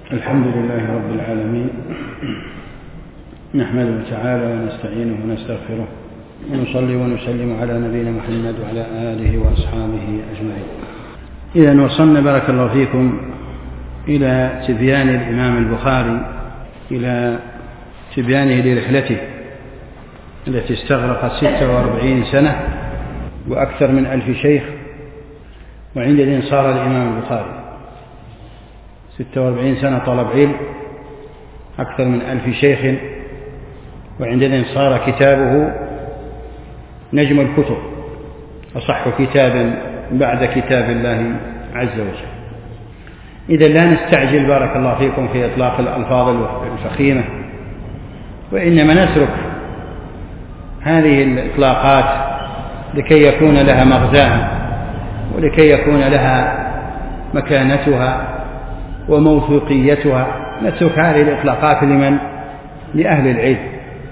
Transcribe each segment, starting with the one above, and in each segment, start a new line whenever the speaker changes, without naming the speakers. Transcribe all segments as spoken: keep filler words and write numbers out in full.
الحمد لله رب العالمين، نحمده تعالى ونستعينه ونستغفره ونصلي ونسلم على نبينا محمد وعلى آله وأصحابه أجمعين. إذا وصلنا بارك الله فيكم إلى تبيان الإمام البخاري، إلى تبيانه لرحلته التي استغرقت ستة وأربعين سنة وأكثر من ألف شيخ، وعندئذ صار الإمام البخاري ستة وأربعين سنة طلب علم، أكثر من ألف شيخ، وعندئذ صار كتابه نجم الكتب، أصح كتاب بعد كتاب الله عز وجل. إذا لا نستعجل بارك الله فيكم في إطلاق الألفاظ الفخيمة، وإنما نترك هذه الإطلاقات لكي يكون لها مغزاها ولكي يكون لها مكانتها وموثوقيتها. نترك هذه الإطلاقات لمن؟ لأهل العلم.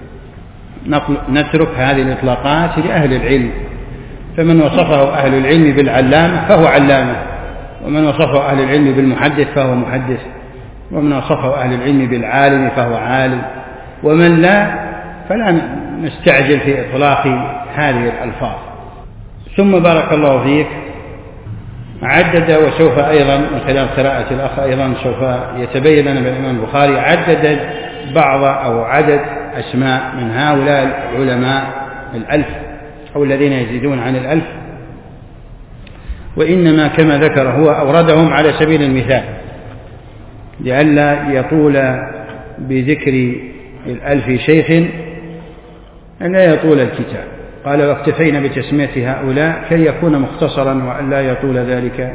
نترك هذه الإطلاقات لأهل العلم، فمن وصفه أهل العلم بالعلامة فهو علامة، ومن وصفه أهل العلم بالمحدث فهو محدث، ومن وصفه أهل العلم بالعالم فهو عالم، ومن لا فلا نستعجل في إطلاق هذه الألفاظ. ثم بارك الله فيك عدد، وسوف أيضا من خلال قراءة الأخ أيضا سوف يتبين لنا بالإمام البخاري، عدد بعض أو عدد أسماء من هؤلاء العلماء الألف أو الذين يزيدون عن الألف، وإنما كما ذكر هو أوردهم على سبيل المثال لئلا يطول بذكر الألف شيخ لا يطول الكتاب. قال واكتفينا بتسمية هؤلاء كي يكون مختصرا وألا يطول ذلك.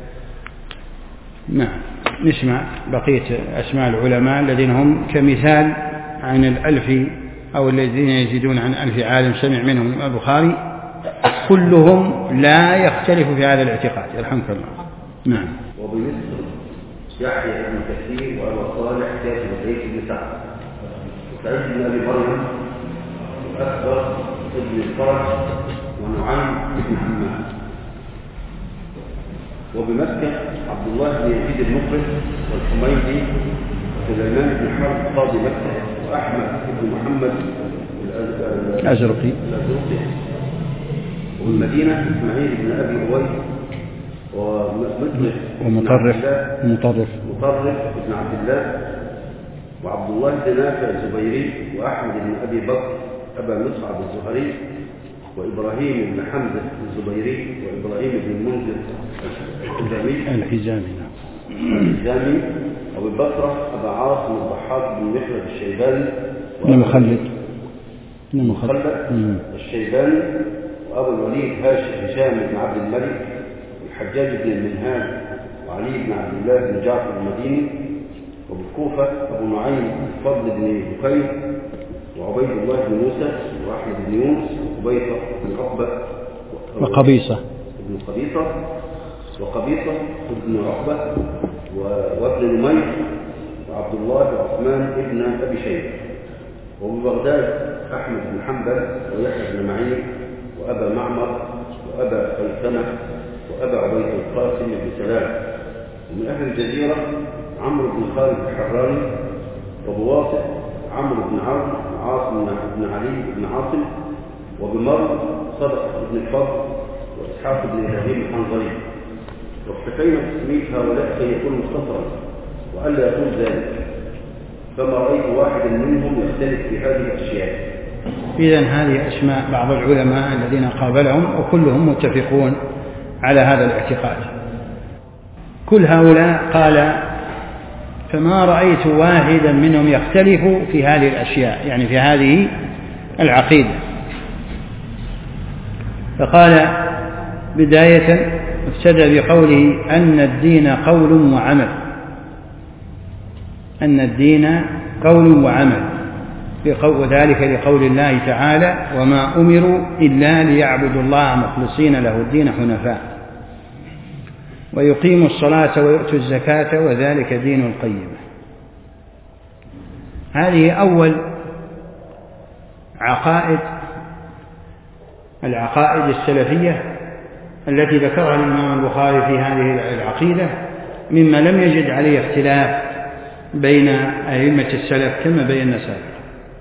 نعم، نسمع بقية أسماء العلماء الذين هم كمثال عن الألف أو الذين يزيدون عن ألف عالم سمع منهم البخاري، كلهم لا يختلف في هذا الاعتقاد يرحمك الله. نعم.
وبمصر يحيى بن كثير وأبو صالح كاتب زيد بن سعد وسعيد بن أبي مريم وأكبر ابن الفرج ونعيم بن حماد. وبمكة عبد الله بن يزيد المقري والحميدي وسليمان بن حرب قاضي مكة وأحمد بن محمد
الأزرقي.
والمدينة إسماعيل بن أبي أويس
ومطرف مطرف
مطرف بن عبد الله وعبد الله بن نافع الزبيري وأحمد بن أبي بكر أبا مصعب الزهري وإبراهيم بن حمزة الزبيري وإبراهيم بن المنذر
الحزامي
الحزامي أبو بكر أبا عاصم الضحاك بن مخلد الشيباني
ومخلد
مخلد الشيباني وأبو الوليد هشام بن عبد الملك والحجاج بن المنهال وعلي بن عبد الله بن جعفر المديني. وبالكوفة أبو نعيم الفضل بن بكير وعبيد الله بن موسى وأحمد بن يونس وقبيصة بن عقبة
وقبيصة
بن قبيصة وقبيصة بن عقبة وابن نمير وعبد الله وعثمان ابن أبي شيبة. وببغداد أحمد بن حنبل ويحيى بن معين وأبا معمر وأبا خيثمة وأبا عبيد القاسم بن سلام. ومن أهل الجزيرة عمرو بن خالد الحراني وبواسط عمرو بن عون وعاصم بن علي بن عاصم. وبمر صدق بن الفضل وإسحاق بن إبراهيم الحنظلي. واكتفينا بتسمية هؤلاء كي يكون مختصرا وألا يكون ذلك، فما رأيت واحدا منهم يختلف في هذه الأشياء.
إذن هذه أسماء بعض العلماء الذين قابلهم وكلهم متفقون على هذا الاعتقاد. كل هؤلاء قال فما رأيت واحدا منهم يختلف في هذه الأشياء، يعني في هذه العقيدة. فقال بداية ابتدأ بقوله أن الدين قول وعمل، أن الدين قول وعمل، وذلك لقول الله تعالى وما أمروا إلا ليعبدوا الله مخلصين له الدين حنفاء ويقيموا الصلاة ويؤتوا الزكاة وذلك دين القيمة. هذه أول عقائد العقائد السلفية التي ذكرها الإمام البخاري في هذه العقيدة، مما لم يجد عليه اختلاف بين أئمة السلف كما بينا سابقا.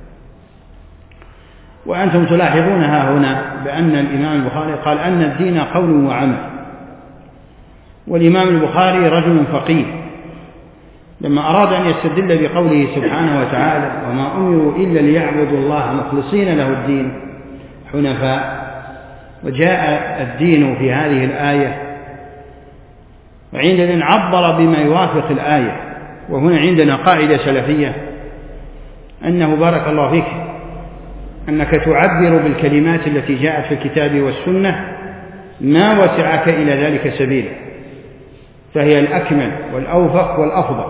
وأنتم تلاحظونها هنا بأن الإمام البخاري قال أن الدين قول وعمل، والإمام البخاري رجل فقيه لما أراد أن يستدل بقوله سبحانه وتعالى وما أمروا إلا ليعبدوا الله مخلصين له الدين حنفاء، وجاء الدين في هذه الآية، وعندنا عبر بما يوافق الآية. وهنا عندنا قاعدة سلفية أنه بارك الله فيك أنك تعبر بالكلمات التي جاءت في الكتاب والسنة ما وسعك إلى ذلك سبيلا، فهي الأكمل والأوفق والأفضل.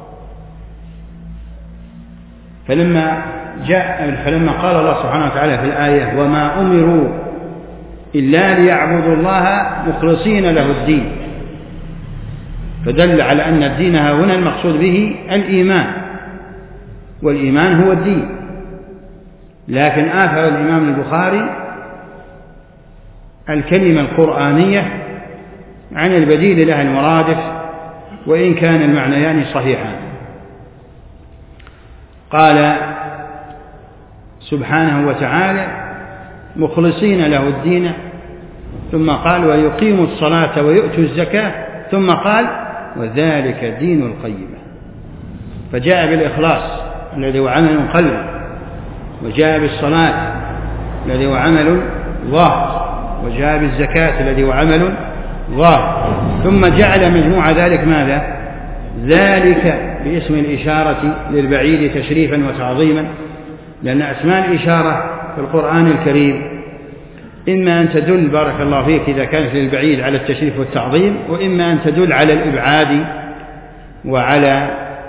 فلما جاء فلما قال الله سبحانه وتعالى في الآية وما أمروا إلا ليعبدوا الله مخلصين له الدين، فدل على أن الدين هنا المقصود به الإيمان، والإيمان هو الدين. لكن آثر الإمام البخاري الكلمة القرآنية عن البديل لها المرادف، وإن كان المعنيان صحيحان. قال سبحانه وتعالى مخلصين له الدين، ثم قال ويقيموا الصلاة ويؤتوا الزكاة، ثم قال وذلك دين القيمة. فجاء بالإخلاص الذي هو عمل قلبي، وجاء بالصلاة الذي هو عمل ظاهر، وجاء بالزكاة الذي هو عمل ظاهر، ثم جعل مجموع ذلك ماذا؟ ذلك باسم الإشارة للبعيد تشريفا وتعظيما، لأن أسماء الإشارة في القرآن الكريم إما أن تدل بارك الله فيك إذا كانت للبعيد على التشريف والتعظيم، وإما أن تدل على الإبعاد وعلى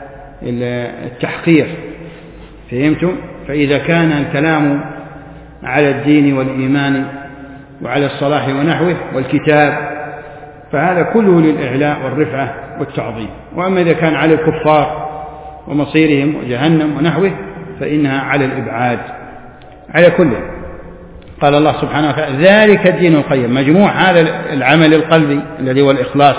التحقير. فهمتم؟ فإذا كان الكلام على الدين والإيمان وعلى الصلاح ونحوه والكتاب فهذا كله للإعلاء والرفعة والتعظيم. وأما إذا كان على الكفار ومصيرهم وجهنم ونحوه فإنها على الإبعاد. على كله قال الله سبحانه وتعالى ذلك الدين القيم، مجموع هذا العمل القلبي الذي هو الإخلاص.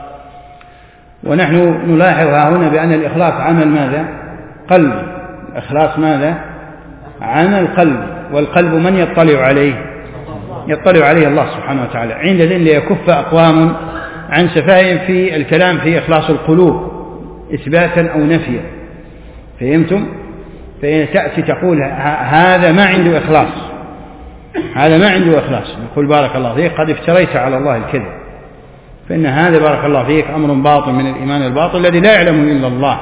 ونحن نلاحظ هنا بأن الإخلاص عمل ماذا؟ قلبي. الإخلاص ماذا؟ عمل قلبي، والقلب من يطلع عليه؟ يطلع عليه الله سبحانه وتعالى. عندئذ ليكف أقوام عن سفاههم في الكلام في إخلاص القلوب إثباتا أو نفيا. فهمتم؟ فإن تأتي تقول هذا ما عنده إخلاص، هذا ما عنده إخلاص، يقول بارك الله فيك قد افتريت على الله الكذب، فإن هذا بارك الله فيك أمر باطل من الإيمان الباطل الذي لا يعلمه إلا الله.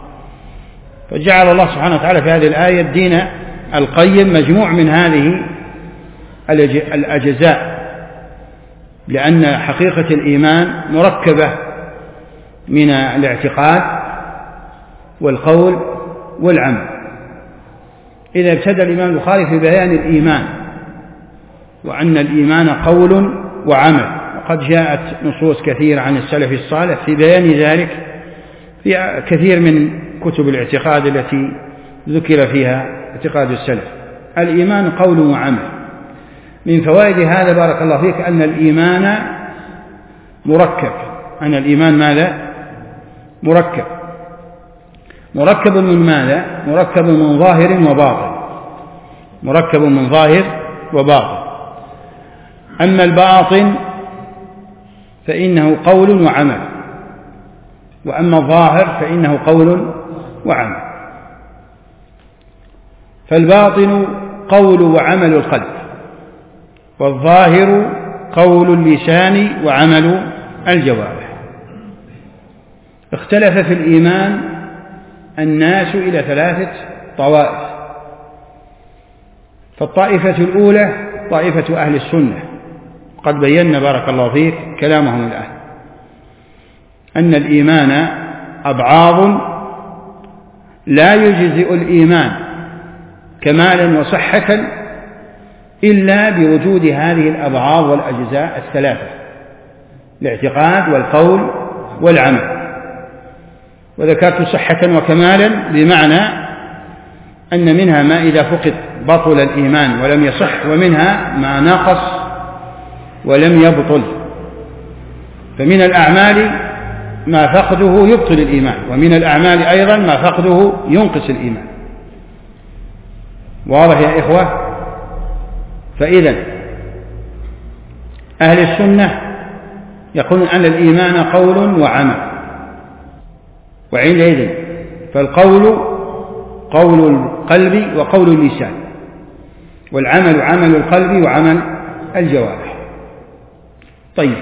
فجعل الله سبحانه وتعالى في هذه الآية الدين القيم مجموع من هذه الأجزاء، لأن حقيقة الإيمان مركبة من الاعتقاد والقول والعمل. إذا ابتدأ الإمام البخاري في بيان الإيمان وأن الإيمان قول وعمل، وقد جاءت نصوص كثيرة عن السلف الصالح في بيان ذلك في كثير من كتب الاعتقاد التي ذكر فيها اعتقاد السلف. الإيمان قول وعمل. من فوائد هذا بارك الله فيك أن الإيمان مركب. أن الإيمان ماذا؟ مركب. مركب من ماذا؟ مركب من ظاهر وباطن. مركب من ظاهر وباطن. أما الباطن فإنه قول وعمل، وأما الظاهر فإنه قول وعمل. فالباطن قول وعمل القلب، والظاهر قول اللسان وعمل الجوارح. اختلف في الإيمان الناس إلى ثلاثة طوائف. فالطائفة الأولى طائفة أهل السنة، قد بينا بارك الله فيك كلامهم الآن، أن الإيمان أبعاض لا يجزئ الإيمان كمالا وصحة إلا بوجود هذه الأبعاض والأجزاء الثلاثة: الاعتقاد والقول والعمل. وذكرت صحة وكمالا بمعنى أن منها ما إذا فقد بطل الإيمان ولم يصح، ومنها ما نقص ولم يبطل. فمن الأعمال ما فقده يبطل الإيمان، ومن الأعمال أيضا ما فقده ينقص الإيمان. واضح يا إخوة؟ فإذا أهل السنة يقولون أن الإيمان قول وعمل، وعندئذ فالقول قول القلب وقول اللسان، والعمل عمل القلب وعمل الجوارح. طيب،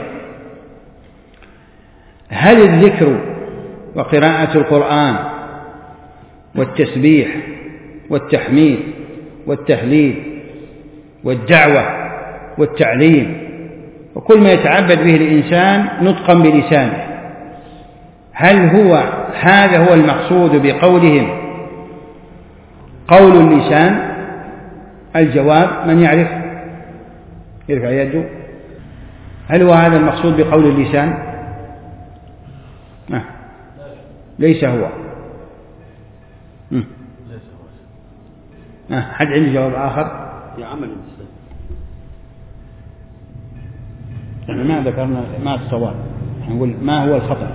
هل الذكر وقراءة القرآن والتسبيح والتحميد والتهليل والدعوة والتعليم وكل ما يتعبد به الإنسان نطقا بلسانه، هل هو هذا هو المقصود بقولهم قول اللسان؟ الجواب: من يعرف يرفع يده. هل هو هذا المقصود بقول اللسان؟ آه. ليس هو. آه. حد عنده جواب آخر؟
في عمل اللسان.
يعني ما ذكرنا ما الصواب، نقول ما هو الخطأ.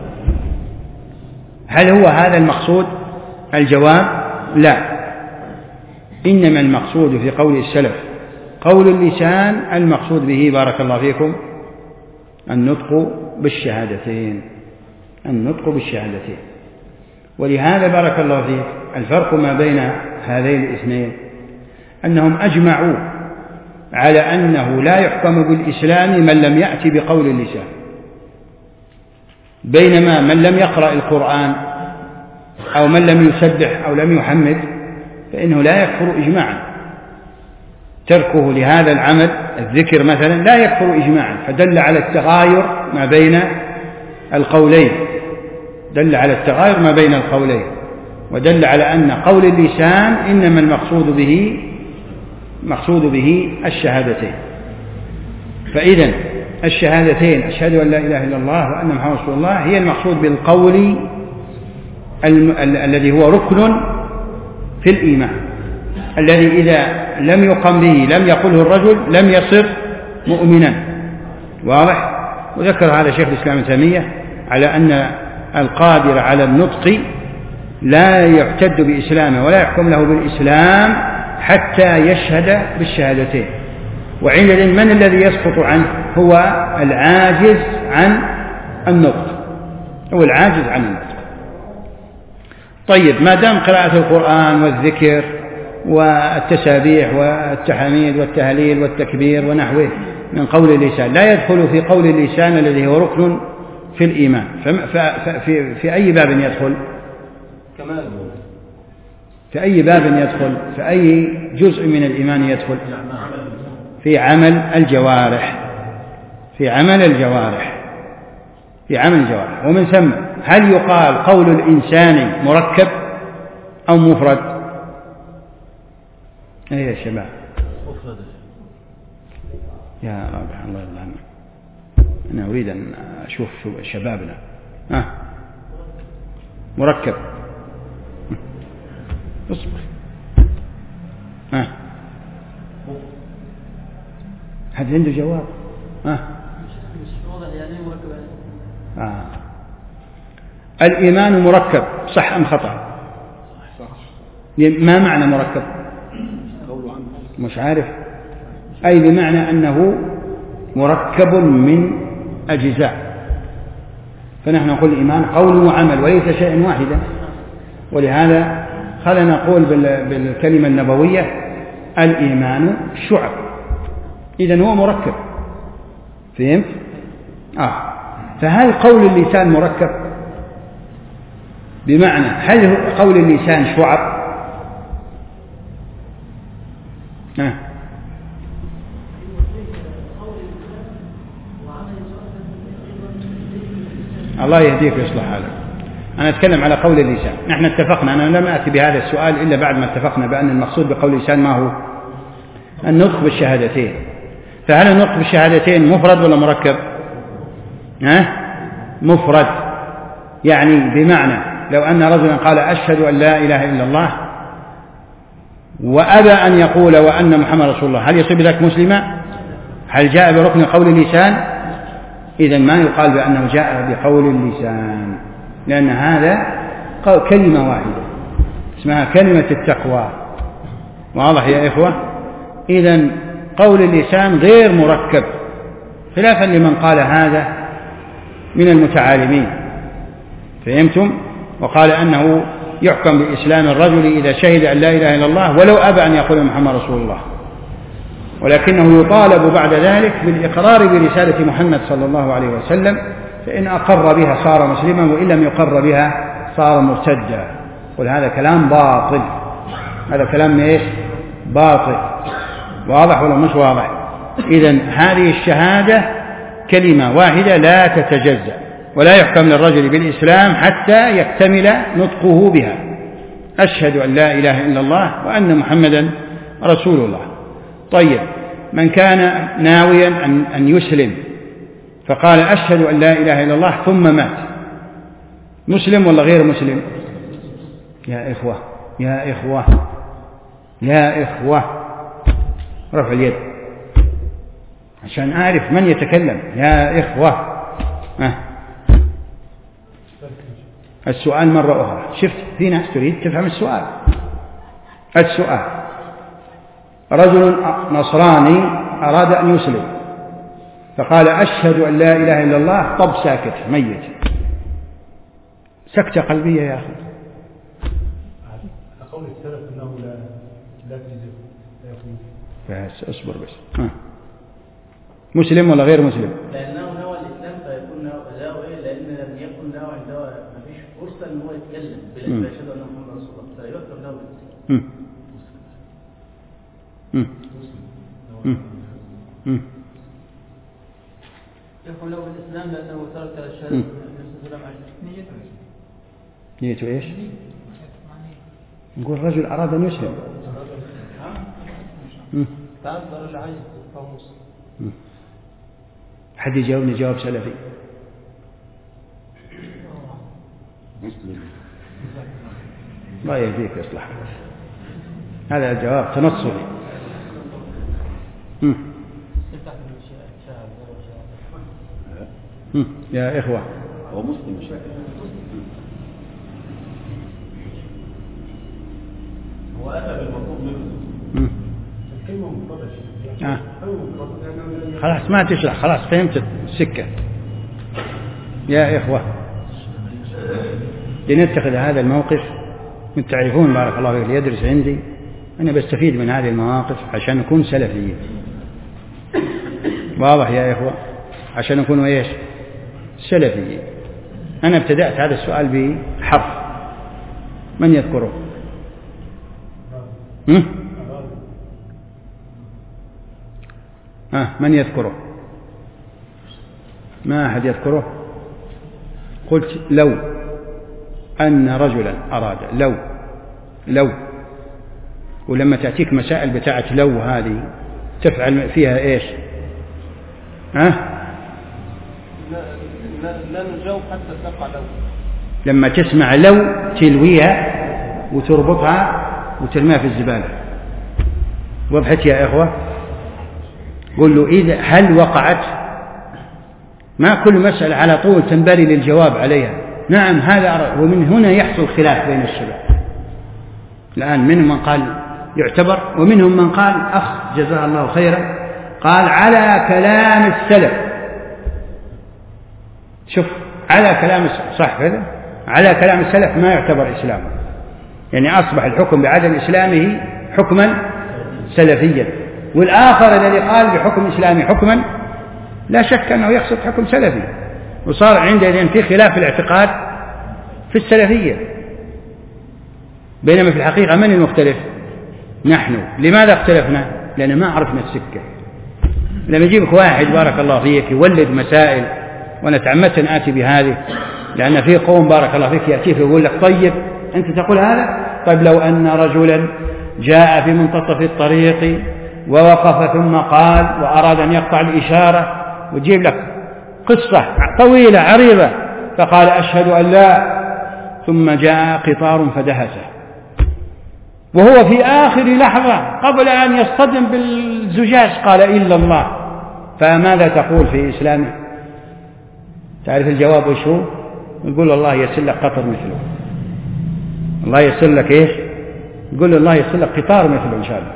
هل هو هذا المقصود؟ الجواب: لا، إنما المقصود في قول السلف قول اللسان، المقصود به بارك الله فيكم النطق بالشهادتين، النطق بالشهادتين. ولهذا بارك الله فيك الفرق ما بين هذين الاثنين أنهم أجمعوا على أنه لا يحكم بالإسلام من لم يأتي بقول اللسان، بينما من لم يقرأ القرآن أو من لم يسبح أو لم يحمد فإنه لا يكفر إجماعا، تركه لهذا العمل الذكر مثلا لا يكفر إجماعا، فدل على التغاير ما بين القولين، دل على التغاير ما بين القولين، ودل على أن قول اللسان إنما المقصود به مقصود به الشهادتين. فإذا الشهادتين أشهد أن لا إله إلا الله وأن محمد رسول الله هي المقصود بالقول الم... ال... الذي هو ركن في الإيمان، الذي إذا لم يقم به لم يقله الرجل لم يصر مؤمنا. واضح؟ وذكر هذا شيخ الإسلام ابن تيمية على أن القادر على النطق لا يعتد بإسلامه ولا يحكم له بالإسلام حتى يشهد بالشهادتين. وعندئذ من الذي يسقط عنه؟ هو العاجز عن النطق، هو العاجز عن النطق. طيب، ما دام قراءة القرآن والذكر والتسابيح والتحميد والتهليل والتكبير ونحوه من قول اللسان لا يدخل في قول اللسان الذي هو ركن في الإيمان، ففي في أي باب يدخل؟
كمال.
في أي باب يدخل؟ في أي جزء من الإيمان يدخل؟ في عمل الجوارح، في عمل الجوارح في عمل الجوارح. ومن ثم هل يقال قول الإنسان مركب أو مفرد؟ أيه يا شباب؟
مفرد.
يا رابح الله يرضى عنك، أنا أريد أن أشوف شبابنا. آه. مركب. اصبر. آه. حد عنده جواب؟ آه. آه. الإيمان مركب، صح أم خطأ؟ ما معنى مركب؟ مش عارف. أي بمعنى أنه مركب من أجزاء، فنحن نقول الإيمان قول وعمل وليس شيء واحدا. ولهذا خلنا نقول بالكلمة النبوية الإيمان شعب، إذن هو مركب. فهمت؟ آه. فهل قول اللسان مركب؟ بمعنى هل قول اللسان شعب؟ آه. الله يهديك ويصلح حالك. أنا أتكلم على قول اللسان. نحن اتفقنا، أنا لم أتي بهذا السؤال إلا بعد ما اتفقنا بأن المقصود بقول اللسان ما هو؟ النطق بالشهادتين. فهل النطق بالشهادتين مفرد ولا مركب؟ ها؟ مفرد، يعني بمعنى لو أن رجلا قال أشهد أن لا إله إلا الله وأبى أن يقول وأن محمد رسول الله، هل يصير ذلك مسلما؟ هل جاء بركن قول اللسان؟ إذن ما يقال بأنه جاء بقول اللسان، لأن هذا كلمة واحدة اسمها كلمة التقوى. واضح يا إخوة؟ إذن قول اللسان غير مركب، خلافا لمن قال هذا من المتعالمين، فهمتم؟ وقال أنه يحكم بإسلام الرجل إذا شهد أن لا إله إلا الله ولو أبى أن يقول محمد رسول الله، ولكنه يطالب بعد ذلك بالإقرار برسالة محمد صلى الله عليه وسلم، فإن أقر بها صار مسلما، وإن لم يقر بها صار مرتدا. قل هذا كلام باطل، هذا كلام إيش؟ باطل. واضح ولا مش واضح؟ إذن هذه الشهادة كلمة واحدة لا تتجزأ، ولا يحكم للرجل بالإسلام حتى يكتمل نطقه بها، أشهد أن لا إله إلا الله وأن محمدا رسول الله. طيب، من كان ناويا أن يسلم فقال أشهد أن لا إله إلا الله ثم مات، مسلم ولا غير مسلم؟ يا إخوة يا إخوة يا إخوة رفع اليد عشان أعرف من يتكلم. يا إخوة، أه. السؤال مرة أخرى، شفت في ناس تريد تفهم السؤال. السؤال: رجل نصراني أراد أن يسلم فقال أشهد أن لا إله إلا الله، طب ساكت ميت، سكتة قلبية يا أخي.
قول السلف أنه لا لا تجزئ لا يكون.
بس اصبر بس. ها. مسلم ولا غير مسلم؟
لأنه نوى الإسلام فيكون نوى إيه؟ لأن لم يكن نوى عنده ما فيش فرصة إن هو يتكلم بلا يشهد أن محمد رسول الله، فيحكم له بالإسلام. يحكم له بالإسلام لأنه ترك الشهادة النبي صلى الله عليه وسلم.
نيته إيش؟ نقول رجل أراد أن يسلم.
تعذر العجز فهو مسلم.
حد يجاوبني جواب سلفي.
مسلم.
الله يهديك يصلح. هذا الجواب تنصري. يا إخوة،
هو مسلم.
هو أتى بالمطلوب منه. الكلمة مفردة.
آه. خلاص ما تشرح، خلاص فهمت السكة. يا إخوة، لنتخذ هذا الموقف، من تعرفون بارك الله فيك اللي يدرس عندي أنا بستفيد من هذه المواقف عشان نكون سلفيين. واضح يا إخوة؟ عشان نكون إيش؟ سلفيين. أنا ابتدأت هذا السؤال بحرف، من يذكره؟ هم؟ آه من يذكره؟ ما أحد يذكره. قلت لو أن رجلا أراد، لو لو ولما تأتيك مسائل بتاعت لو هذه تفعل فيها إيش؟ ها؟
لا لا نجاوب حتى تقع لو.
لما تسمع لو تلويها وتربطها وترميها في الزبالة. وضحت يا إخوة؟ قل له إذا هل وقعت، ما كل مسألة على طول تنبري للجواب عليها. نعم هذا أرى. ومن هنا يحصل خلاف بين الشباب الآن، منهم من قال يعتبر ومنهم من قال أخ جزاه الله خيرا قال على كلام السلف. شوف، على كلام السلف صح كذا، على كلام السلف ما يعتبر إسلام، يعني أصبح الحكم بعدم إسلامه حكما سلفيا. والآخر الذي قال بحكم إسلامي حكما لا شك أنه يقصد حكم سلفي، وصار عندنا في خلاف في الاعتقاد في السلفية. بينما في الحقيقة من المختلف؟ نحن. لماذا اختلفنا؟ لأن ما عرفنا السكة. لما يجيبك واحد بارك الله فيك يولد مسائل، وأنا تعمدت أن آتي بهذه لأن في قوم بارك الله فيك يأتيه ويقول لك طيب أنت تقول هذا، طيب لو أن رجلا جاء في منتصف الطريق ووقف ثم قال وأراد أن يقطع الإشارة، وتجيب لك قصة طويلة عريضة فقال أشهد أن لا، ثم جاء قطار فدهسه وهو في آخر لحظة قبل أن يصطدم بالزجاج قال إلا الله، فماذا تقول في إسلامه؟ تعرف الجواب وش هو؟ يقول الله يسر لك قطر مثله. الله يسر لك إيش؟ يقول الله يسر لك قطار مثله إن شاء الله.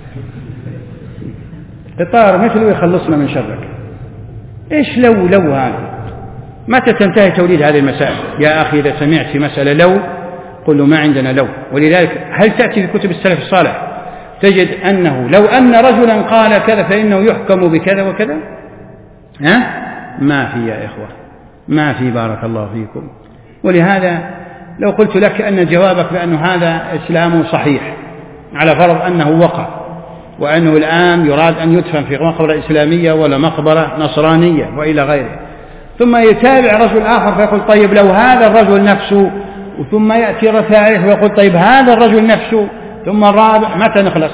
قطار مثله يخلصنا من شرك. إيش لو لو هذا؟ متى تنتهي توليد هذه المسائل؟ يا أخي إذا سمعت في مسألة لو قل له ما عندنا لو. ولذلك هل تأتي في كتب السلف الصالح تجد أنه لو أن رجلا قال كذا فإنه يحكم بكذا وكذا؟ ها؟ ما في يا إخوة، ما في، بارك الله فيكم. ولهذا لو قلت لك أن جوابك بأن هذا إسلام صحيح على فرض أنه وقع وأنه الآن يراد أن يدفن في مقبرة إسلامية ولا مقبرة نصرانية وإلى غيره، ثم يتابع رجل آخر فيقول طيب لو هذا الرجل نفسه، ثم يأتي ثالث ويقول طيب هذا الرجل نفسه، ثم الرابع، متى نخلص؟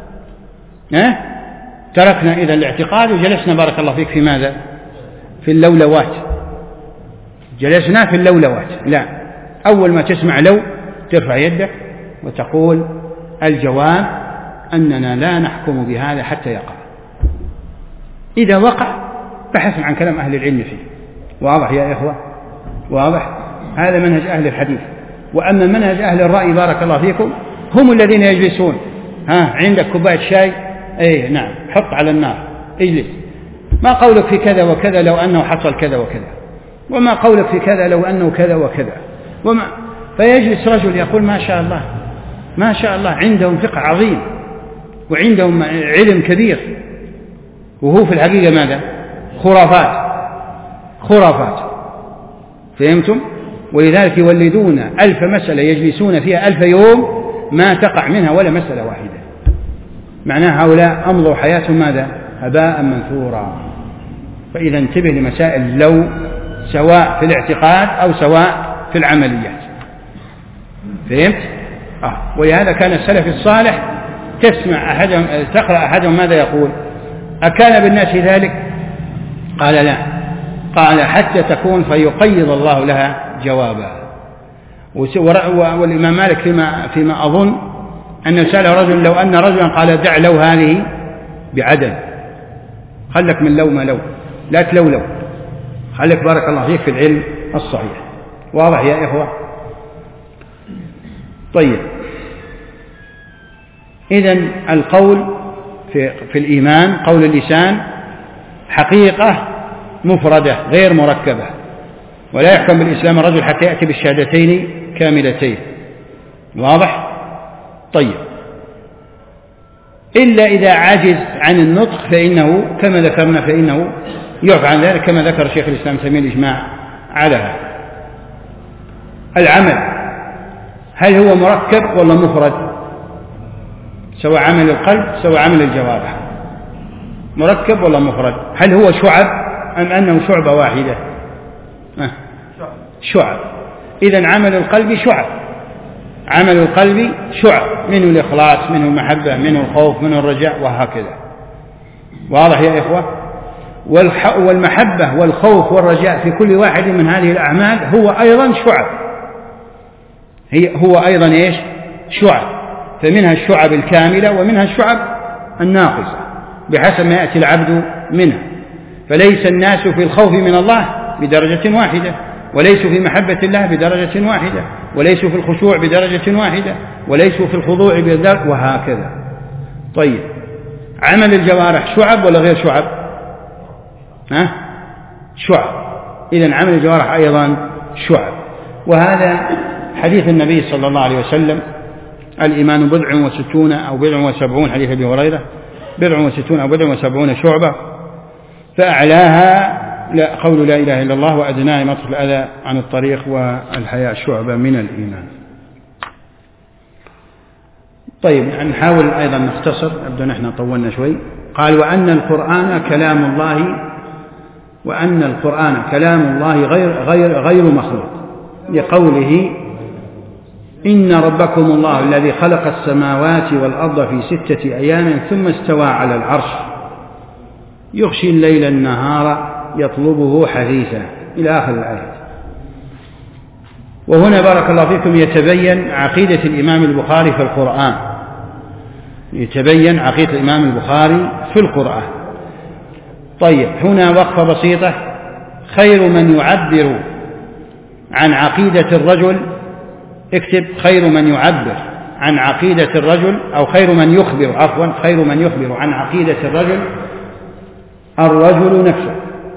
أه؟ تركنا إذا الاعتقاد وجلسنا بارك الله فيك في ماذا؟ في اللولوات. جلسنا في اللولوات. لا، أول ما تسمع لو ترفع يدك وتقول الجواب أننا لا نحكم بهذا حتى يقع. إذا وقع بحث عن كلام أهل العلم فيه. واضح يا إخوة؟ واضح؟ هذا منهج أهل الحديث. وأما منهج أهل الرأي بارك الله فيكم هم الذين يجلسون، ها عندك كوباية شاي، أي نعم حط على النار اجلس، ما قولك في كذا وكذا لو أنه حصل كذا وكذا، وما قولك في كذا لو أنه كذا وكذا، وما فيجلس رجل يقول ما شاء الله ما شاء الله عندهم فقه عظيم وعندهم علم كبير، وهو في الحقيقة ماذا؟ خرافات خرافات. فهمتم؟ ولذلك يولدون ألف مسألة يجلسون فيها ألف يوم ما تقع منها ولا مسألة واحدة. معناها هؤلاء أمضوا حياتهم ماذا؟ هباء منثورا. فإذا انتبه لمسائل لو، سواء في الاعتقاد أو سواء في العمليات. فهمت؟ آه. ولهذا كان السلف الصالح تسمع أحدهم تقرأ أحدهم ماذا يقول؟ أكان بالناس ذلك؟ قال لا، قال حتى تكون فيقيض الله لها جوابا. والإمام مالك فيما, فيما أظن أنه سأله رجل لو أن رجلا قال دع لو هذه بعدل، خلك من لو ما لو، لا تلولو، خلك بارك الله فيك في العلم الصحيح. واضح يا إخوة؟ طيب، إذن القول في, في الإيمان قول اللسان حقيقة مفردة غير مركبة، ولا يحكم بالإسلام الرجل حتى يأتي بالشهادتين كاملتين. واضح؟ طيب، إلا إذا عجز عن النطق فإنه كما ذكرنا فإنه يعفى عن ذلك كما ذكر شيخ الإسلام ابن تيمية الإجماع على هذا. العمل هل هو مركب ولا مفرد؟ سواء عمل القلب سواء عمل الجوارح، مركب ولا مفرد؟ هل هو شعب أم أنه شعبة واحدة؟ أه. شعب. إذن عمل القلب شعب، عمل القلب شعب، منه الإخلاص منه المحبة منه الخوف منه الرجاء وهكذا. واضح يا إخوة؟ والمحبة والخوف والرجاء في كل واحد من هذه الأعمال هو أيضا شعب، هي هو أيضا إيش؟ شعب. فمنها الشعب الكاملة ومنها الشعب الناقصة بحسب ما يأتي العبد منها. فليس الناس في الخوف من الله بدرجة واحدة، وليسوا في محبة الله بدرجة واحدة، وليسوا في الخشوع بدرجة واحدة، وليسوا في الخضوع بدرجة، وهكذا. طيب، عمل الجوارح شعب ولا غير شعب؟ ها؟ شعب. إذن عمل الجوارح أيضا شعب. وهذا حديث النبي صلى الله عليه وسلم الإيمان بضع وستون أو بضع وسبعون، حديث أبي هريرة بضع وستون أو بضع وسبعون شعبة، فأعلاها لا قول لا إله إلا الله وأدناها مطرح الأذى عن الطريق والحياء شعبة من الإيمان. طيب، نحاول أيضا نختصر، أبدأ نحن طولنا شوي. قال وأن القرآن كلام الله، وأن القرآن كلام الله غير, غير, غير مخلوق، لقوله إن ربكم الله الذي خلق السماوات والأرض في ستة أيام ثم استوى على العرش يغشي الليل النهار يطلبه حثيثا إلى آخر الآية. وهنا بارك الله فيكم يتبين عقيدة الإمام البخاري في القرآن، يتبين عقيدة الإمام البخاري في القرآن. طيب، هنا وقفة بسيطة خير من يعبر عن عقيدة الرجل، اكتب خير من يعبر عن عقيدة الرجل، أو خير من يخبر، عفوا خير من يخبر عن عقيدة الرجل الرجل نفسه.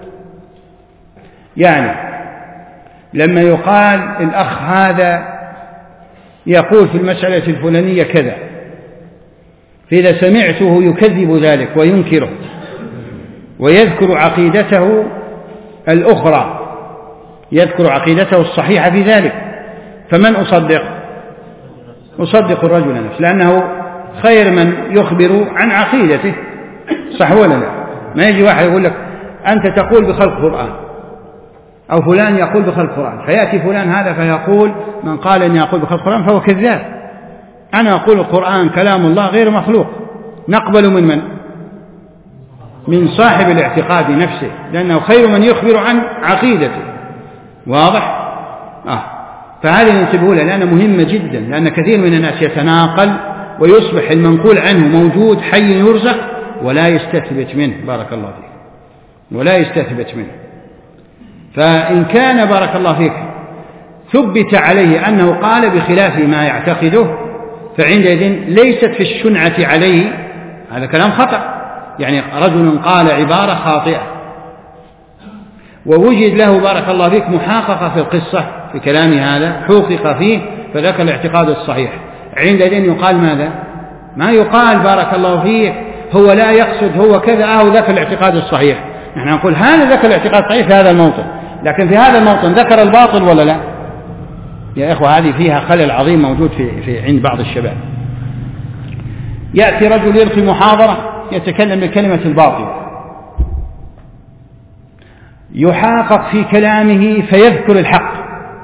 يعني لما يقال الأخ هذا يقول في المسألة الفلانية كذا، فإذا سمعته يكذب ذلك وينكره ويذكر عقيدته الأخرى، يذكر عقيدته الصحيحة في ذلك، فمن أصدق؟ أصدق الرجل نفسه، لأنه خير من يخبر عن عقيدته، صح ولا لا؟ ما يجي واحد يقول لك أنت تقول بخلق القرآن، أو فلان يقول بخلق القرآن، فيأتي فلان هذا فيقول من قال أني أقول بخلق القرآن فهو كذاب. أنا أقول القرآن كلام الله غير مخلوق، نقبل من من؟ من صاحب الاعتقاد نفسه، لأنه خير من يخبر عن عقيدته. واضح؟ آه. فهذه ننتبه لها لأنها مهمة جدا، لأن كثير من الناس يتناقل ويصبح المنقول عنه موجود حي يرزق ولا يستثبت منه، بارك الله فيك، ولا يستثبت منه. فإن كان بارك الله فيك ثبت عليه أنه قال بخلاف ما يعتقده، فعندئذ ليست في الشنعة عليه، هذا كلام خطأ. يعني رجل قال عبارة خاطئة ووجد له بارك الله فيك محققة في القصة في كلام هذا، حقق فيه فذاك الاعتقاد الصحيح، عندئذ يقال ماذا؟ ما يقال بارك الله فيك هو لا يقصد هو كذا أو ذاك الاعتقاد الصحيح. نحن نقول هذا ذاك الاعتقاد الصحيح في هذا الموطن، لكن في هذا الموطن ذكر الباطل ولا لا؟ يا إخوة هذه فيها خلل عظيم موجود في, في عند بعض الشباب. يأتي رجل يلقي محاضرة يتكلم بكلمة الباطل، يحاقق في كلامه فيذكر الحق،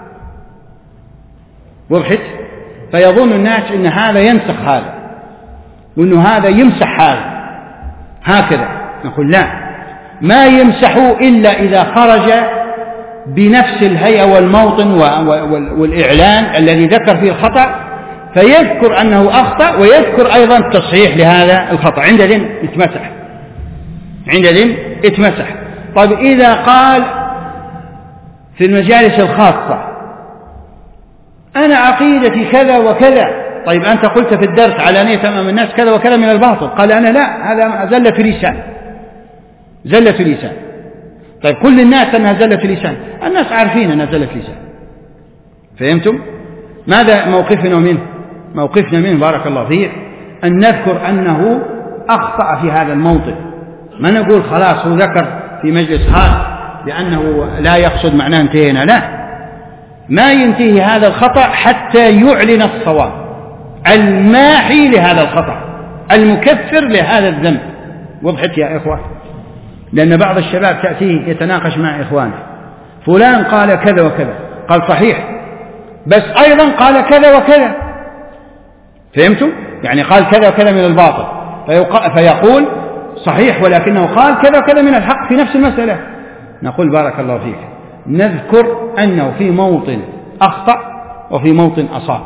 وضحت؟ فيظن الناس إن هذا ينسخ هذا وإنه هذا يمسح هذا، هكذا. نقول لا، ما يمسح إلا إذا خرج بنفس الهيئة والموطن والإعلان الذي ذكر فيه الخطأ، فيذكر أنه أخطأ ويذكر أيضا التصحيح لهذا الخطأ، عندئذ اتمسح، عندئذ اتمسح. طيب إذا قال في المجالس الخاصة أنا عقيدتي كذا وكذا، طيب أنت قلت في الدرس علانية أمام الناس كذا وكذا من الباطل، قال أنا لا، هذا زلة لسان، زلة لسان. طيب كل الناس أنها زلة لسان، الناس عارفين أنها زلة لسان، فهمتم؟ ماذا موقفنا منه؟ موقفنا منه بارك الله فيه أن نذكر أنه أخطأ في هذا الموطن، ما نقول خلاص هو ذكر في مجلس خاص لأنه لا يقصد معناه انتهينا، لا، ما ينتهي هذا الخطأ حتى يعلن الصواب الماحي لهذا الخطأ المكفر لهذا الذنب. وضحت يا إخوة؟ لأن بعض الشباب تأتيه يتناقش مع إخوانه، فلان قال كذا وكذا، قال صحيح بس أيضا قال كذا وكذا، فهمتم؟ يعني قال كذا وكذا من الباطل، فيقول صحيح ولكنه قال كذا وكذا من الحق في نفس المسألة. نقول بارك الله فيك نذكر أنه في موطن أخطأ وفي موطن أصاب،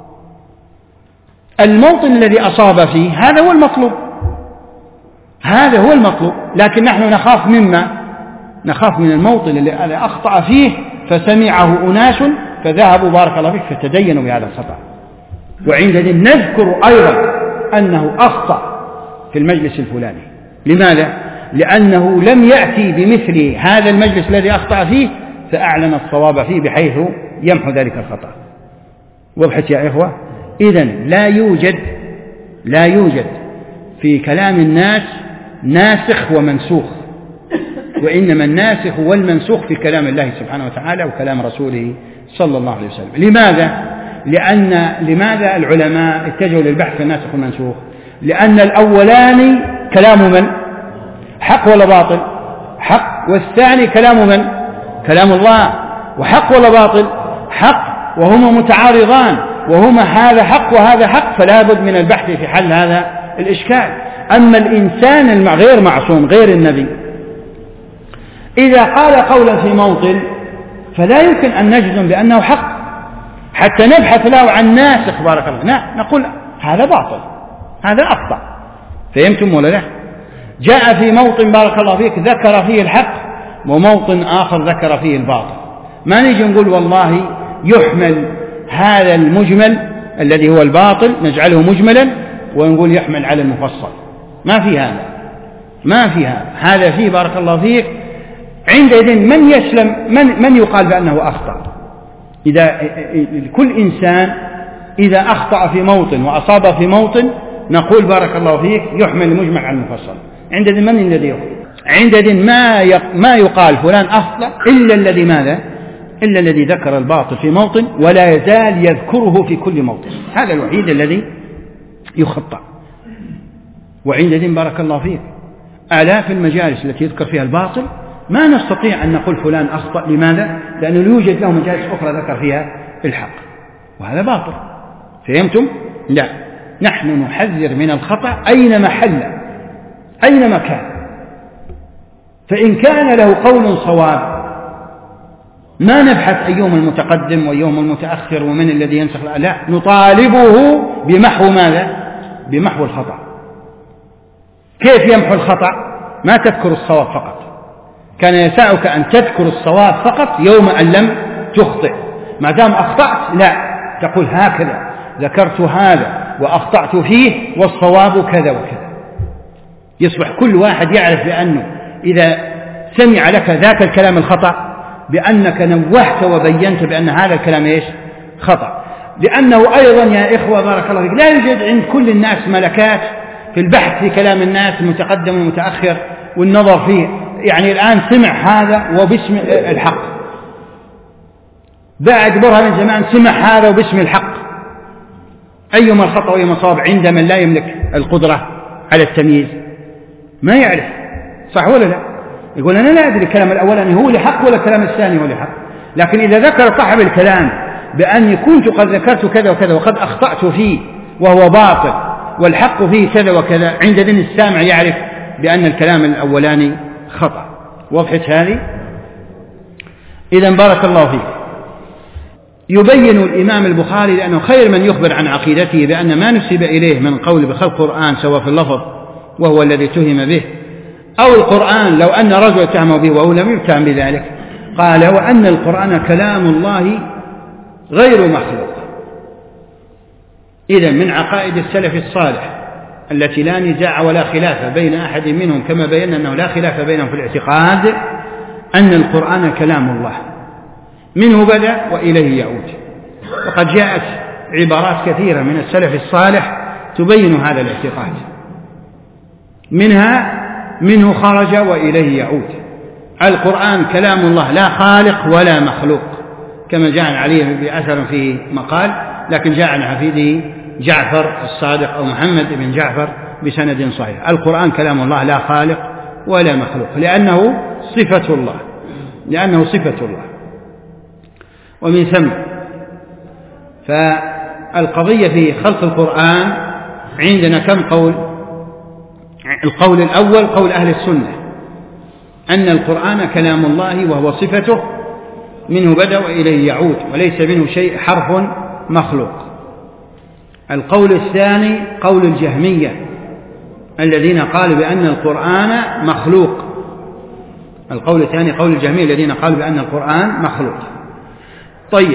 الموطن الذي أصاب فيه هذا هو المطلوب، هذا هو المطلوب، لكن نحن نخاف مما نخاف من الموطن الذي أخطأ فيه فسمعه أناس فذهبوا بارك الله فيك فتدينوا بهذا الخطأ، وعندئذ نذكر أيضا أنه أخطأ في المجلس الفلاني. لماذا؟ لأنه لم يأتي بمثل هذا المجلس الذي أخطأ فيه فأعلن الصواب فيه بحيث يمحو ذلك الخطأ. وضحت يا إخوة؟ إذن لا يوجد لا يوجد في كلام الناس ناسخ ومنسوخ، وإنما الناسخ والمنسوخ في كلام الله سبحانه وتعالى وكلام رسوله صلى الله عليه وسلم. لماذا؟ لأن لماذا العلماء اتجهوا للبحث في الناسخ والمنسوخ؟ لأن الأولاني كلام من؟ حق ولا باطل؟ حق. والثاني كلام من؟ كلام الله. وحق ولا باطل؟ حق. وهما متعارضان، وهما هذا حق وهذا حق، فلا بد من البحث في حل هذا الإشكال. أما الإنسان غير معصوم غير النبي إذا قال قولا في موطن فلا يمكن أن نجزم بأنه حق حتى نبحث له عن ناسخ بارك الله، لا، نقول هذا باطل، هذا أخطأ. فهمتم ولا لا؟ جاء في موطن بارك الله فيك ذكر فيه الحق وموطن آخر ذكر فيه الباطل. ما نجي نقول والله يحمل هذا المجمل الذي هو الباطل نجعله مجملا ونقول يحمل على المفصل، ما في هذا، ما في هذا. هذا فيه بارك الله فيك عندئذ من يسلم، من, من يقال بأنه أخطأ. إذا كل إنسان إذا أخطأ في موطن وأصاب في موطن نقول بارك الله فيك يحمل المجمل على المفصل. عندئذ من الذي يخطئ؟ عندئذ ما ما يقال فلان أخطأ إلا الذي ماذا؟ إلا الذي ذكر الباطل في موطن ولا يزال يذكره في كل موطن، هذا الوحيد الذي يخطأ. وعندئذ بارك الله فيك آلاف المجالس التي يذكر فيها الباطل ما نستطيع أن نقول فلان أخطأ. لماذا؟ لأنه يوجد له مجالس أخرى ذكر فيها الحق، وهذا باطل. فهمتم؟ لا، نحن نحذر من الخطأ أينما حل أينما كان. فإن كان له قول صواب ما نبحث أيهم المتقدم وأيهم المتأخر ومن الذي ينسخ، لا، نطالبه بمحو ماذا؟ بمحو الخطأ. كيف يمحو الخطأ؟ ما تذكر الصواب فقط، كان يسعك أن تذكر الصواب فقط يوم أن لم تخطئ. ما دام أخطأت لا، تقول هكذا ذكرت هذا وأخطأت فيه والصواب كذا وكذا. يصبح كل واحد يعرف بأنه إذا سمع لك ذاك الكلام الخطأ بأنك نوهت وبينت بأن هذا الكلام إيش؟ خطأ. لأنه أيضا يا إخوة بارك الله فيك لا يوجد عند كل الناس ملكات في البحث في كلام الناس المتقدم والمتأخر والنظر فيه. يعني الآن سمع هذا وباسم الحق، بعد برهة من زمان سمع هذا وباسم الحق، أيما الخطأ وأيما الصواب عند من لا يملك القدرة على التمييز؟ ما يعرف، صح ولا لا؟ يقول أنا لا أدري الكلام الأولاني هو لحق ولا الكلام الثاني هو لحق. لكن إذا ذكر صاحب الكلام بأني كنت قد ذكرت كذا وكذا وقد أخطأت فيه وهو باطل والحق فيه كذا وكذا، عندئذ السامع يعرف بأن الكلام الأولاني خطأ. وضحت هذه؟ إذن بارك الله فيك. يبين الإمام البخاري لأنه خير من يخبر عن عقيدته بأن ما نسب إليه من قول بخلق القرآن سواء في اللفظ وهو الذي اتهم به أو القرآن لو أن رجل اتهم به وهو لم يتهم بذلك، قال وأن القرآن كلام الله غير مخلوق. إذن من عقائد السلف الصالح التي لا نزاع ولا خلاف بين أحد منهم كما بينا أنه لا خلاف بينهم في الاعتقاد أن القرآن كلام الله منه بدأ وإليه يعود. وقد جاءت عبارات كثيرة من السلف الصالح تبين هذا الاعتقاد، منها منه خرج وإليه يعود. القرآن كلام الله لا خالق ولا مخلوق كما جاء عن علي بأثر في مقال، لكن جاء عن حفيده جعفر الصادق أو محمد بن جعفر بسند صحيح. القرآن كلام الله لا خالق ولا مخلوق لأنه صفة الله، لأنه صفة الله. ومن ثم فالقضية في خلق القرآن عندنا كم قول؟ القول الأول قول أهل السنة أن القرآن كلام الله وهو صفته منه بدأ وإليه يعود وليس منه شيء حرف مخلوق. القول الثاني قول الجهمية الذين قالوا بأن القرآن مخلوق. القول الثاني قول الجهمية الذين قالوا بأن القرآن مخلوق. طيب،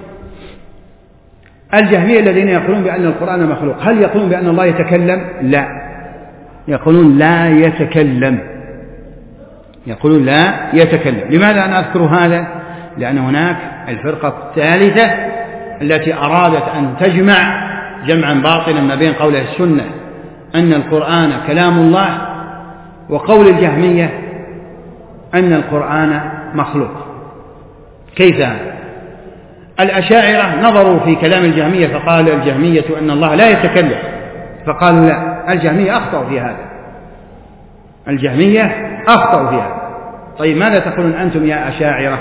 الجهمية الذين يقولون بأن القرآن مخلوق هل يقولون بأن الله يتكلم؟ لا، يقولون لا يتكلم، يقولون لا يتكلم. لماذا أنا أذكر هذا؟ لأن هناك الفرقة الثالثة التي أرادت أن تجمع جمعا باطلا ما بين قول السنة أن القرآن كلام الله وقول الجهمية أن القرآن مخلوق. كيف هذا؟ الأشاعرة نظروا في كلام الجهمية فقال الجهمية أن الله لا يتكلم، فقالوا لا، الجهمية أخطأوا في هذا، الجهمية أخطأوا في هذا. طيب ماذا تقولون أنتم يا أشاعرة؟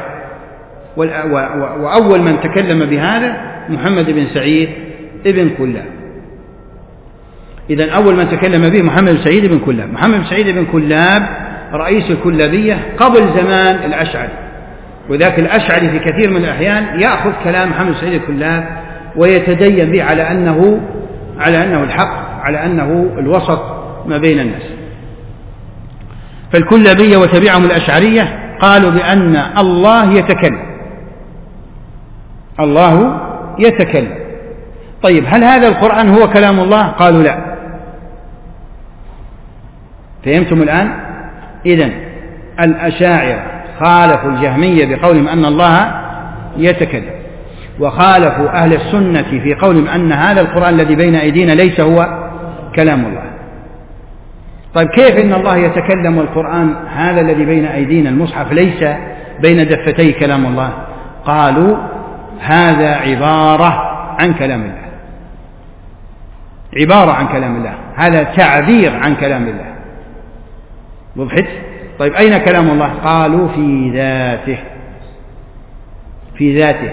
وأول من تكلم بهذا محمد بن سعيد ابن كلاب. إذن أول من تكلم به محمد بن سعيد بن كلاب. محمد بن سعيد بن كلاب رئيس الكلابية قبل زمان الأشعري، وذاك الأشعري في كثير من الأحيان يأخذ كلام محمد بن سعيد الكلاب ويتدين به على أنه على أنه الحق، على أنه الوسط ما بين الناس. فالكلابية وتبعهم الأشعرية قالوا بأن الله يتكلم، الله يتكلم. طيب هل هذا القرآن هو كلام الله؟ قالوا لا. فهمتم الآن؟ إذن الأشاعرة خالفوا الجهمية بقولهم أن الله يتكلم، وخالفوا أهل السنة في قولهم أن هذا القرآن الذي بين أيدينا ليس هو كلام الله. طيب كيف إن الله يتكلم والقرآن هذا الذي بين أيدينا المصحف ليس بين دفتي كلام الله؟ قالوا هذا عبارة عن كلام الله، عبارة عن كلام الله، هذا تعبير عن كلام الله. وضحت؟ طيب أين كلام الله؟ قالوا في ذاته، في ذاته،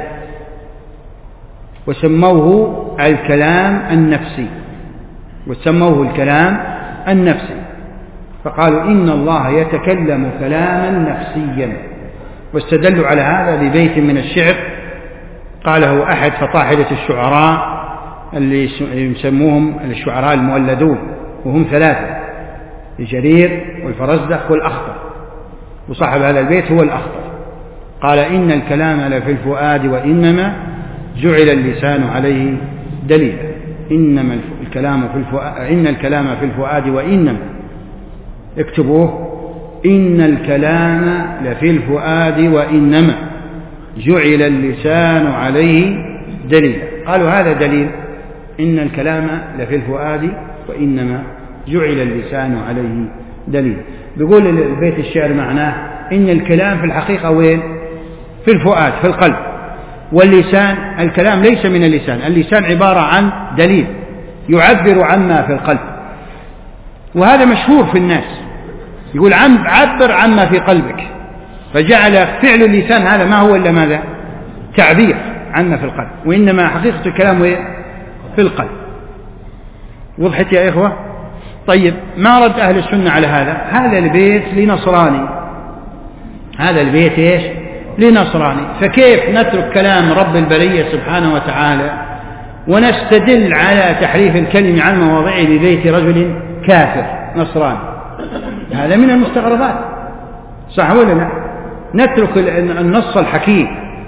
وسموه الكلام النفسي، وسموه الكلام النفسي، فقالوا إن الله يتكلم كلاما نفسيا. واستدلوا على هذا ببيت من الشعر قاله أحد فطاحلة الشعراء اللي يسموهم الشعراء المولدون، وهم ثلاثة: الجرير والفرزدق والأخطر، وصاحب هذا البيت هو الأخطر. قال إن الكلام لفي الفؤاد وإنما جعل اللسان عليه دليلا. إنما الكلام في الفؤاد، إن الكلام في الفؤاد وإنما، اكتبوه، إن الكلام لفي الفؤاد وإنما جعل اللسان عليه دليلا. قالوا هذا دليل، إن الكلام لفي الفؤاد وإنما جعل اللسان عليه دليل. بيقول البيت الشعر معناه إن الكلام في الحقيقة وين؟ في الفؤاد، في القلب، واللسان الكلام ليس من اللسان، اللسان عبارة عن دليل يعبر عما في القلب، وهذا مشهور في الناس، يقول عبر عما في قلبك، فجعل فعل اللسان هذا ما هو إلا ماذا؟ تعبير عما في القلب، وإنما حقيقة الكلام في القلب. وضحت يا إخوة؟ طيب ما رد أهل السنة على هذا؟ هذا البيت لنصراني، هذا البيت إيش؟ لنصراني، فكيف نترك كلام رب البرية سبحانه وتعالى ونستدل على تحريف الكلم عن مواضعه ببيت رجل كافر نصراني؟ هذا من المستغربات، صح ولا لا؟ نترك النص الحكيم،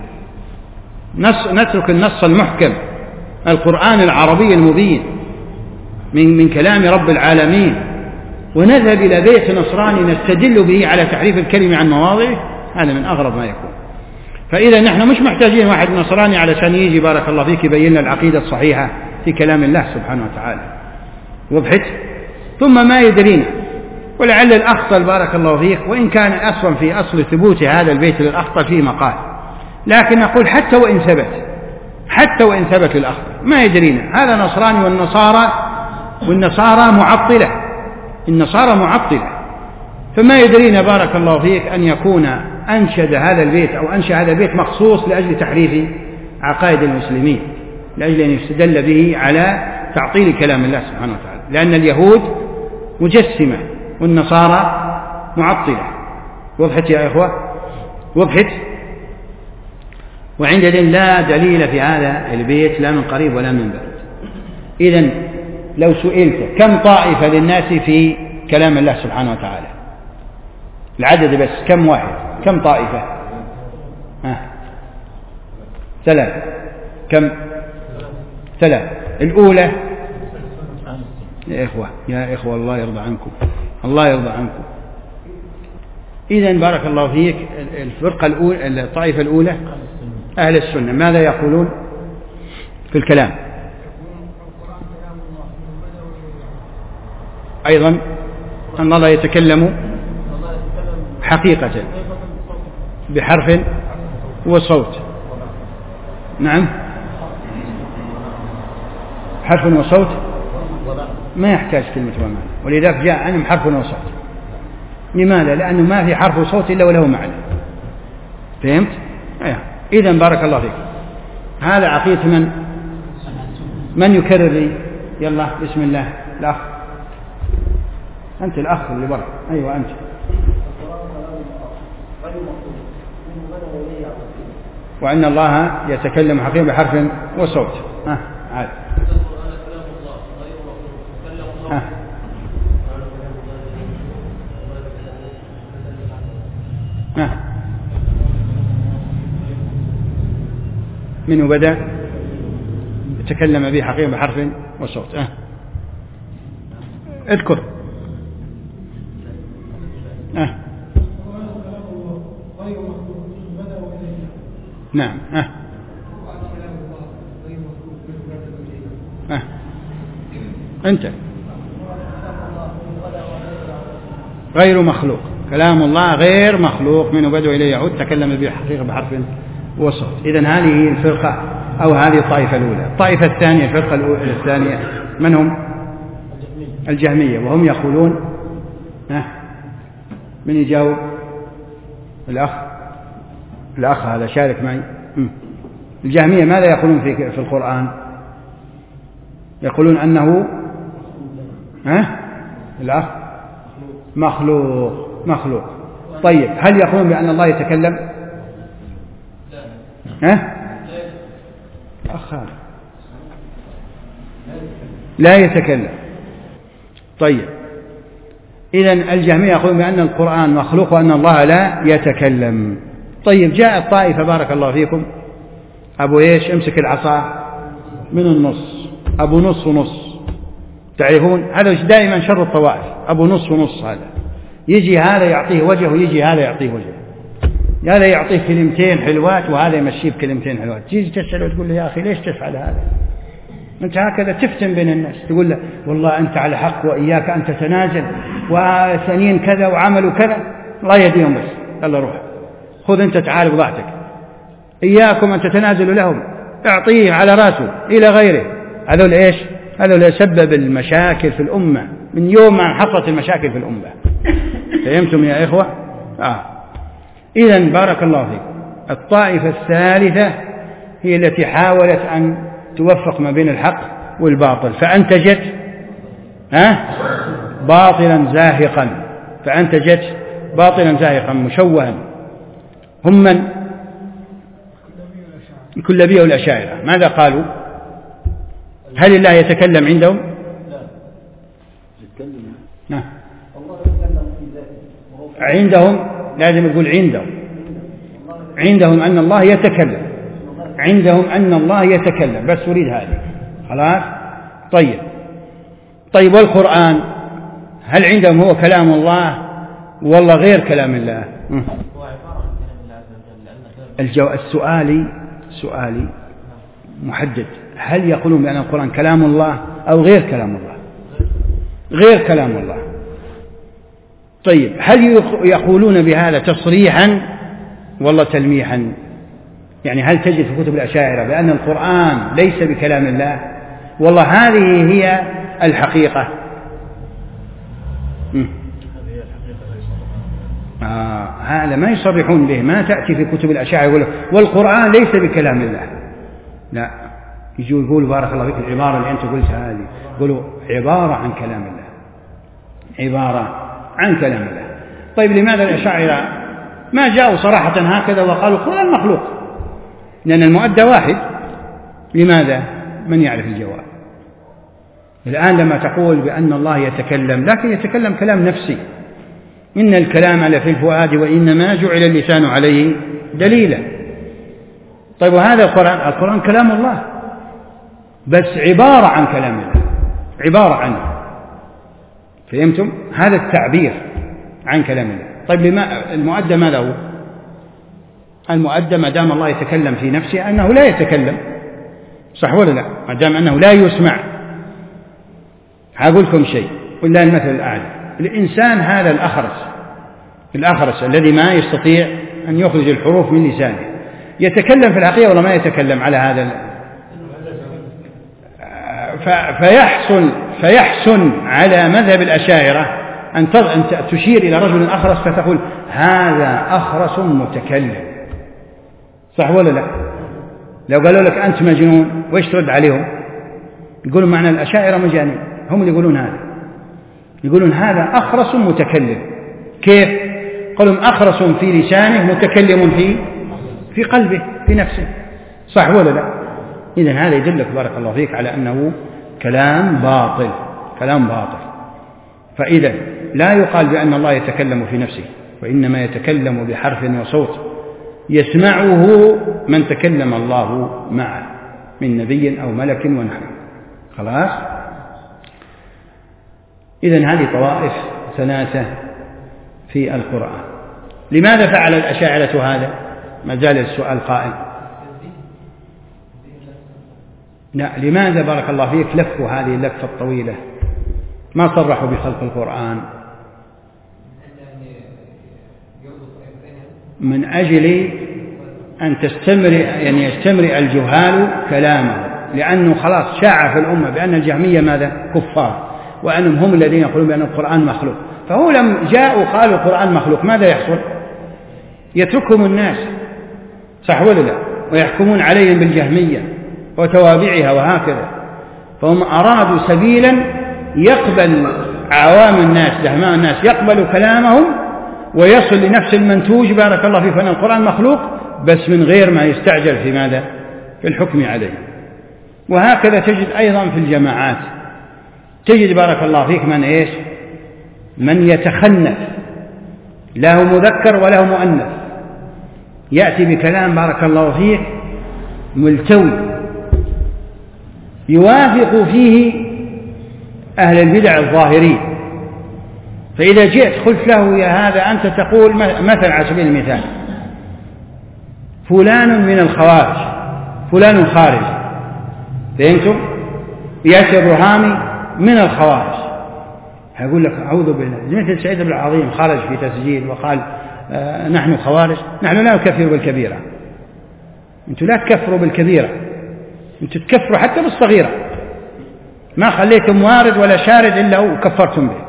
نترك النص المحكم، القرآن العربي المبين من من كلام رب العالمين، ونذهب إلى بيت نصراني نستدل به على تحريف الكلمة عن مواضعه؟ هذا من أغرب ما يكون. فإذا نحن مش محتاجين واحد نصراني علشان يجي بارك الله فيك يبين لنا العقيدة الصحيحة في كلام الله سبحانه وتعالى. وضحت؟ ثم ما يدرينا، ولعل الأخطل بارك الله فيك، وإن كان أصلا في أصل ثبوت هذا البيت للأخطل فيه مقال، لكن نقول حتى وإن ثبت، حتى وإن ثبت للأخطل ما يدرينا، هذا نصراني، والنصارى والنصارى معطلة، النصارى معطلة، فما يدرينا بارك الله فيك أن يكون أنشد هذا البيت أو أنشأ هذا البيت مخصوص لأجل تحريف عقائد المسلمين، لأجل أن يستدل به على تعطيل كلام الله سبحانه وتعالى، لأن اليهود مجسمة والنصارى معطلة. وضحت يا إخوة؟ وضحت؟ وعندئذ لا دليل في هذا البيت لا من قريب ولا من بعيد. إذن لو سئلت كم طائفة للناس في كلام الله سبحانه وتعالى، العدد بس كم واحد، كم طائفة؟ آه. ثلاث. كم؟ ثلاث. الأولى يا إخوة، يا إخوة الله يرضى عنكم، الله يرضى عنكم. إذن بارك الله فيك، الفرقة الأولى، الطائفة الأولى أهل السنة، ماذا يقولون في الكلام؟ أيضا أن الله يتكلم حقيقة بحرف وصوت. نعم، حرف وصوت ما يحتاج كلمة ومعنى، ولذلك جاء عنهم حرف وصوت. لماذا؟ لأنه ما في حرف وصوت إلا وله معنى. فهمت؟ أيه. إذن بارك الله فيك، هذا عقيدة من من يكرر لي؟ يلا بسم الله. الأخ، أنت الأخ اللي برا. أيوة أنت. وأن الله يتكلم حقيقة بحرف وصوت. ها عاد. ها. ها. منه بدأ تكلم به حقيقة بحرف وصوت. أه. اذكر. أه. نعم. أه. أه. أنت غير مخلوق، كلام الله غير مخلوق، منه بدء إليه يعود، تكلم به حقيقة بحرف وصوت. إذن هذه الفرقة أو هذه الطائفة الأولى. الطائفة الثانية، الفرقة الثانية من هم؟ الجهمية، وهم يقولون ها من يجاوب؟ الأخ الأخ هذا شارك معي. الجهمية ماذا يقولون في في القرآن؟ يقولون أنه ها الأخ مخلوق مخلوق. طيب هل يقولون بأن الله يتكلم؟ ها أخ هذا لا يتكلم. طيب إذن الجهمية يقولون بأن القرآن مخلوق وأن الله لا يتكلم. طيب جاء الطائفة بارك الله فيكم أبو إيش؟ امسك العصا من النص، أبو نص ونص، تعرفون هذا دائما شر الطوائف، أبو نص ونص. هذا يجي هذا يعطيه وجه ويجي هذا يعطيه وجه، هذا يعطيه كلمتين حلوات وهذا يمشيه بكلمتين حلوات. تيجي تسأله وتقول له يا أخي ليش تفعل هذا؟ أنت هكذا تفتن بين الناس، تقول له والله أنت على حق وإياك أن تتنازل وثانيين كذا وعملوا كذا، الله يهديهم بس، يلا روح خذ أنت تعال بضاعتك، إياكم أن تتنازلوا لهم، اعطيه على راسه إلى غيره. هذول إيش؟ هذول سبب المشاكل في الأمة من يوم ما حصلت المشاكل في الأمة. فهمتم يا إخوة؟ آه. إذن بارك الله فيكم الطائفة الثالثة هي التي حاولت أن توفق ما بين الحق والباطل، فأنتجت ها باطلا زاهقا، فأنتجت باطلا زاهقا مشوها. هم من؟ الكلابية والأشاعرة. ماذا قالوا؟ هل الله يتكلم عندهم؟ لا. عندهم لازم يقول عندهم عندهم أن الله يتكلم، عندهم أن الله يتكلم، بس أريد هذه خلاص. طيب طيب والقرآن هل عندهم هو كلام الله والله غير كلام الله؟ الجو... السؤالي سؤالي محدد، هل يقولون بأن القرآن كلام الله أو غير كلام الله؟ غير كلام الله. طيب هل يقولون بهذا تصريحا والله تلميحا؟ يعني هل تجد في كتب الأشاعرة بأن القرآن ليس بكلام الله والله هذه هي الحقيقة؟ آه هذا ما يصرحون به، ما تأتي في كتب الأشاعرة يقول والقرآن ليس بكلام الله، لا، يجوا يقولوا بارك الله فيك العبارة اللي أنت قلتها هذه، يقولوا عبارة عن كلام الله، عبارة عن كلام الله. طيب لماذا الأشاعرة ما جاءوا صراحة هكذا وقالوا القرآن مخلوق؟ لأن المؤدى واحد. لماذا؟ من يعرف الجواب؟ الآن لما تقول بأن الله يتكلم، لكن يتكلم كلام نفسي، إن الكلام على في الفؤاد وإنما جعل اللسان عليه دليلا. طيب وهذا القرآن؟ القرآن كلام الله بس عبارة عن كلام الله، عبارة عنه. فهمتم؟ هذا التعبير عن كلام الله. طيب لما المؤدى ماذا هو؟ المؤدى ما دام الله يتكلم في نفسه أنه لا يتكلم، صح ولا لا؟ ما دام أنه لا يسمع. هقول لكم شيء والله المثل الأعلى، الإنسان هذا الأخرس الأخرس الذي ما يستطيع أن يخرج الحروف من لسانه، يتكلم في الحقيقة ولا ما يتكلم على هذا؟ فيحسن فيحسن على مذهب الأشاعرة أن تشير إلى رجل أخرس فتقول هذا أخرس متكلم، صح ولا لا؟ لو قالوا لك أنت مجنون وإيش ترد عليهم؟ يقولون معنى الأشاعرة مجانين، هم اللي يقولون هذا، يقولون هذا أخرس متكلم. كيف؟ قالوا أخرس في لسانه متكلم في في قلبه في نفسه، صح ولا لا؟ إذن هذا يدلك بارك الله فيك على أنه كلام باطل، كلام باطل. فإذا لا يقال بأن الله يتكلم في نفسه، وإنما يتكلم بحرف وصوت، يسمعه من تكلم الله معه من نبي أو ملك ونحو. خلاص. إذن هذه طوائف ثلاثة في القرآن. لماذا فعل الأشاعرة هذا؟ ما زال السؤال قائم. لا، لماذا بارك الله فيك لفوا هذه اللفة الطويلة؟ ما صرحوا بخلق القرآن من أجل أن تستمر يعني يستمر الجهال كلامه، لأنه خلاص شاع في الأمة بأن الجهمية ماذا؟ كفار، وأنهم هم الذين يقولون بأن القرآن مخلوق. فهو لم جاءوا قالوا القرآن مخلوق، ماذا يحصل؟ يتركهم الناس، صح ولا لا؟ ويحكمون عليهم بالجهمية وتوابعها وهكذا. فهم أرادوا سبيلا يقبل عوام الناس دهماء الناس يقبل كلامهم ويصل لنفس المنتوج بارك الله فيه، فإن القرآن مخلوق بس من غير ما يستعجل في ماذا؟ في الحكم عليه. وهكذا تجد أيضا في الجماعات، تجد بارك الله فيك من إيش؟ من يتخنف، له مذكر وله مؤنث، يأتي بكلام بارك الله فيك ملتوي يوافق فيه أهل البدع الظاهرين. فإذا جئت قلت له يا هذا أنت تقول مثلا على سبيل المثال فلان من الخوارج، فلان خارج، فهمتم؟ يأتي الرهامي من الخوارج، هيقول لك أعوذ بالله. مثل سعيد بن العظيم خرج في تسجيل وقال آه نحن خوارج، نحن لا نكفر بالكبيرة. أنتم لا تكفروا بالكبيرة، أنتم تكفروا حتى بالصغيرة، ما خليتم وارد ولا شارد إلا وكفرتم به.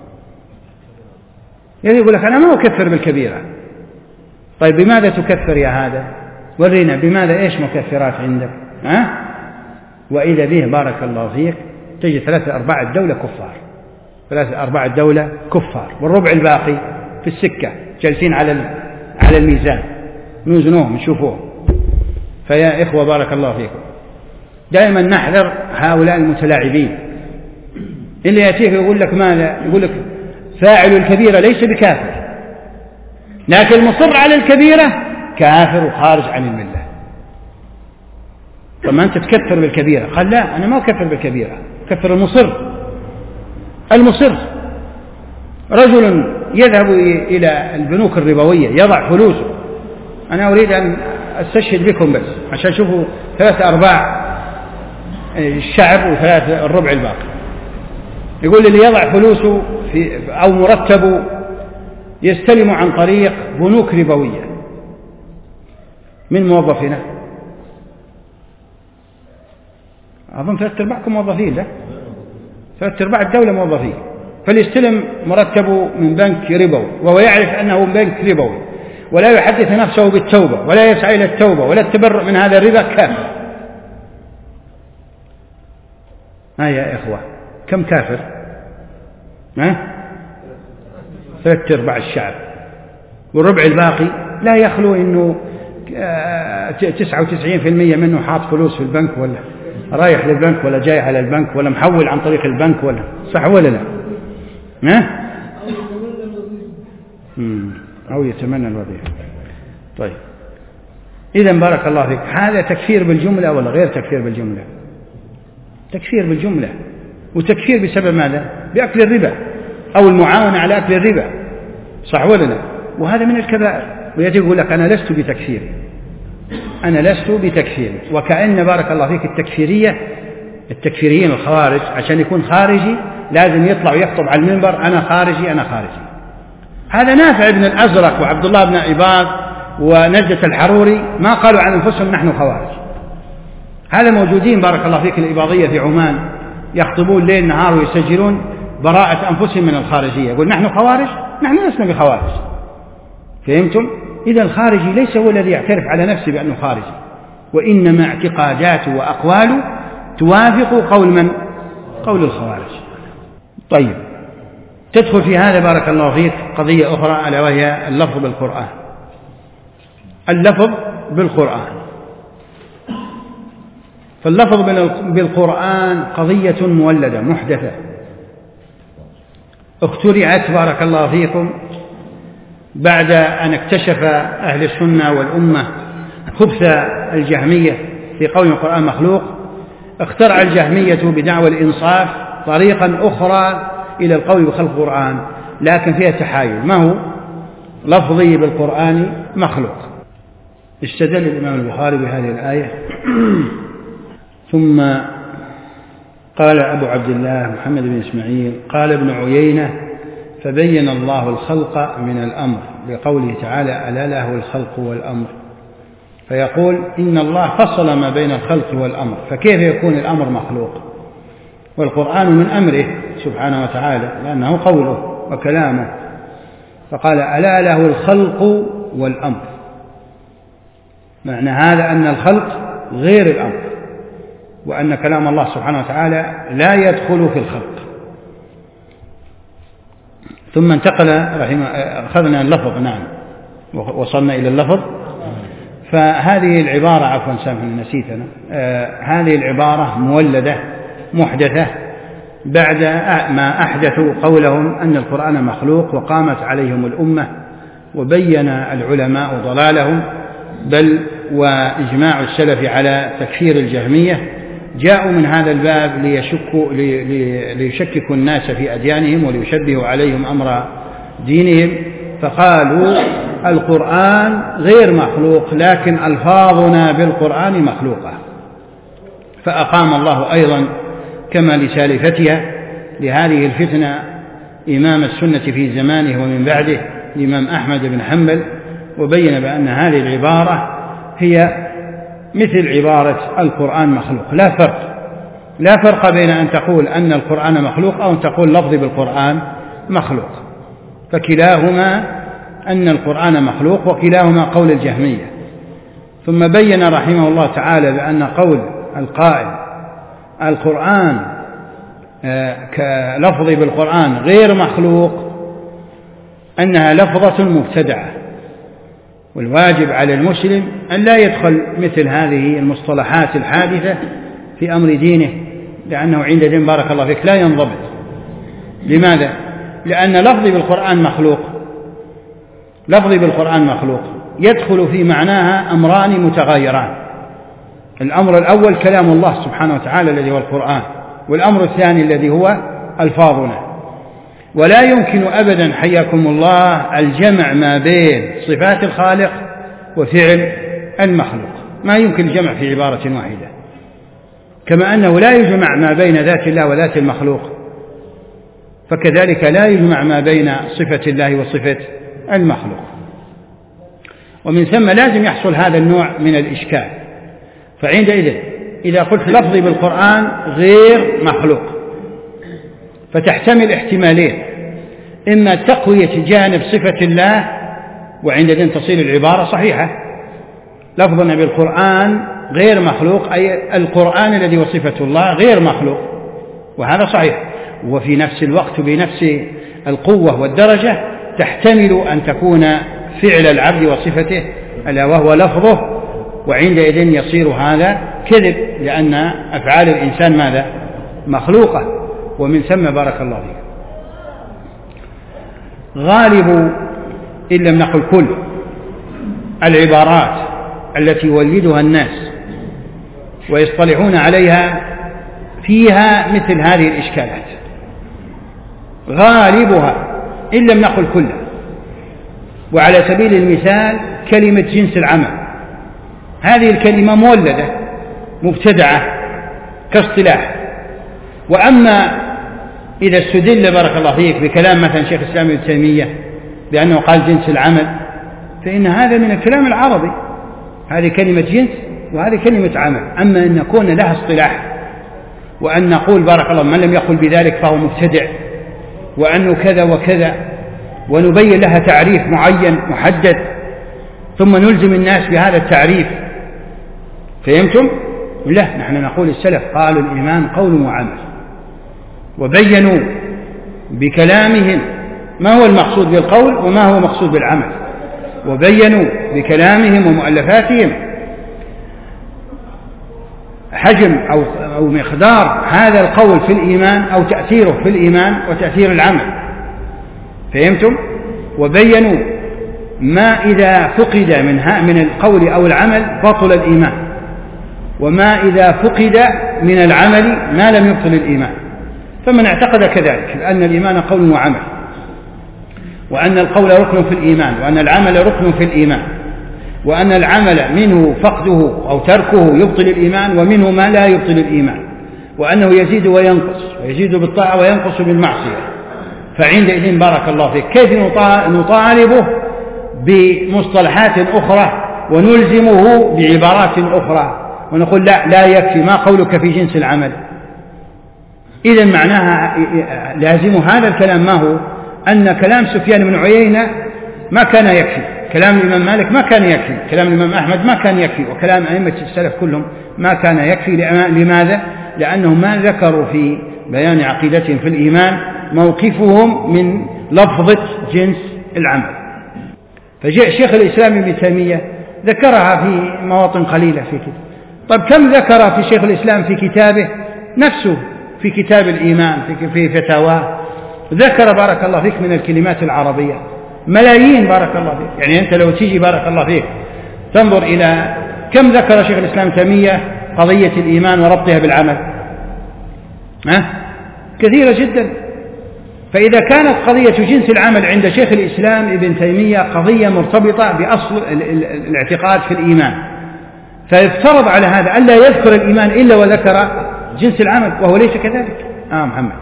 يعني يقول لك أنا ما أكفر بالكبيرة. طيب بماذا تكفر يا هذا؟ ورينا بماذا، إيش مكفرات عندك؟ ها؟ وإذا به بارك الله فيك تجي ثلاثة أرباع الدولة كفار، ثلاثة أرباع الدولة كفار، والربع الباقي في السكة جالسين على على الميزان نوزنوهم نشوفوهم. فيا إخوة بارك الله فيكم دائما نحذر هؤلاء المتلاعبين اللي يأتيه يقول لك ماذا؟ يقول لك فاعل الكبيرة ليس بكافر، لكن المصر على الكبيرة كافر وخارج عن الملة. طب ما أنت تكفر بالكبيرة؟ قال لا أنا ما أكفر بالكبيرة، أكفر المصر. المصر رجل يذهب إلى البنوك الربوية يضع فلوسه، أنا أريد أن أستشهد بكم بس عشان شوفوا ثلاثة أرباع الشعب وثلاثة الربع الباقي. يقول اللي يضع فلوسه في أو مرتبه يستلم عن طريق بنوك ربوية من موظفينا، أظن ثلاثة أرباعكم موظفين، لا ثلاثة أرباع الدولة موظفين، فليستلم مرتبه من بنك ربوي وهو يعرف أنه بنك ربوي ولا يحدث نفسه بالتوبة ولا يسعى إلى التوبة ولا التبرؤ من هذا الربا، كافر. ها يا إخوة كم كافر؟ ها؟ ثلاثة أرباع الشعب، والربع الباقي لا يخلو إنه تسعة وتسعين في المية منه حاط فلوس في البنك ولا رايح للبنك ولا جاي على البنك ولا محول عن طريق البنك ولا صح ولا لا؟ ها؟ أو يتمنى الوظيفة. طيب إذا بارك الله فيك هذا تكفير بالجملة ولا غير تكفير بالجملة؟ تكفير بالجملة، وتكفير بسبب ماذا؟ بأكل الربا أو المعاونة على أكل الربا، صح ولا لا؟ وهذا من الكبائر. ويجي يقول لك أنا لست بتكفير، أنا لست بتكفير، وكأن بارك الله فيك التكفيرية التكفيريين الخوارج عشان يكون خارجي لازم يطلع ويخطب على المنبر أنا خارجي أنا خارجي. هذا نافع بن الأزرق وعبد الله بن عباد ونجدة الحروري ما قالوا عن أنفسهم نحن خوارج. هذا موجودين بارك الله فيك الإباضية في عمان يخطبون ليل نهار ويسجلون براءة أنفسهم من الخارجية، يقول نحن خوارج، نحن لسنا بخوارج. فهمتم؟ إذا الخارجي ليس هو الذي يعترف على نفسه بأنه خارجي، وإنما اعتقاداته وأقواله توافق قول من؟ قول الخوارج. طيب تدخل في هذا بارك الله فيك قضية أخرى ألا وهي اللفظ بالقرآن. اللفظ بالقرآن، فاللفظ بالقرآن قضية مولدة محدثة اخترعت بارك الله فيكم بعد أن اكتشف أهل السنة والأمة خبث الجهمية في قول القرآن مخلوق، اخترع الجهمية بدعوى الإنصاف طريقا أخرى إلى القول بخلق القرآن، لكن فيها تحايل، ما هو لفظي بالقرآن مخلوق. استدل الإمام البخاري بهذه الآية. ثم قال أبو عبد الله محمد بن إسماعيل قال ابن عيينة فبين الله الخلق من الأمر لقوله تعالى ألا له الخلق والأمر، فيقول إن الله فصل ما بين الخلق والأمر، فكيف يكون الأمر مخلوق والقرآن من أمره سبحانه وتعالى لأنه قوله وكلامه، فقال ألا له الخلق والأمر، معنى هذا أن الخلق غير الأمر، وأن كلام الله سبحانه وتعالى لا يدخل في الخلق. ثم انتقل رحمه أخذنا اللفظ، نعم وصلنا إلى اللفظ. فهذه العبارة عفوا سامحني نسيتنا، آه هذه العبارة مولدة محدثة بعد ما أحدثوا قولهم أن القرآن مخلوق، وقامت عليهم الأمة وبين العلماء ضلالهم، بل وإجماع السلف على تكفير الجهمية، جاءوا من هذا الباب ليشكوا ليشككوا الناس في أديانهم وليشبهوا عليهم أمر دينهم، فقالوا القرآن غير مخلوق لكن ألفاظنا بالقرآن مخلوقة. فأقام الله أيضا كما لسالفتها لهذه الفتنة إمام السنة في زمانه ومن بعده الإمام أحمد بن حنبل، وبين بأن هذه العبارة هي مثل عبارة القرآن مخلوق، لا فرق لا فرق بين أن تقول أن القرآن مخلوق أو أن تقول لفظي بالقرآن مخلوق، فكلاهما أن القرآن مخلوق وكلاهما قول الجهمية. ثم بين رحمه الله تعالى بأن قول القائل القرآن كلفظي بالقرآن غير مخلوق أنها لفظة مبتدعة، والواجب على المسلم أن لا يدخل مثل هذه المصطلحات الحادثة في أمر دينه، لأنه عند دين بارك الله فيك لا ينضبط. لماذا؟ لأن لفظي بالقرآن مخلوق لفظي بالقرآن مخلوق يدخل في معناها أمران متغايران، الأمر الأول كلام الله سبحانه وتعالى الذي هو القرآن، والأمر الثاني الذي هو ألفاظنا. ولا يمكن أبدا حياكم الله الجمع ما بين صفات الخالق وفعل المخلوق، ما يمكن الجمع في عبارة واحدة، كما أنه لا يجمع ما بين ذات الله وذات المخلوق، فكذلك لا يجمع ما بين صفة الله وصفة المخلوق. ومن ثم لازم يحصل هذا النوع من الإشكال. فعندئذ إذا قلت لفظي بالقرآن غير مخلوق فتحتمل احتمالين، إما تقوية جانب صفة الله، وعندئذ تصير العبارة صحيحة، لفظنا بالقرآن غير مخلوق أي القرآن الذي وصفة الله غير مخلوق، وهذا صحيح، وفي نفس الوقت بنفس القوة والدرجة تحتمل أن تكون فعل العبد وصفته ألا وهو لفظه، وعندئذ يصير هذا كذب، لأن أفعال الإنسان ماذا؟ مخلوقة. ومن ثم بارك الله فيك غالب إن لم نقل كل العبارات التي يولدها الناس ويصطلحون عليها فيها مثل هذه الإشكالات، غالبها إن لم نقل كلها. وعلى سبيل المثال كلمة جنس العمل، هذه الكلمة مولدة مبتدعة كاصطلاح. وأما إذا استدل بارك الله فيك بكلام مثلا شيخ الإسلام ابن تيمية بأنه قال جنس العمل، فإن هذا من الكلام العربي، هذه كلمة جنس وهذه كلمة عمل. أما أن نكون لها اصطلاح وأن نقول بارك الله من لم يقل بذلك فهو مبتدع، وأنه كذا وكذا، ونبين لها تعريف معين محدد ثم نلزم الناس بهذا التعريف، فهمتم؟ لا، نحن نقول السلف قالوا الإيمان قول وعمل، وبينوا بكلامهم ما هو المقصود بالقول وما هو مقصود بالعمل، وبينوا بكلامهم ومؤلفاتهم حجم أو, أو مقدار هذا القول في الإيمان أو تأثيره في الإيمان وتأثير العمل، فهمتم؟ وبينوا ما إذا فقد من من القول أو العمل بطل الإيمان، وما إذا فقد من العمل ما لم يبطل الإيمان. فمن اعتقد كذلك أن الإيمان قول وعمل، وأن القول ركن في الإيمان، وأن العمل ركن في الإيمان، وأن العمل منه فقده أو تركه يبطل الإيمان، ومنه ما لا يبطل الإيمان، وأنه يزيد وينقص، ويزيد بالطاعة وينقص بالمعصية، فعندئذ بارك الله فيك كيف نطالبه بمصطلحات أخرى ونلزمه بعبارات أخرى ونقول لا لا يكفي، ما قولك في جنس العمل؟ إذن معناها لازم هذا الكلام ما هو؟ أن كلام سفيان بن عيينة ما كان يكفي، كلام الإمام مالك ما كان يكفي، كلام الإمام أحمد ما كان يكفي، وكلام أئمة السلف كلهم ما كان يكفي. لماذا؟ لأنهم ما ذكروا في بيان عقيدتهم في الإيمان موقفهم من لفظة جنس العمل. فجاء شيخ الإسلام ابن تيمية ذكرها في مواطن قليلة في كتاب. طيب كم ذكر في شيخ الإسلام في كتابه نفسه في كتاب الإيمان في فتاواه؟ ذكر بارك الله فيك من الكلمات العربية ملايين بارك الله فيك. يعني أنت لو تيجي بارك الله فيك تنظر إلى كم ذكر شيخ الإسلام تيمية قضية الإيمان وربطها بالعمل، ها؟ كثيرة جدا. فإذا كانت قضية جنس العمل عند شيخ الإسلام ابن تيمية قضية مرتبطة بأصل الاعتقاد في الإيمان، فيفترض على هذا ألا يذكر الإيمان إلا وذكر جنس العمل، وهو ليس كذلك. آه محمد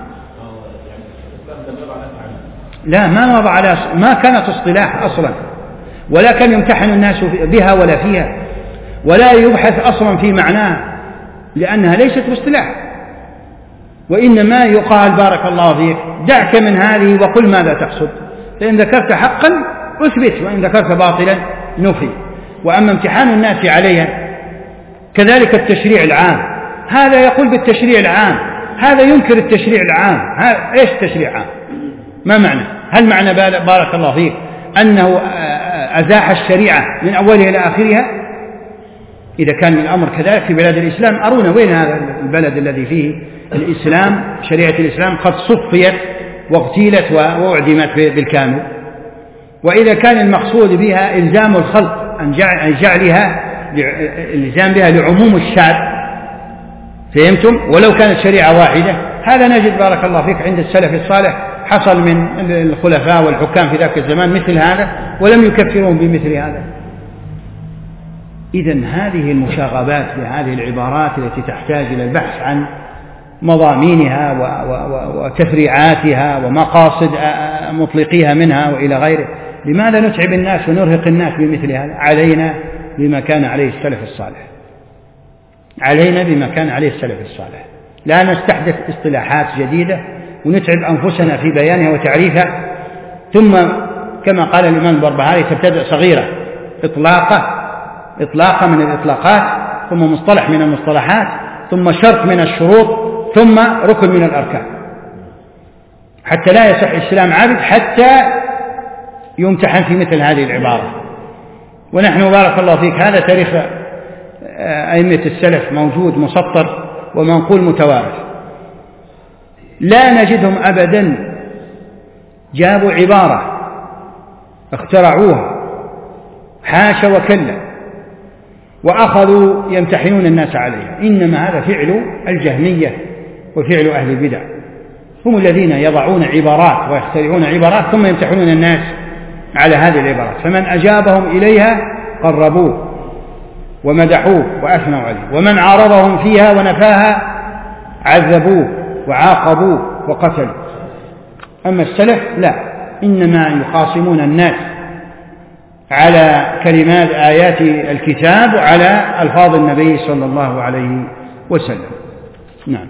لا ما وضع على ما كانت اصطلاح أصلا، ولا كان يمتحن الناس بها ولا فيها، ولا يبحث أصلا في معناها، لأنها ليست باصطلاح. وإنما يقال بارك الله فيك دعك من هذه وقل ماذا تقصد، فإن ذكرت حقا أثبت، وإن ذكرت باطلا نفي. وأما امتحان الناس عليها كذلك التشريع العام، هذا يقول بالتشريع العام، هذا ينكر التشريع العام. إيش تشريع عام؟ ما معنى؟ هل معنى بارك الله فيك أنه أزاح الشريعة من أولها إلى آخرها؟ إذا كان الأمر كذلك في بلاد الإسلام أرونا وين هذا البلد الذي فيه الإسلام شريعة الإسلام قد صفيت واغتيلت وأعدمت بالكامل. وإذا كان المقصود بها إلزام الخلق أن جعلها الإلزام بها لعموم الشعب، فهمتم؟ ولو كانت شريعة واحدة، هذا نجد بارك الله فيك عند السلف الصالح حصل من الخلفاء والحكام في ذاك الزمان مثل هذا ولم يكفرون بمثل هذا. إذن هذه المشاغبات بهذه العبارات التي تحتاج إلى البحث عن مضامينها وتفريعاتها ومقاصد مطلقيها منها وإلى غيره، لماذا نتعب الناس ونرهق الناس بمثل هذا؟ علينا بما كان عليه السلف الصالح، علينا بما كان عليه السلف الصالح، لا نستحدث اصطلاحات جديدة ونتعب أنفسنا في بيانها وتعريفها، ثم كما قال الإمام البربهاري تبتدأ صغيرة إطلاقة إطلاقة من الإطلاقات، ثم مصطلح من المصطلحات، ثم شرط من الشروط، ثم ركن من الأركان، حتى لا يصح إسلام عبد حتى يمتحن في مثل هذه العبارة. ونحن بارك الله فيك هذا تاريخ أئمة السلف موجود مسطر ومنقول متوارث، لا نجدهم أبدا جابوا عبارة اخترعوها حاشا وكلا وأخذوا يمتحنون الناس عليها، إنما هذا فعل الجهمية وفعل أهل البدع، هم الذين يضعون عبارات ويخترعون عبارات ثم يمتحنون الناس على هذه العبارات، فمن أجابهم إليها قربوه ومدحوه وأثنوا عليه، ومن عارضهم فيها ونفاها عذبوه وعاقبوه وقتلوا. أما السلف لا، إنما يخاصمون الناس على كلمات آيات الكتاب وعلى ألفاظ النبي صلى الله عليه وسلم. نعم.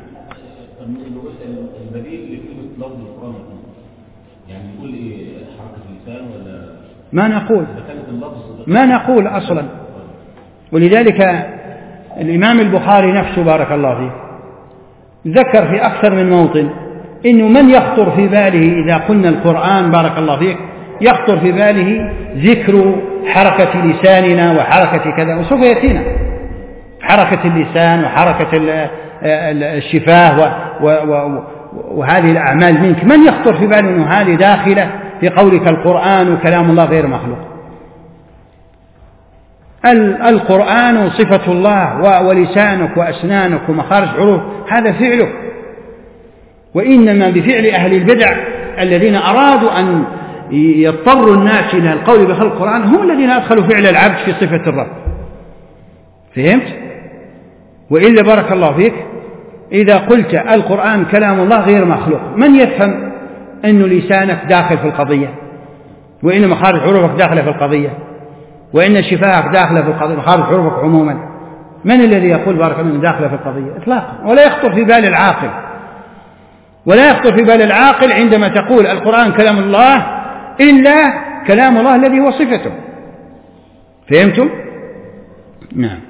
البديل لكلمة لفظ القرآن يعني يقول إيه؟ حركة اللسان ولا
ما نقول ما نقول أصلا. ولذلك الإمام البخاري نفسه بارك الله فيه ذكر في أكثر من موطن إنه من يخطر في باله إذا قلنا القرآن بارك الله فيك يخطر في باله ذكر حركة لساننا وحركة كذا، وسوف يأتينا حركة اللسان وحركة الشفاه وهذه الأعمال منك، من يخطر في باله أنه هذه داخلة في قولك القرآن وكلام الله غير مخلوق؟ القرآن صفة الله، ولسانك وأسنانك ومخارج حروف هذا فعلك، وإنما بفعل أهل البدع الذين أرادوا أن يضطروا الناس إلى القول بخلق القرآن هم الذين أدخلوا فعل العبد في صفة الرب. فهمت؟ وإلا بارك الله فيك إذا قلت القرآن كلام الله غير مخلوق، من يفهم أن لسانك داخل في القضية، وإن مخارج حروفك داخلة في القضية، وإن شفاهك داخلة في القضية، مخارج حروفك عموما؟ من الذي يقول بارك الله داخلة في القضية؟ إطلاقا. ولا يخطر في بال العاقل، ولا يخطر في بال العاقل عندما تقول القرآن كلام الله إلا كلام الله الذي هو صفته. فهمتم؟ نعم.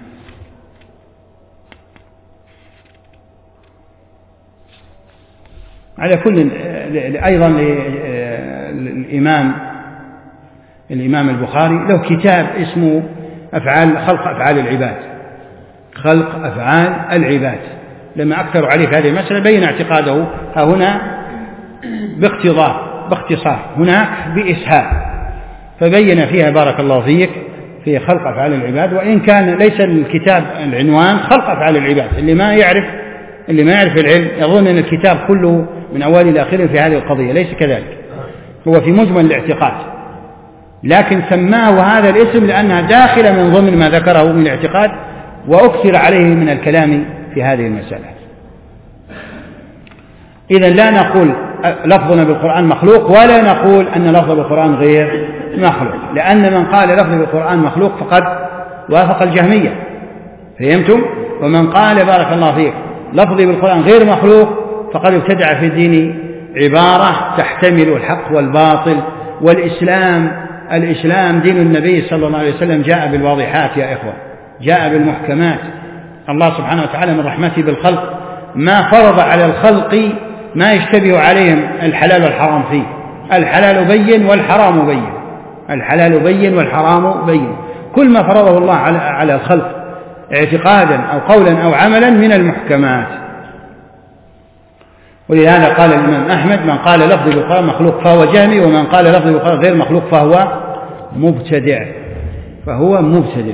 على كل أيضا للإمام الإمام البخاري له كتاب اسمه أفعال خلق أفعال العباد، خلق أفعال العباد. لما أكثر عليه في هذه المسألة بين اعتقاده ها هنا باقتضاء باختصار، هناك بإسهاب، فبين فيها بارك الله فيك في خلق أفعال العباد، وإن كان ليس الكتاب العنوان خلق أفعال العباد. اللي ما يعرف اللي ما يعرف العلم يظن أن الكتاب كله من أول إلى آخره في هذه القضية، ليس كذلك، هو في مجمل الاعتقاد، لكن سماه هذا الاسم لأنها داخلة من ضمن ما ذكره من الاعتقاد وأكثر عليه من الكلام في هذه المسألة. إذن لا نقول لفظنا بالقرآن مخلوق، ولا نقول أن لفظ بالقرآن غير مخلوق، لأن من قال لفظ بالقرآن مخلوق فقد وافق الجهمية. فهمتم؟ ومن قال بارك الله فيك لفظي بالقرآن غير مخلوق فقد ابتدع في الدين عبارة تحتمل الحق والباطل. والإسلام الإسلام دين النبي صلى الله عليه وسلم جاء بالواضحات يا إخوة، جاء بالمحكمات. الله سبحانه وتعالى من رحمته بالخلق ما فرض على الخلق ما يشتبه عليهم الحلال والحرام فيه. الحلال بين والحرام بين، الحلال بين والحرام بين، كل ما فرضه الله على الخلق اعتقادا أو قولا أو عملا من المحكمات. ولهذا قال الإمام أحمد من قال لفظ بالقرآن مخلوق فهو جهمي، ومن قال لفظ بالقرآن غير مخلوق فهو مبتدع، فهو مبتدع.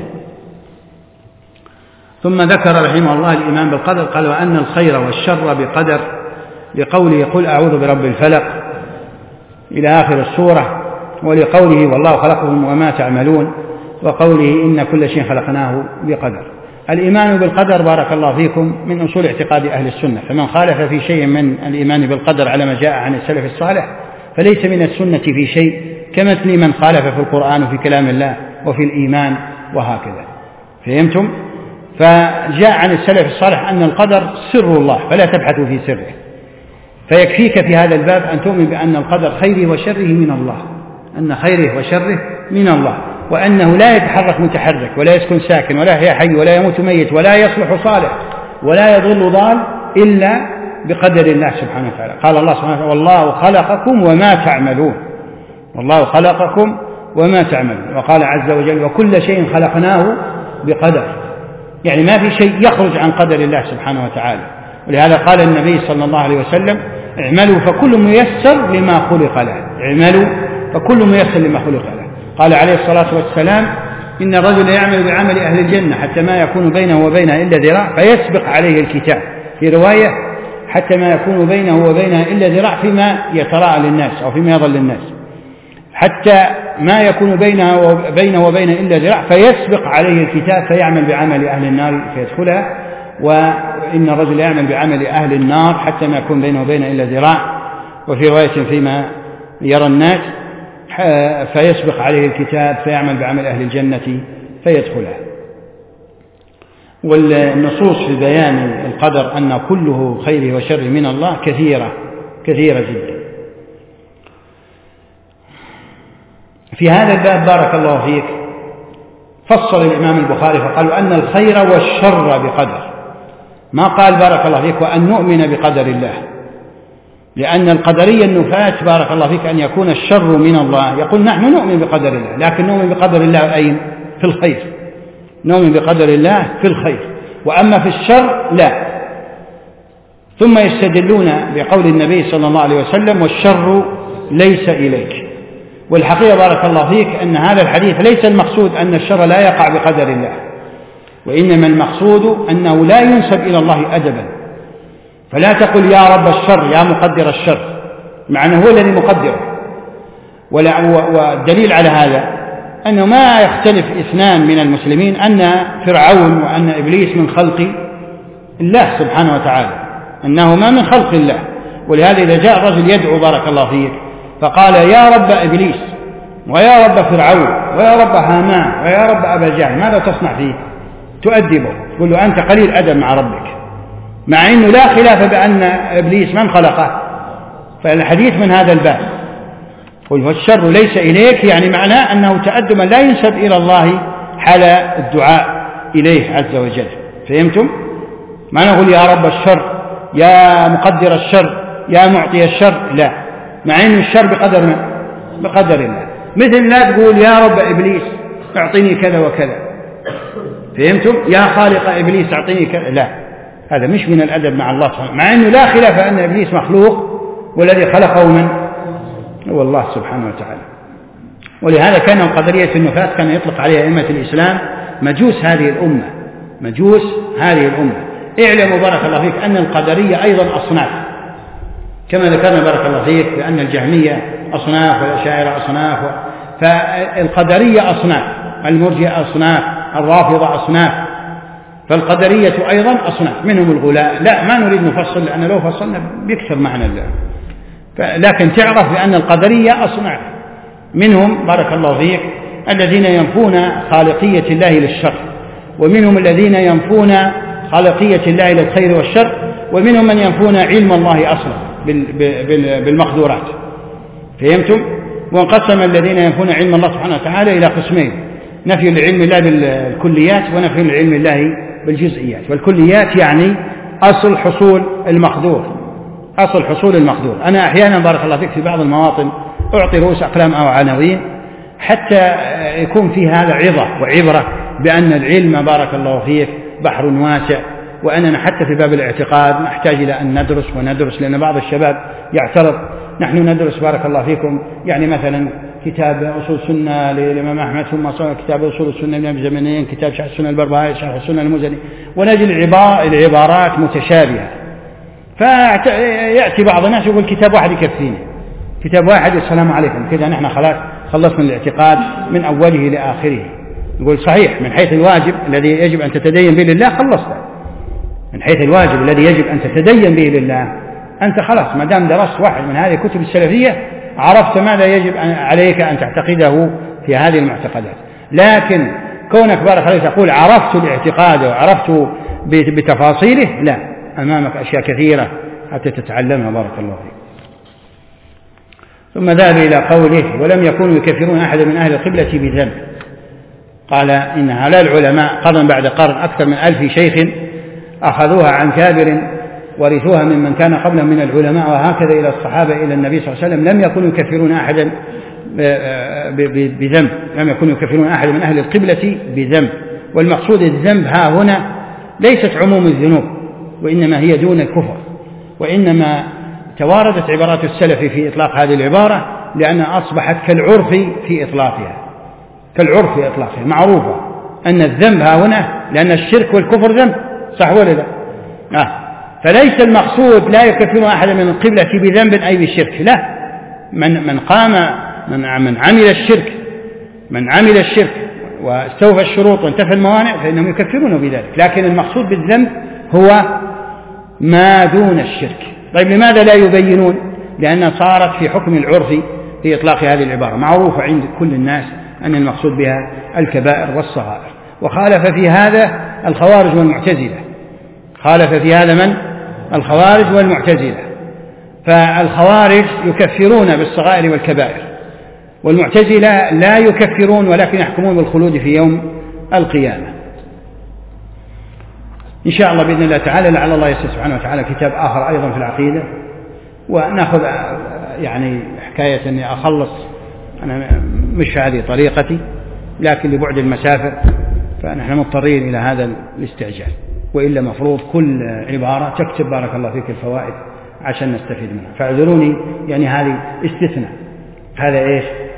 ثم ذكر رحمه الله الإيمان بالقدر، قال وأن الخير والشر بقدر، لقوله قل أعوذ برب الفلق إلى آخر السورة، ولقوله والله خلقكم وما تعملون، وقوله إن كل شيء خلقناه بقدر. الإيمان بالقدر بارك الله فيكم من أصول اعتقاد أهل السنة، فمن خالف في شيء من الإيمان بالقدر على ما جاء عن السلف الصالح فليس من السنة في شيء، كمثل من خالف في القرآن وفي كلام الله وفي الإيمان وهكذا. فهمتم؟ فجاء عن السلف الصالح أن القدر سر الله فلا تبحثوا في سره، فيكفيك في هذا الباب أن تؤمن بأن القدر خيره وشره من الله، أن خيره وشره من الله، وأنه لا يتحرك متحرك ولا يسكن ساكن ولا هي حي ولا يموت ميت ولا يصلح صالح ولا يضل ضال إلا بقدر الله سبحانه وتعالى. قال الله سبحانه وتعالى والله خلقكم وما تعملون، والله خلقكم وما تعملون. وقال عز وجل وكل شيء خلقناه بقدر، يعني ما في شيء يخرج عن قدر الله سبحانه وتعالى. ولهذا قال النبي صلى الله عليه وسلم اعملوا فكل ميسر لما خلق له، اعملوا فكل ميسر لما خلق له. قال عليه الصلاة والسلام إن الرجل يعمل بعمل أهل الجنة حتى ما يكون بينه وبينها إلا ذراع فيسبق عليه الكتاب، في رواية حتى ما يكون بينه وبينها إلا ذراع فيما يتراءى للناس أو فيما يظل للناس، حتى ما يكون بينه وبينه وبين إلا ذراع فيسبق عليه الكتاب فيعمل بعمل أهل النار فيدخلها، وإن الرجل يعمل بعمل أهل النار حتى ما يكون بينه وبين إلا ذراع، وفي رواية فيما يرى الناس فيسبق عليه الكتاب فيعمل بعمل أهل الجنة فيدخلها. والنصوص في بيان القدر أن كله خير وشر من الله كثيرة كثيرة جدا. في هذا الباب بارك الله فيك فصل الإمام البخاري فقال أن الخير والشر بقدر، ما قال بارك الله فيك وأن نؤمن بقدر الله، لأن القدرية النفاة بارك الله فيك أن يكون الشر من الله، يقول نحن نؤمن بقدر الله، لكن نؤمن بقدر الله أين؟ في الخير، نؤمن بقدر الله في الخير، وأما في الشر لا. ثم يستدلون بقول النبي صلى الله عليه وسلم والشر ليس إليك، والحقيقة بارك الله فيك أن هذا الحديث ليس المقصود أن الشر لا يقع بقدر الله، وإنما المقصود أنه لا ينسب إلى الله أدبا. فلا تقل يا رب الشر يا مقدر الشر، مع أنه هو الذي مقدره. والدليل على هذا أنه ما يختلف اثنان من المسلمين أن فرعون وأن إبليس من خلق الله سبحانه وتعالى، أنهما من خلق الله. ولهذا إذا جاء الرجل يدعو بارك الله فيك فقال يا رب إبليس ويا رب فرعون ويا رب هامان ويا رب أبا جهل، ماذا تصنع فيه؟ تؤدبه، تقول له أنت قليل أدب مع ربك، مع أنه لا خلاف بأن إبليس من خلقه. فالحديث من هذا الباب، والشر ليس إليك، يعني معناه أنه تأدبا لا ينسب إلى الله حال الدعاء إليه عز وجل. فهمتم؟ ما نقول يا رب الشر يا مقدر الشر يا معطي الشر، لا، مع أن الشر بقدر من؟ بقدر الله. مثل لا تقول يا رب إبليس اعطيني كذا وكذا، فهمتم؟ يا خالق إبليس اعطيني كذا، لا، هذا مش من الأدب مع الله سبحانه، مع أنه لا خلاف أن إبليس مخلوق والذي خلقه من؟ هو الله سبحانه وتعالى. ولهذا كان القدرية النفاة كان يطلق عليها أئمة الإسلام مجوس هذه الأمة، مجوس هذه الأمة. اعلموا بارك الله فيك أن القدرية أيضا أصناف، كما ذكرنا بارك الله فيك بأن الجهمية أصناف والأشاعرة أصناف، فالقدرية أصناف، المرجئة أصناف، الرافضة أصناف، فالقدرية أيضا أصناف، منهم الغلاء. لا، ما نريد نفصل لأن لو فصلنا بيكثر معنا الله، لكن تعرف بأن القدرية أصناف، منهم بارك الله فيك الذين ينفون خالقية الله للشر، ومنهم الذين ينفون خالقية الله للخير والشر، ومنهم من ينفون علم الله أصلا بالمقدورات. فهمتم؟ وانقسم الذين ينفون علم الله سبحانه وتعالى إلى قسمين: نفي العلم الله بالكليات ونفي العلم الله بالجزئيات. والكليات يعني أصل حصول المقدور، أصل حصول المقدور. أنا أحيانا بارك الله فيك في بعض المواطن أعطي رؤوس أقلام أو عناوين حتى يكون في هذا عظة وعبرة بأن العلم بارك الله فيك بحر واسع، وأننا حتى في باب الاعتقاد نحتاج إلى أن ندرس وندرس، لأن بعض الشباب يعترض نحن ندرس بارك الله فيكم يعني مثلا كتاب أصول السنة للإمام أحمد، ثم كتاب أصول السنة لابن زمنين، كتاب شرح السنة البربهاري، شرح السنة المزني، ونجد العبارات متشابهة. فيأتي بعض الناس يقول كتاب واحد يكفيني، كتاب واحد السلام عليكم كذا نحن خلاص خلصنا الاعتقاد من أوله لآخره. يقول صحيح، من حيث الواجب الذي يجب أن تتدين به لله خلصت، من حيث الواجب الذي يجب أن تتدين به لله أنت خلاص، ما دام درست واحد من هذه الكتب السلفية عرفت ماذا يجب عليك أن تعتقده في هذه المعتقدات. لكن كونك بارك الله تقول عرفت الاعتقاد وعرفت بتفاصيله، لا، أمامك أشياء كثيرة حتى تتعلمها بارك الله فيك. ثم ذهب إلى قوله: ولم يكونوا يكفرون أحد من أهل القبلة بذنب. قال إن هؤلاء العلماء قرن بعد قرن أكثر من ألف شيخ أخذوها عن كابر ورثوها ممن كان قبلهم من العلماء، وهكذا إلى الصحابة إلى النبي صلى الله عليه وسلم، لم يكونوا يكفرون أحدا بذنب، لم يكونوا يكفرون أحد من أهل القبلة بذنب. والمقصود الذنب ها هنا ليست عموم الذنوب، وإنما هي دون الكفر، وإنما تواردت عبارات السلف في إطلاق هذه العبارة لأنها أصبحت كالعرف في إطلاقها، كالعرف في إطلاقها، معروفة أن الذنب ها هنا لأن الشرك والكفر ذنب، صح ولا لا؟ آه. فليس المقصود لا يكفر أحد من القبلة بذنب أي بالشرك، لا، من من قام من من عمل الشرك من عمل الشرك واستوفى الشروط وانتفى الموانع فإنهم يكفرون بذلك. لكن المقصود بالذنب هو ما دون الشرك. طيب لماذا لا يبينون؟ لأنها صارت في حكم العرف في إطلاق هذه العبارة، معروفة عند كل الناس أن المقصود بها الكبائر والصغائر. وخالف في هذا الخوارج والمعتزلة، خالف في هذا من؟ الخوارج والمعتزلة. فالخوارج يكفرون بالصغائر والكبائر، والمعتزلة لا يكفرون ولكن يحكمون بالخلود في يوم القيامة. إن شاء الله بإذن الله تعالى لعل الله يسر سبحانه وتعالى كتاب آخر أيضا في العقيدة، ونأخذ يعني حكاية أني أخلص، أنا مش هذه طريقتي، لكن لبعد المسافة فنحن مضطرين إلى هذا الاستعجال، وإلا مفروض كل عبارة تكتب بارك الله فيك الفوائد عشان نستفيد منها. فاعذروني يعني هذه استثناء، هذا إيش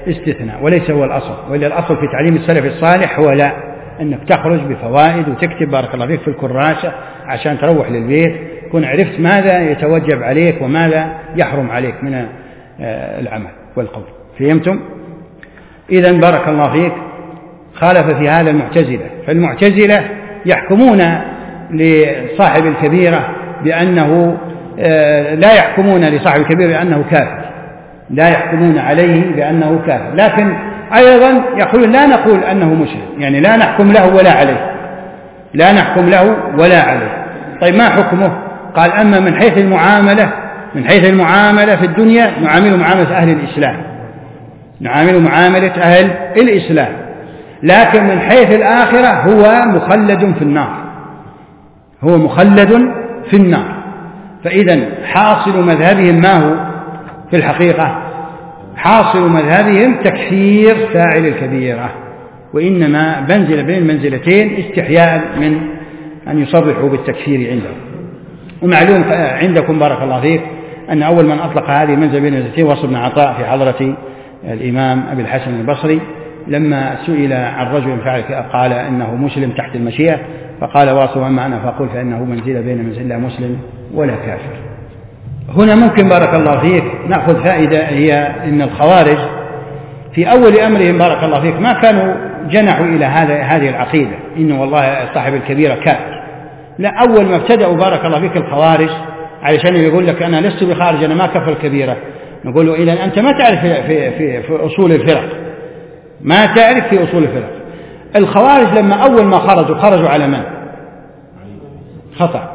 استثناء وليس هو الأصل. وإلا الأصل في تعليم السلف الصالح هو لا، أنك تخرج بفوائد وتكتب بارك الله فيك في الكراسة عشان تروح للبيت تكون عرفت ماذا يتوجب عليك وماذا يحرم عليك من العمل والقول. فهمتم؟ إذن بارك الله فيك خالف في هذا المعتزلة. فالمعتزلة يحكمون لصاحب الكبيرة بأنه لا يحكمون لصاحب الكبيرة بأنه كافر، لا يحكمون عليه بأنه كافر، لكن أيضا يقولون لا نقول أنه مسلم، يعني لا نحكم له ولا عليه، لا نحكم له ولا عليه. طيب ما حكمه؟ قال أما من حيث المعاملة، من حيث المعاملة في الدنيا نعامل معاملة أهل الإسلام، نعامل معاملة أهل الإسلام، لكن من حيث الآخرة هو مخلد في النار، هو مخلد في النار. فإذا حاصل مذهبهم ما هو في الحقيقة؟ حاصل مذهبهم تكفير فاعل الكبيرة، وإنما بنزل بين المنزلتين استحياء من أن يصرحوا بالتكفير عندهم. ومعلوم عندكم بارك الله فيك أن أول من أطلق هذه المنزلة بين المنزلتين وصل بن عطاء في حضرة الإمام أبي الحسن البصري لما سئل عن رجل فعل قال إنه مسلم تحت المشيئة، فقال واصل أما أنا فأقول فإنه منزلة بين منزل لا مسلم ولا كافر. هنا ممكن بارك الله فيك نأخذ فائدة، هي أن الخوارج في أول أمرهم بارك الله فيك ما كانوا جنحوا إلى هذا هذه العقيدة إنه والله صاحب الكبيرة كافر، لا، أول ما ابتدأوا بارك الله فيك الخوارج علشان يقول لك أنا لست بخارج أنا ما كفر الكبيرة، نقول له إذا أنت ما تعرف في, في, في, في أصول الفرق، ما تعرف في أصول الفرق. الخوارج لما أول ما خرجوا خرجوا على من؟ خطأ.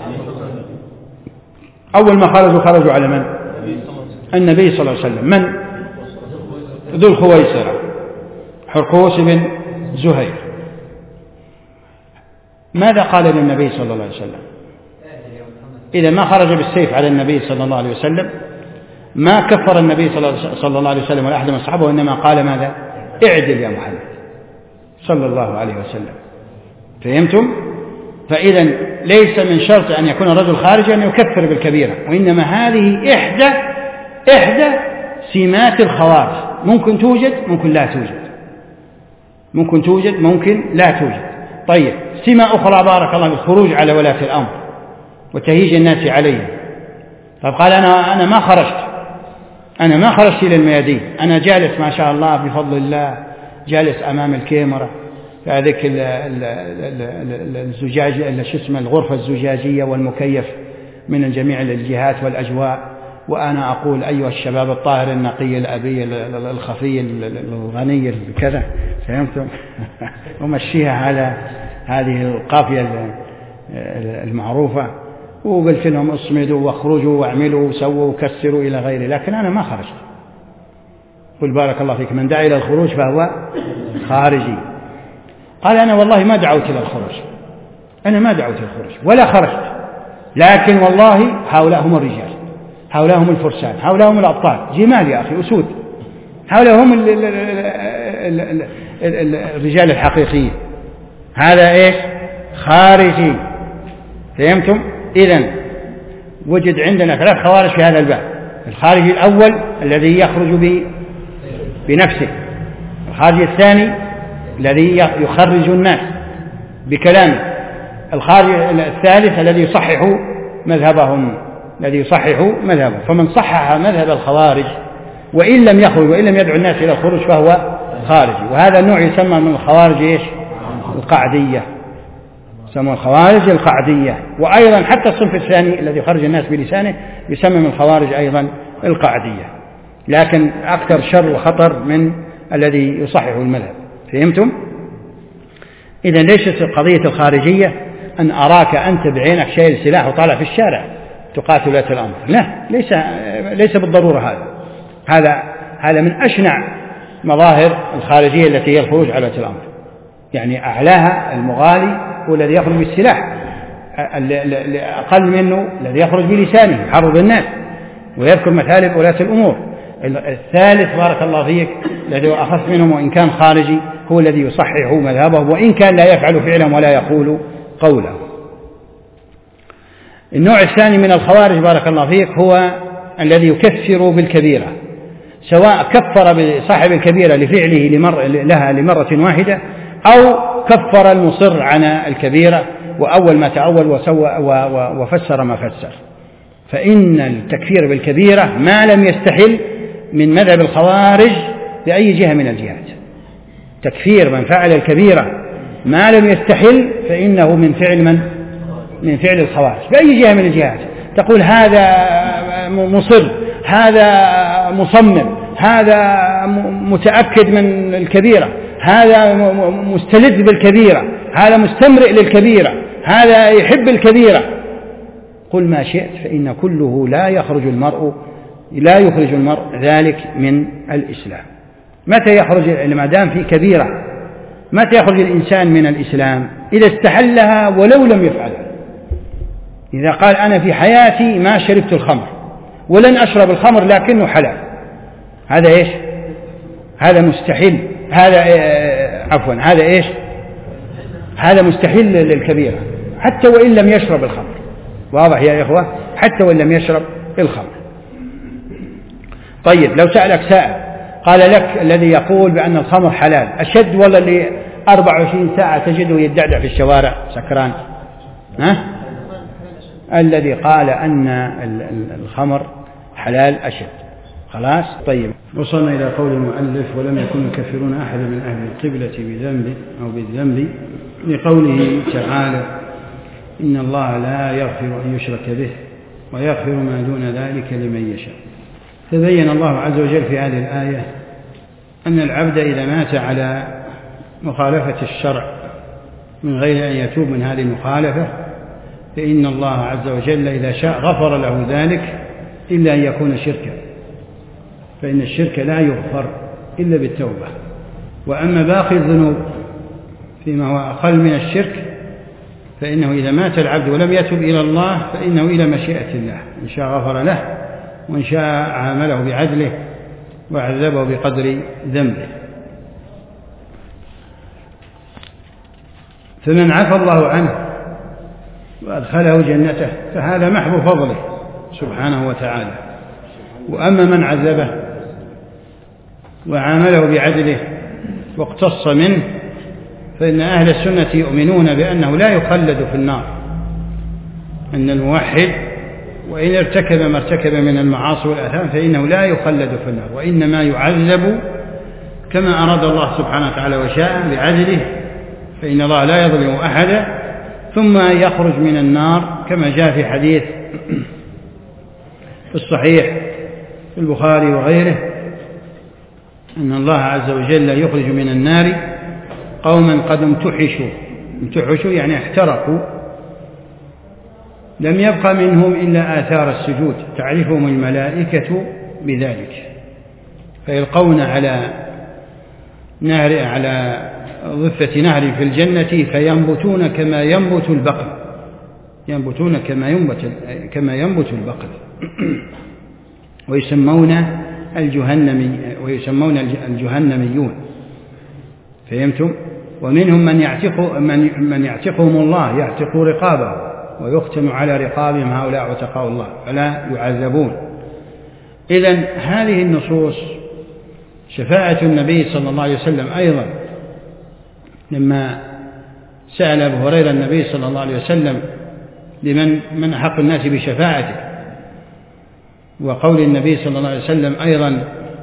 أول ما خرجوا خرجوا على من؟ النبي صلى الله عليه وسلم. من؟ ذو الخويصرة حرقوس بن زهير. ماذا قال للنبي صلى الله عليه وسلم؟ إذا ما خرج بالسيف على النبي صلى الله عليه وسلم ما كفر النبي صلى الله عليه وسلم ولا أحد من أصحابه، وإنما قال ماذا؟ اعدل يا محمد صلى الله عليه وسلم. فهمتم؟ فإذا ليس من شرط أن يكون الرجل خارجا أن يكفر بالكبيرة، وإنما هذه إحدى إحدى سمات الخوارج، ممكن توجد ممكن لا توجد، ممكن توجد ممكن لا توجد. طيب سمة أخرى بارك الله بالخروج على ولاة الأمر وتهيج الناس عليه. طب قال أنا أنا ما خرجت، أنا ما خرجت إلى الميادين، أنا جالس ما شاء الله بفضل الله جالس أمام الكاميرا في هذيك الزجاج شو اسمه الغرفة الزجاجية والمكيف من جميع الجهات والأجواء، وأنا أقول أيها الشباب الطاهر النقي الأبي الخفي الغني كذا. فهمتم؟ ومشيها على هذه القافية المعروفة، وقلت لهم اصمدوا واخرجوا واعملوا وسووا وكسروا إلى غيره، لكن أنا ما خرجت. قل بارك الله فيك من دعا إلى الخروج فهو خارجي. قال أنا والله ما دعوت إلى الخروج، أنا ما دعوت إلى الخروج ولا خرجت، لكن والله هؤلاء هم الرجال، هؤلاء هم الفرسان، هؤلاء هم الأبطال، جمال يا أخي أسود، هؤلاء هم ال ال ال ال ال الرجال الحقيقيين. هذا إيش؟ خارجي. فهمتم؟ إذن وجد عندنا ثلاث خوارج في هذا الباب. الخارجي الأول الذي يخرج بنفسه، الخارجي الثاني الذي يخرج الناس بكلامه، الخارج الثالث الذي يصحح مذهبهم، الذي يصحح مذهبه. فمن صحح مذهب الخوارج وإن لم يخرج وإن لم يدعو الناس إلى الخروج فهو خارجي. وهذا النوع يسمى من الخوارج إيش؟ القعدية، يسمى الخوارج القعدية. وأيضا حتى الصنف الثاني الذي يخرج الناس بلسانه يسمى من الخوارج أيضا القعدية، لكن أكثر شر وخطر من الذي يصحح المذهب. فهمتم؟ إذا ليست قضية الخارجية أن أراك أنت بعينك شايل سلاح وطالع في الشارع تقاتل ولاة الأمر، لا، ليس ليس بالضرورة هذا. هذا هذا من أشنع مظاهر الخارجية التي هي الخروج على ولاة الأمر. يعني أعلاها المغالي هو الذي يخرج بالسلاح، أقل منه الذي يخرج بلسانه يحرض الناس ويذكر مثالب ولاة الأمور. الثالث بارك الله فيك الذي أخف منهم وإن كان خارجي هو الذي يصحح مذهبه وإن كان لا يفعل فعلا ولا يقول قوله. النوع الثاني من الخوارج بارك الله فيك هو الذي يكفر بالكبيرة، سواء كفر بصاحب الكبيرة لفعله لمر لها لمرة واحدة أو كفر المصر عن الكبيرة وأول ما تأول وسوى وفسر ما فسر. فإن التكفير بالكبيرة ما لم يستحل من مذهب الخوارج بأي جهة من الجهات. تكفير من فعل الكبيرة ما لم يستحل فإنه من فعل من من فعل الخوارج بأي جهة من الجهات. تقول هذا مصر، هذا مصمم، هذا متأكد من الكبيرة، هذا مستلذ بالكبيرة، هذا مستمرئ للكبيرة، هذا يحب الكبيرة. قل ما شئت، فإن كله لا يخرج المرء لا يخرج المرء ذلك من الإسلام. متى يخرج ما دام في كبيرة؟ متى يخرج الإنسان من الإسلام؟ إذا استحلها ولو لم يفعلها. إذا قال أنا في حياتي ما شربت الخمر ولن أشرب الخمر لكنه حلال، هذا إيش؟ هذا مستحيل، هذا عفوا هذا إيش؟ هذا مستحيل للكبيرة حتى وإن لم يشرب الخمر. واضح يا إخوة؟ حتى وإن لم يشرب الخمر. طيب لو سألك سائل قال لك الذي يقول بأن الخمر حلال أشد ولا اللي أربع وعشرين ساعة تجده يدعدع في الشوارع سكران؟ ها؟ الذي قال أن الخمر حلال أشد. خلاص. طيب وصلنا إلى قول المؤلف ولم يكن يكفرون أحد من أهل القبلة بذنب أو بالذنب لقوله تعالى إن الله لا يغفر أن يشرك به ويغفر ما دون ذلك لمن يشاء. تبين الله عز وجل في هذه الآية أن العبد إذا مات على مخالفة الشرع من غير أن يتوب من هذه المخالفة فإن الله عز وجل إذا شاء غفر له ذلك إلا أن يكون شركا، فإن الشرك لا يغفر إلا بالتوبة. وأما باقي الذنوب فيما هو أقل من الشرك فإنه إذا مات العبد ولم يتب إلى الله فإنه إلى مشيئة الله، إن شاء غفر له وإن شاء عامله بعدله وعذبه بقدر ذنبه. فمن عفى الله عنه وأدخله جنته فهذا محض فضله سبحانه وتعالى. وأما من عذبه وعامله بعدله واقتص منه فإن أهل السنة يؤمنون بأنه لا يخلد في النار، أن الموحد وإن ارتكب ما ارتكب من المعاصي والآثام فإنه لا يخلد في النار، وإنما يعذب كما أراد الله سبحانه وتعالى وشاء بعدله، فإن الله لا يظلم أحدا، ثم يخرج من النار كما جاء في حديث في الصحيح في البخاري وغيره أن الله عز وجل يخرج من النار قوما قد امتحشوا، امتحشوا يعني احترقوا، لم يبق منهم إلا آثار السجود تعرفهم الملائكة بذلك، فيلقون على نهر على ضفة نهر في الجنة فينبتون كما ينبت البقل، ينبتون كما ينبت كما ينبت البقل ويسمون الجهنمي ويسمون الجهنميون. فهمتم؟ ومنهم من يعتق من من يعتقهم الله، يعتق رقابه ويختم على رقابهم هؤلاء عتقاء الله فلا يعذبون. إذن هذه النصوص شفاعة النبي صلى الله عليه وسلم أيضا لما سأل أبو هريرة النبي صلى الله عليه وسلم لمن من أحق الناس بشفاعته، وقول النبي صلى الله عليه وسلم أيضا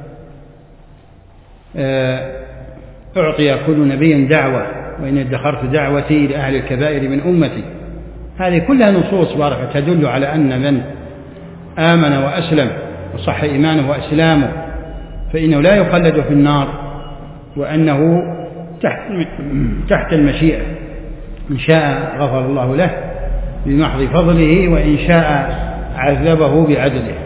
أعطي كل نبي دعوة وإن ادخرت دعوتي لأهل الكبائر من أمتي. هذه كلها نصوص باركة تدل على أن من آمن وأسلم وصح إيمانه وإسلامه فإنه لا يخلد في النار، وأنه تحت, تحت المشيئة، إن شاء غفر الله له بمحض فضله وإن شاء عذبه بعدله.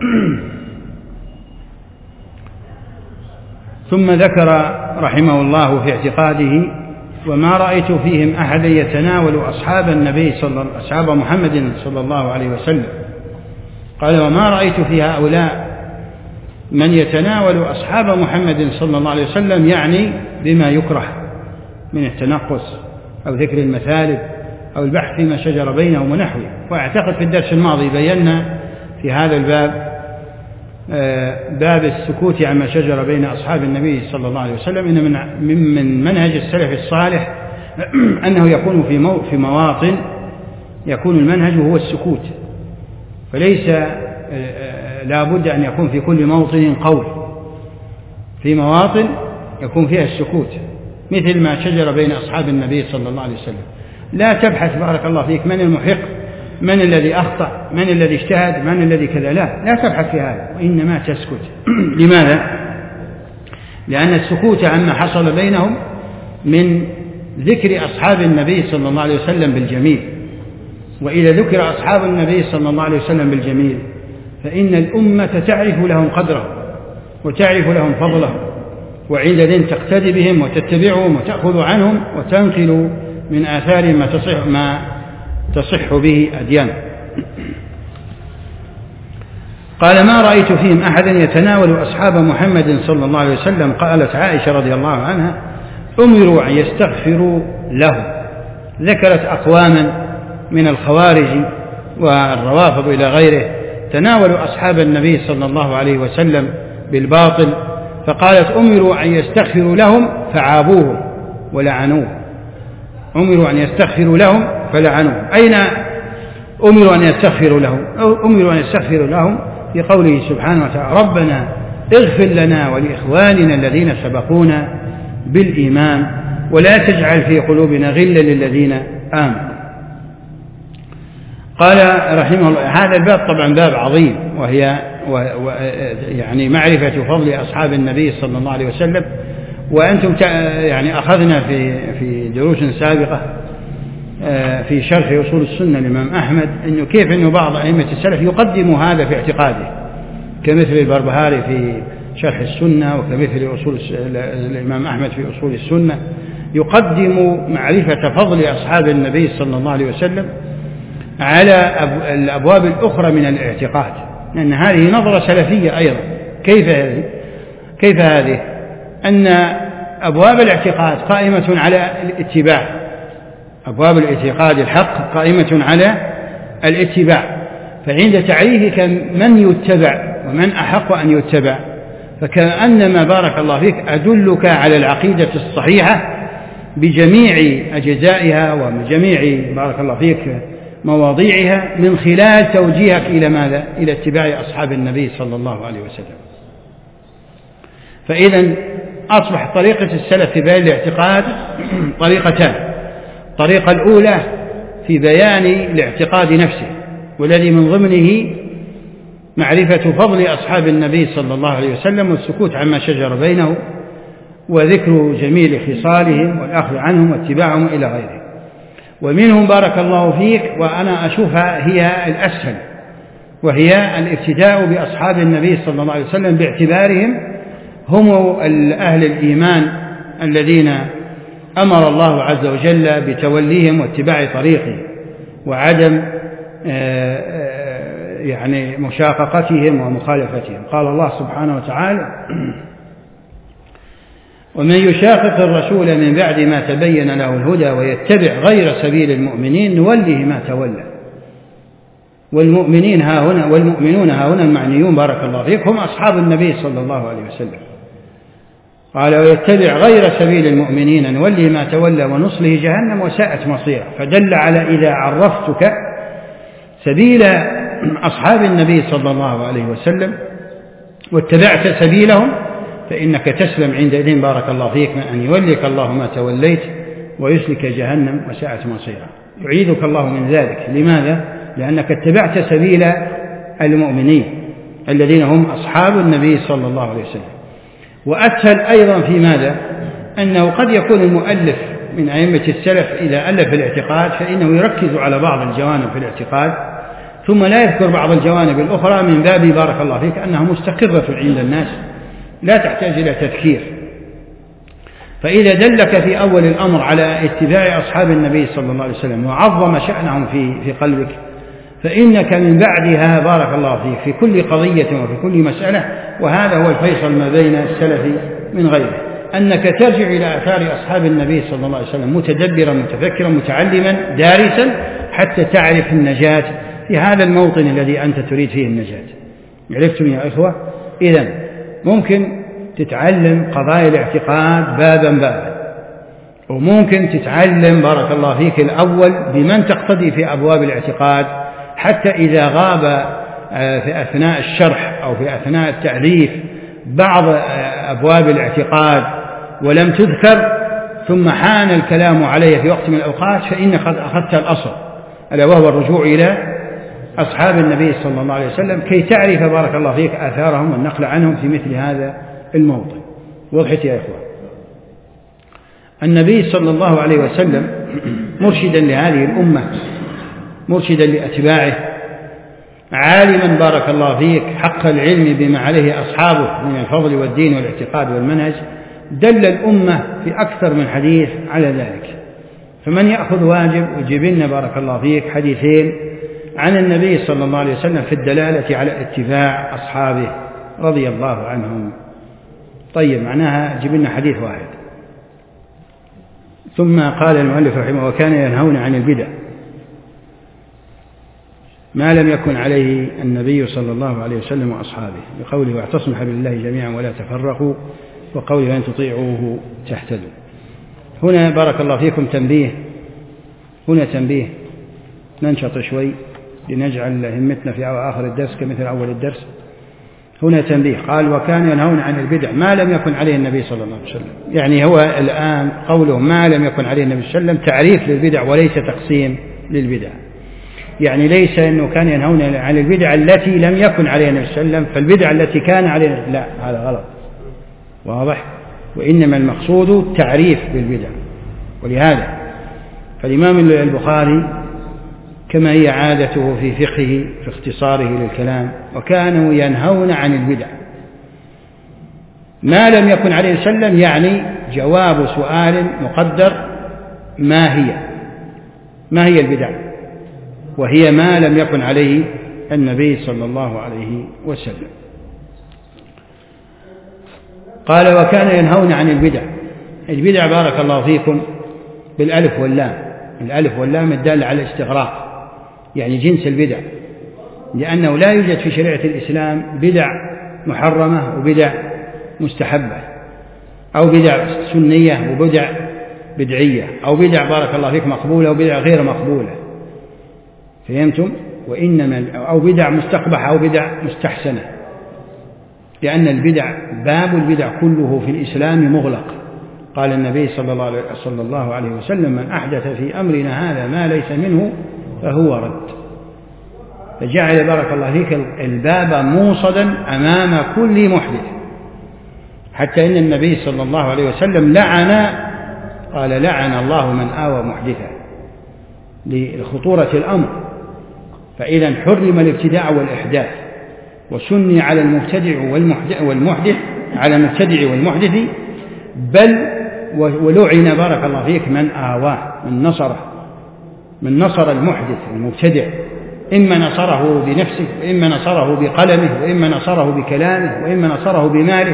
ثم ذكر رحمه الله في اعتقاده وما رأيت فيهم أحدا يتناول أصحاب النبي صلى أصحاب محمد صلى الله عليه وسلم، قال وما رأيت في هؤلاء من يتناول أصحاب محمد صلى الله عليه وسلم يعني بما يكره من التنقص أو ذكر المثالب أو البحث فيما شجر بينهم ونحوه. وأعتقد في الدرس الماضي بينا في هذا الباب باب السكوت عما شجر بين أصحاب النبي صلى الله عليه وسلم، إن من من منهج السلف الصالح أنه يكون في مو في مواطن يكون المنهج هو السكوت، فليس لا بد أن يكون في كل موطن قول، في مواطن يكون فيها السكوت، مثل ما شجر بين أصحاب النبي صلى الله عليه وسلم. لا تبحث بارك الله فيك من المحق، من الذي أخطأ، من الذي اجتهد، من الذي كذا، لا لا تبحث في هذا، وإنما تسكت. لماذا؟ لأن السكوت عما حصل بينهم من ذكر أصحاب النبي صلى الله عليه وسلم بالجميل، وإذا ذكر أصحاب النبي صلى الله عليه وسلم بالجميل فإن الأمة تعرف لهم قدره وتعرف لهم فضله، وعندئذ تقتدي بهم وتتبعهم وتأخذ عنهم وتنقل من آثار ما تصح, ما تصح به أديان. قال: ما رأيت فيهم أحدا يتناول أصحاب محمد صلى الله عليه وسلم. قالت عائشة رضي الله عنها: أمروا أن يستغفروا له. ذكرت أقواما من الخوارج والروافض إلى غيره تناولوا أصحاب النبي صلى الله عليه وسلم بالباطل، فقالت: أمروا أن يستغفروا لهم فعابوهم ولعنوه. أمروا أن يستغفروا لهم فلعنوهم. أين أمروا أن يستغفروا لهم؟ أمروا أن يستغفروا لهم في قوله سبحانه وتعالى: ربنا اغفر لنا ولإخواننا الذين سبقونا بالإيمان ولا تجعل في قلوبنا غلا للذين آمنوا. قال رحمه الله: هذا الباب طبعا باب عظيم، وهي و و يعني معرفة فضل أصحاب النبي صلى الله عليه وسلم. وأنتم يعني أخذنا في في دروس سابقة في شرح أصول السنة للإمام أحمد أنه كيف أنه بعض أئمة السلف يقدم هذا في اعتقاده، كمثل البربهاري في شرح السنة، وكمثل أصول الإمام أحمد في أصول السنة، يقدم معرفة فضل أصحاب النبي صلى الله عليه وسلم على الأبواب الأخرى من الاعتقاد، لأن هذه نظرة سلفية أيضا. كيف هذه؟ كيف هذه؟ أن أبواب الاعتقاد قائمة على الاتباع، أبواب الاعتقاد الحق قائمة على الاتباع، فعند تعريفك من يتبع ومن أحق أن يتبع فكأنما بارك الله فيك أدلك على العقيدة الصحيحة بجميع أجزائها وجميع بارك الله فيك مواضيعها من خلال توجيهك إلى ماذا؟ إلى اتباع أصحاب النبي صلى الله عليه وسلم. فإذا أصبح طريقة السلف في بيان الاعتقاد طريقتان: الطريقة الأولى في بيان الاعتقاد نفسه، والذي من ضمنه معرفة فضل أصحاب النبي صلى الله عليه وسلم والسكوت عما شجر بينه وذكر جميل خصالهم والأخذ عنهم واتباعهم إلى غيره. ومنهم بارك الله فيك وأنا أشوفها هي الأسهل، وهي الابتداء بأصحاب النبي صلى الله عليه وسلم باعتبارهم هم أهل الإيمان الذين أمر الله عز وجل بتوليهم واتباع طريقه وعدم يعني مشاققتهم ومخالفتهم. قال الله سبحانه وتعالى: ومن يشاقق الرسول من بعد ما تبين له الهدى ويتبع غير سبيل المؤمنين نوله ما تولى. والمؤمنين ها هنا والمؤمنون ها هنا المعنيون بارك الله فيك هم أصحاب النبي صلى الله عليه وسلم. قال: ويتبع غير سبيل المؤمنين نوله ما تولى ونصله جهنم وساءت مصيرا. فدل على إذا عرفتك سبيل أصحاب النبي صلى الله عليه وسلم واتبعت سبيلهم فإنك تسلم عندئذ بارك الله فيك من أن يوليك الله ما توليت ويسلك جهنم وساءت مصيرا. يعيذك الله من ذلك. لماذا؟ لأنك اتبعت سبيل المؤمنين الذين هم أصحاب النبي صلى الله عليه وسلم. وأسهل أيضا في ماذا؟ أنه قد يكون المؤلف من أئمة السلف إذا ألف الاعتقاد فإنه يركز على بعض الجوانب في الاعتقاد ثم لا يذكر بعض الجوانب الأخرى من باب بارك الله فيك أنها مستقرة عند الناس لا تحتاج إلى تذكير. فإذا دلك في أول الأمر على اتباع أصحاب النبي صلى الله عليه وسلم وعظم شأنهم في في قلبك فإنك من بعدها بارك الله فيك في كل قضية وفي كل مسألة، وهذا هو الفيصل ما بين السلف من غيره، أنك ترجع إلى آثار أصحاب النبي صلى الله عليه وسلم متدبرا متفكرا متعلما دارسا حتى تعرف النجاة في هذا الموطن الذي أنت تريد فيه النجاة. عرفتم يا إخوة؟ إذن ممكن تتعلم قضايا الاعتقاد بابا بابا، وممكن تتعلم بارك الله فيك الأول بمن تقتدي في أبواب الاعتقاد، حتى إذا غاب في أثناء الشرح أو في أثناء التأليف بعض أبواب الاعتقاد ولم تذكر ثم حان الكلام عليه في وقت من الأوقات، فإنك قد أخذت الأصل ألا وهو الرجوع إلى أصحاب النبي صلى الله عليه وسلم كي تعرف بارك الله فيك آثارهم والنقل عنهم في مثل هذا الموطن. وضحت يا إخوان؟ النبي صلى الله عليه وسلم مرشدا لهذه الأمة، مرشدا لأتباعه، عالما بارك الله فيك حق العلم بما عليه أصحابه من الفضل والدين والاعتقاد والمنهج، دل الأمة في أكثر من حديث على ذلك. فمن يأخذ واجب يجيب لنا بارك الله فيك حديثين عن النبي صلى الله عليه وسلم في الدلالة على اتباع أصحابه رضي الله عنهم. طيب معناها جيب لنا حديث واحد. ثم قال المؤلف رحمه: وكان ينهون عن البدع ما لم يكن عليه النبي صلى الله عليه وسلم وأصحابه، بقوله: واعتصموا بحبل الله جميعا ولا تفرقوا، وقوله: وإن تطيعوه تهتدوا. هنا بارك الله فيكم تنبيه، هنا تنبيه ننشط شوي لنجعل همتنا في آخر الدرس كمثل أول الدرس. هنا تنبيه، قال: وكان ينهون عن البدع ما لم يكن عليه النبي صلى الله عليه وسلم. يعني هو الآن قوله ما لم يكن عليه النبي صلى الله عليه وسلم تعريف للبدع وليس تقسيم للبدع. يعني ليس أنه كان ينهون عن البدع التي لم يكن عليها النبي صلى الله عليه وسلم فالبدع التي كان عليها، لا، هذا غلط. واضح؟ وإنما المقصود تعريف بالبدع. ولهذا فالإمام البخاري كما هي عادته في فقهه في اختصاره للكلام: وكانوا ينهون عن البدع ما لم يكن عليه وسلم، يعني جواب سؤال مقدر: ما هي ما هي البدع؟ وهي ما لم يكن عليه النبي صلى الله عليه وسلم. قال: وكان ينهون عن البدع. البدع بارك الله فيكم بالألف واللام، الألف واللام الدالة على الاستغراق، يعني جنس البدع، لأنه لا يوجد في شريعة الإسلام بدع محرمة وبدع مستحبة، أو بدع سنية وبدع بدعية، أو بدع بارك الله فيك مقبولة وبدع غير مقبولة. فهمتم؟ وإنما أو بدع مستقبح أو بدع مستحسنة، لأن البدع باب البدع كله في الإسلام مغلق. قال النبي صلى الله عليه وسلم: من أحدث في أمرنا هذا ما ليس منه فهو رد. فجعل بارك الله فيك الباب موصدا أمام كل محدث، حتى إن النبي صلى الله عليه وسلم لعن، قال: لعن الله من آوى محدثا، لخطورة الأمر. فإذا حرم الابتداع والإحداث، وسني على المبتدع والمحدث على المبتدع والمحدث، بل ولعن بارك الله فيك من آواه، من نصره، من نصر المحدث المبتدع، إما نصره بنفسه، وإما نصره بقلمه، وإما نصره بكلامه، وإما نصره بماله،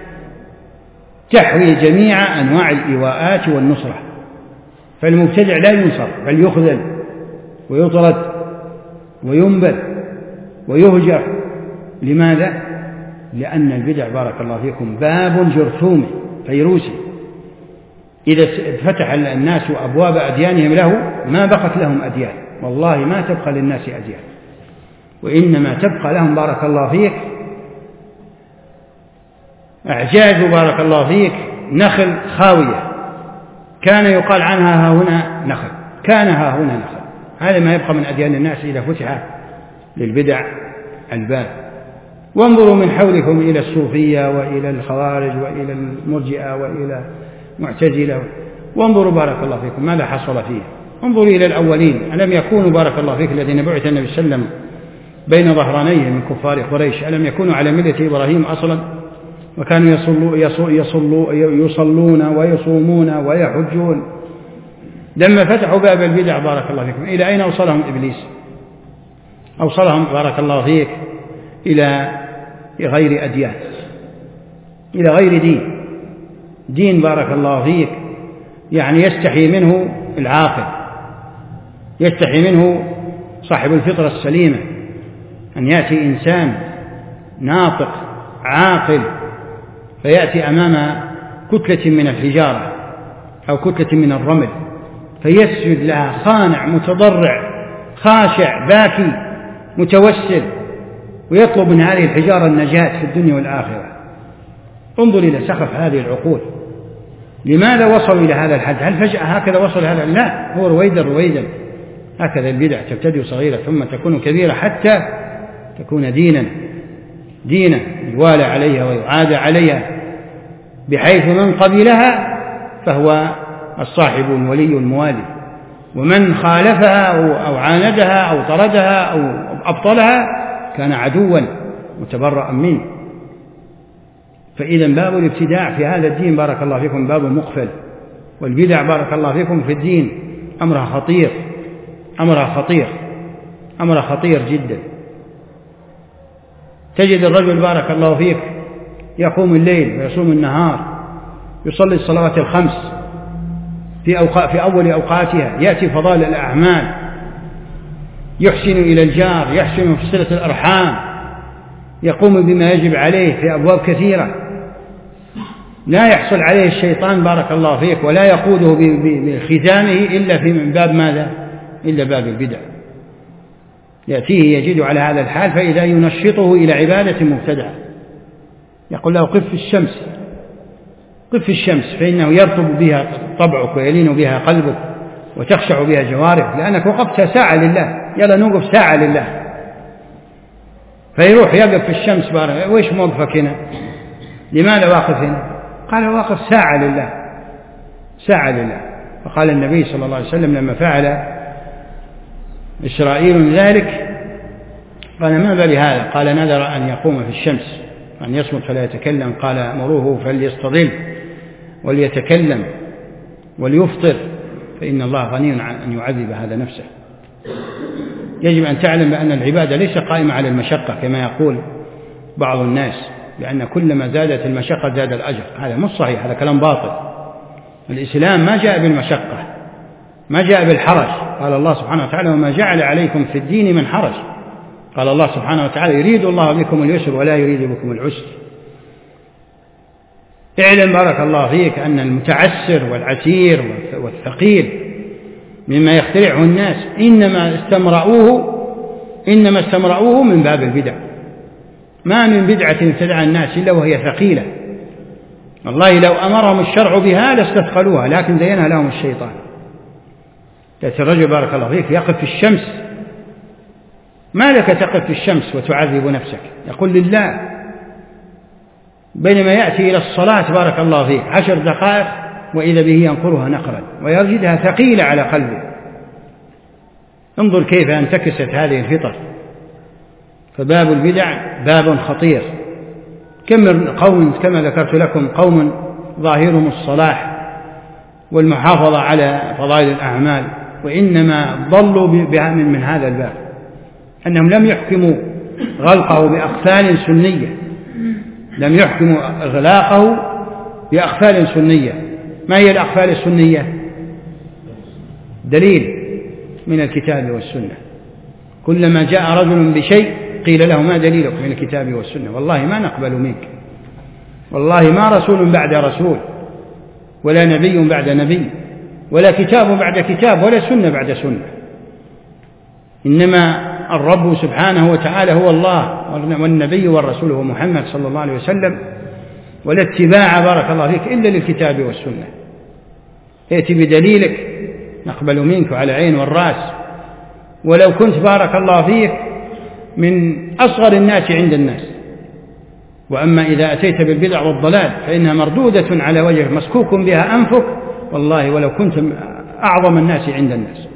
تحوي جميع أنواع الإيواءات والنصرة. فالمبتدع لا ينصر بل يخذل ويطرد وينبذ ويهجر. لماذا؟ لأن البدع بارك الله فيكم باب جرثومي فيروسي، إذا فتح الناس أبواب أديانهم له ما بقت لهم أديان، والله ما تبقى للناس أديان، وإنما تبقى لهم بارك الله فيك أعجاز بارك الله فيك نخل خاوية كان يقال عنها ها هنا نخل، كان ها هنا نخل. هذا ما يبقى من أديان الناس إذا فتح للبدع الباب. وانظروا من حولكم إلى الصوفية وإلى الخوارج وإلى المرجئة وإلى معتزلة، وانظروا بارك الله فيكم ماذا حصل فيه. انظروا إلى الأولين، ألم يكونوا بارك الله فيك الذين بعث النبي صلى الله عليه وسلم بين ظهرانيه من كفار قريش، ألم يكونوا على ملة إبراهيم أصلا، وكانوا يصلوا يصلوا يصلون ويصومون ويحجون. لما فتحوا باب البدع بارك الله فيكم إلى أين أوصلهم إبليس؟ أوصلهم بارك الله فيك إلى غير أديان، إلى غير دين، دين بارك الله فيك يعني يستحي منه العاقل، يستحي منه صاحب الفطرة السليمة، أن يأتي إنسان ناطق عاقل فيأتي أمام كتلة من الحجارة أو كتلة من الرمل فيسجد لها خانع متضرع خاشع باكي متوسل ويطلب من هذه الحجارة النجاة في الدنيا والآخرة. انظر إلى سخف هذه العقول. لماذا وصلوا إلى هذا الحد؟ هل فجأة هكذا وصل هذا؟ لا، هو رويدا رويدا هكذا البدع تبتدئ صغيرة ثم تكون كبيرة حتى تكون دينا دينا يوالى عليها ويعادى عليها، بحيث من قبلها فهو الصاحب الولي الموالي، ومن خالفها أو عاندها أو طردها أو أبطلها كان عدوا متبرأ منه. فإذا باب الابتداع في هذا الدين بارك الله فيكم باب مقفل، والبدع بارك الله فيكم في الدين أمرها خطير أمرها خطير أمرها خطير جدا. تجد الرجل بارك الله فيك يقوم الليل ويصوم النهار، يصلي الصلوات الخمس في, أوقات في أول أوقاتها، يأتي فضائل الأعمال، يحسن إلى الجار، يحسن في صلة الأرحام، يقوم بما يجب عليه في أبواب كثيرة، لا يحصل عليه الشيطان بارك الله فيك ولا يقوده بختامه إلا في من باب ماذا؟ إلا باب البدع. يأتيه يجد على هذا الحال فإذا ينشطه إلى عبادة مبتدعة، يقول له قف في الشمس قف في الشمس فإنه يرطب بها طبعك ويلين بها قلبك وتخشع بها جوارح، لأنك وقفت ساعة لله، يلا نوقف ساعة لله. فيروح يقف في الشمس بارك، وإيش موقفك هنا؟ لماذا واقف هنا؟ قال واقف ساعة لله ساعة لله. فقال النبي صلى الله عليه وسلم لما فعل إسرائيل ذلك قال ما بال هذا؟ قال نذر أن يقوم في الشمس أن يصمت فلا يتكلم، قال مروه فليستظل وليتكلم وليفطر فإن الله غني عن أن يعذب هذا نفسه. يجب أن تعلم بأن العبادة ليس قائمة على المشقة كما يقول بعض الناس، لأن كلما زادت المشقة زاد الأجر. هذا مش صحيح، هذا كلام باطل. الإسلام ما جاء بالمشقة، ما جاء بالحرج. قال الله سبحانه وتعالى وما جعل عليكم في الدين من حرج. قال الله سبحانه وتعالى يريد الله بكم اليسر ولا يريد بكم العسر. اعلم بارك الله فيك أن المتعسر والعسير والثقيل مما يخترعه الناس إنما استمرؤوه إنما استمرؤوه من باب البدع. ما من بدعة ابتدع الناس إلا وهي ثقيلة، والله لو أمرهم الشرع بها لاستثقلوها، لكن زينها لهم الشيطان. تأتي الرجل بارك الله فيك يقف في الشمس، ما لك تقف في الشمس وتعذب نفسك؟ يقول لله، بينما يأتي إلى الصلاة بارك الله فيك عشر دقائق وإذا به ينقرها نقرا ويجدها ثقيلة على قلبه. انظر كيف انتكست هذه الفطر. فباب البدع باب خطير. كم من قوم كما ذكرت لكم قوم ظاهرهم الصلاح والمحافظة على فضائل الأعمال، وإنما ضلوا من هذا الباب، أنهم لم يحكموا غلقه بأقفال سنية، لم يحكموا إغلاقه بأقفال سنية. ما هي الأقفال السنية؟ دليل من الكتاب والسنة. كلما جاء رجل بشيء قيل له ما دليلك من الكتاب والسنة؟ والله ما نقبل منك، والله ما رسول بعد رسول، ولا نبي بعد نبي، ولا كتاب بعد كتاب، ولا سنة بعد سنة. إنما الرب سبحانه وتعالى هو الله، والنبي والرسول هو محمد صلى الله عليه وسلم، ولا اتباع بارك الله فيك إلا للكتاب والسنة. ائت بدليلك نقبل منك على عين والرأس، ولو كنت بارك الله فيك من أصغر الناس عند الناس. وأما إذا أتيت بالبدع والضلال فإنها مردودة على وجهك مسكوك بها أنفك، والله ولو كنت أعظم الناس عند الناس.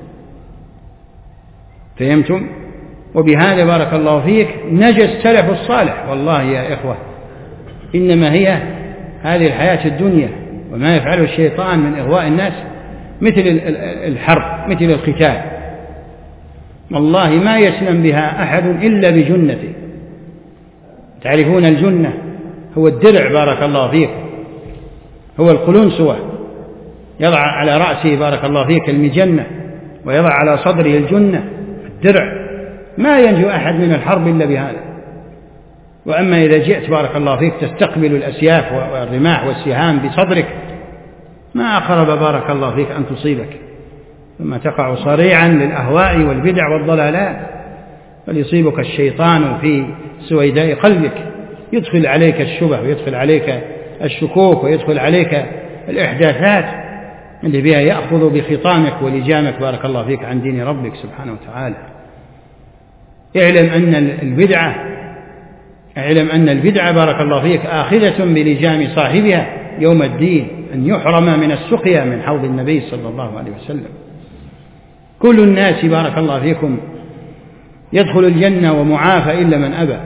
فهمتم؟ وبهذا بارك الله فيك نجى السلف الصالح. والله يا إخوة إنما هي هذه الحياة الدنيا وما يفعله الشيطان من إغواء الناس مثل الحرب، مثل القتال. والله ما يسلم بها أحد إلا بجنته. تعرفون الجنة هو الدرع بارك الله فيك، هو القلنسوة، يضع على رأسه بارك الله فيك المجنة، ويضع على صدره الجنة الدرع. ما ينجو أحد من الحرب إلا بهذا. وأما إذا جئت بارك الله فيك تستقبل الأسياف والرماح والسهام بصدرك ما أقرب بارك الله فيك أن تصيبك، ثم تقع صريعا للأهواء والبدع والضلالات، فليصيبك الشيطان في سويداء قلبك، يدخل عليك الشبه ويدخل عليك الشكوك ويدخل عليك الإحداثات اللي بها يأخذ بخطامك ولجامك بارك الله فيك عن دين ربك سبحانه وتعالى. اعلم أن البدعة اعلم أن البدعة بارك الله فيك آخذة بلجام صاحبها يوم الدين، أن يحرم من السقيا من حوض النبي صلى الله عليه وسلم. كل الناس بارك الله فيكم يدخل الجنة ومعافى إلا من أبى.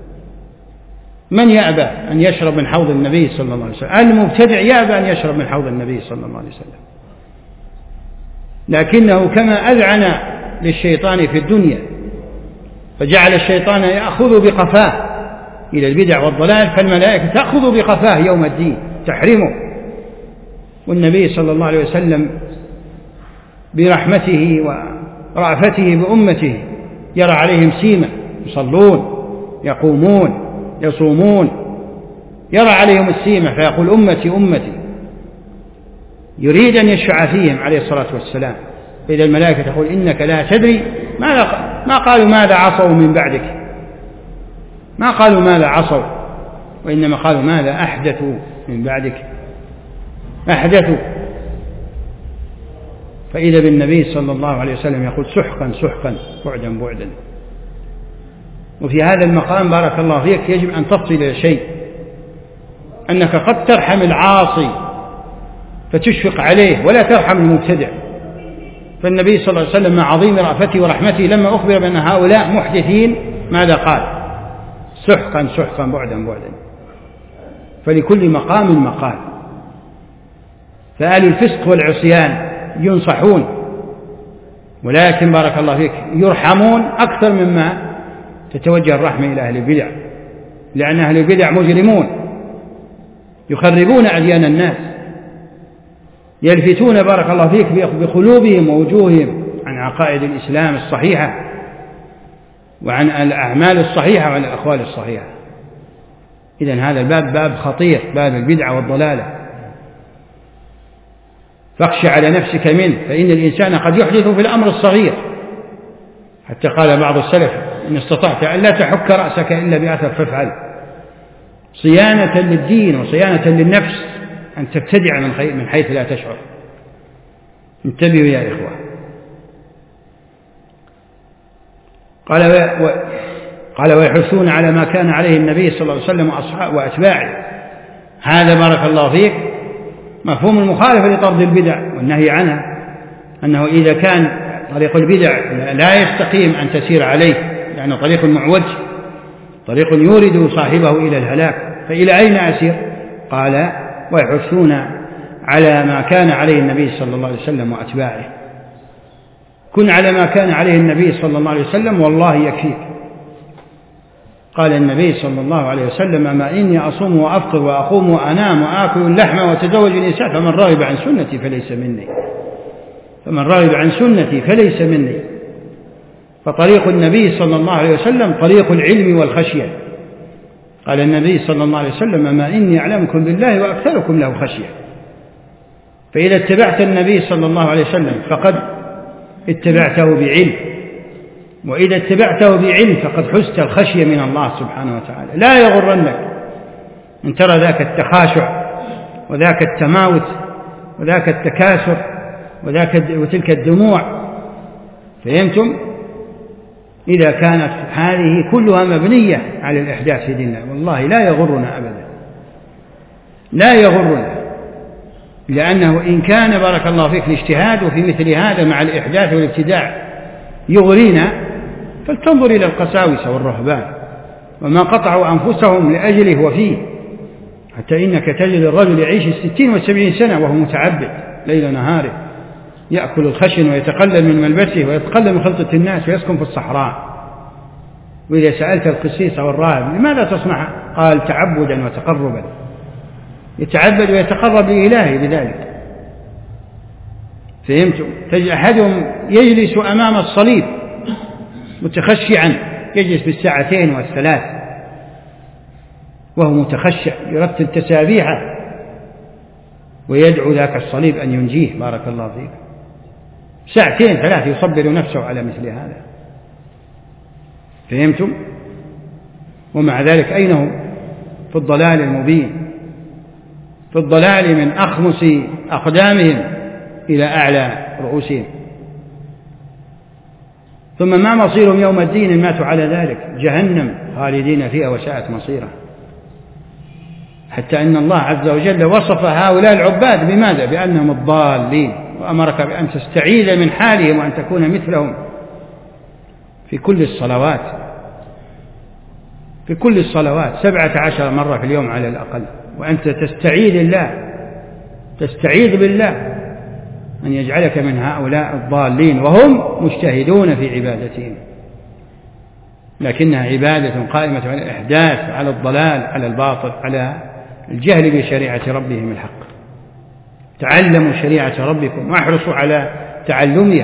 من يأبى أن يشرب من حوض النبي صلى الله عليه وسلم؟ المبتدع يأبى أن يشرب من حوض النبي صلى الله عليه وسلم، لكنه كما أذعن للشيطان في الدنيا فجعل الشيطان يأخذ بقفاه إلى البدع والضلال، فالملائكة تأخذ بقفاه يوم الدين تحرمه. والنبي صلى الله عليه وسلم برحمته ورأفته بأمته يرى عليهم سيما، يصلون يقومون يصومون، يرى عليهم السيمة فيقول أمتي أمتي، يريد أن يشفع فيهم عليه الصلاة والسلام. إذا الملائكة تقول إنك لا تدري ماذا، ما قالوا ماذا عصوا من بعدك، ما قالوا ماذا عصوا، وإنما قالوا ماذا أحدثوا من بعدك، أحدثوا. فإذا بالنبي صلى الله عليه وسلم يقول سحقا سحقا بعدا بعدا. وفي هذا المقام بارك الله فيك يجب أن تفصل إلى شيء، أنك قد ترحم العاصي فتشفق عليه ولا ترحم المبتدع. فالنبي صلى الله عليه وسلم مع عظيم رأفته ورحمته لما أخبر بأن هؤلاء محدثين ماذا قال؟ سحقا سحقا بعدا بعدا. فلكل مقام مقال. فأهل الفسق والعصيان ينصحون، ولكن بارك الله فيك يرحمون أكثر مما تتوجه الرحمة إلى أهل البدع، لأن أهل البدع مجرمون يخربون أديان الناس، يلفتون بارك الله فيك بقلوبهم ووجوههم عن عقائد الإسلام الصحيحة وعن الأعمال الصحيحة وعن الأقوال الصحيحة. إذن هذا الباب باب خطير، باب البدعة والضلالة، فاخشى على نفسك منه، فإن الإنسان قد يحدث في الأمر الصغير. حتى قال بعض السلف إن استطعت أن لا تحك رأسك إلا بأثر فافعل، صيانة للدين وصيانة للنفس، أن تبتدع من حيث لا تشعر. انتبهوا يا إخوة. قال و... قال ويحثون على ما كان عليه النبي صلى الله عليه وسلم وأصحابه وأتباعه. هذا بارك الله فيك مفهوم المخالفة لطرد البدع والنهي عنها، أنه إذا كان طريق البدع لا يستقيم أن تسير عليه، لأنه طريق معوج، طريق يورد صاحبه إلى الهلاك، فإلى أين أسير؟ قال ويحثون على ما كان عليه النبي صلى الله عليه وسلم وأتباعه. كن على ما كان عليه النبي صلى الله عليه وسلم والله يكفيك. قال النبي صلى الله عليه وسلم أما إني أصوم وأفطر وأقوم وأنام وآكل اللحم وأتزوج النساء فمن رغب عن سنتي فليس مني، فمن رغب عن سنتي فليس مني. فطريق النبي صلى الله عليه وسلم طريق العلم والخشية. قال النبي صلى الله عليه وسلم أما إني أعلمكم بالله وأكثركم له خشية. فإذا اتبعت النبي صلى الله عليه وسلم فقد اتبعته بعلم، وإذا اتبعته بعلم فقد حزت الخشية من الله سبحانه وتعالى. لا يغرنك أن ترى ذاك التخاشع وذاك التماوت وذاك التكاثر وذاك وتلك الدموع، فهمتم؟ إذا كانت هذه كلها مبنية على الإحداث في ديننا والله لا يغرنا أبدا، لا يغرنا، لأنه إن كان بارك الله فيك الاجتهاد في مثل هذا مع الإحداث والابتداع يغرينا، فلتنظر إلى القساوسة والرهبان وما قطعوا أنفسهم لأجله وفيه، حتى إنك تجد الرجل يعيش الستين والسبعين سنة وهو متعبد ليل نهاره، يأكل الخشن ويتقلل من ملبسه ويتقلل من خلطة الناس ويسكن في الصحراء. وإذا سألت القسيس أو الراهب لماذا تصنع؟ قال تعبدا وتقربا، يتعبد ويتقرب لإلهه بذلك. فهمتم؟ تجد أحدهم يجلس أمام الصليب متخشعا، يجلس بالساعتين والثلاث وهو متخشع يرتل تسابيحه ويدعو ذاك الصليب أن ينجيه. بارك الله فيك. ساعتين ثلاث يصبر نفسه على مثل هذا. فهمتم؟ ومع ذلك أين هم؟ في الضلال المبين، في الضلال من أخمص أقدامهم إلى أعلى رؤوسهم. ثم ما مصيرهم يوم الدين إن ماتوا على ذلك؟ جهنم خالدين فيها وساءت مصيرا. حتى أن الله عز وجل وصف هؤلاء العباد بماذا؟ بأنهم الضالين، وأمرك بأن تستعيذ من حالهم وأن تكون مثلهم في كل الصلوات، في كل الصلوات سبعة عشر مرة في اليوم على الأقل، وأنت تستعيذ الله، تستعيذ بالله أن يجعلك من هؤلاء الضالين وهم مجتهدون في عبادتهم، لكنها عبادة قائمة على الإحداث، على الضلال، على الباطل، على الجهل بشريعة ربهم الحق. تعلموا شريعة ربكم واحرصوا على تعلمها،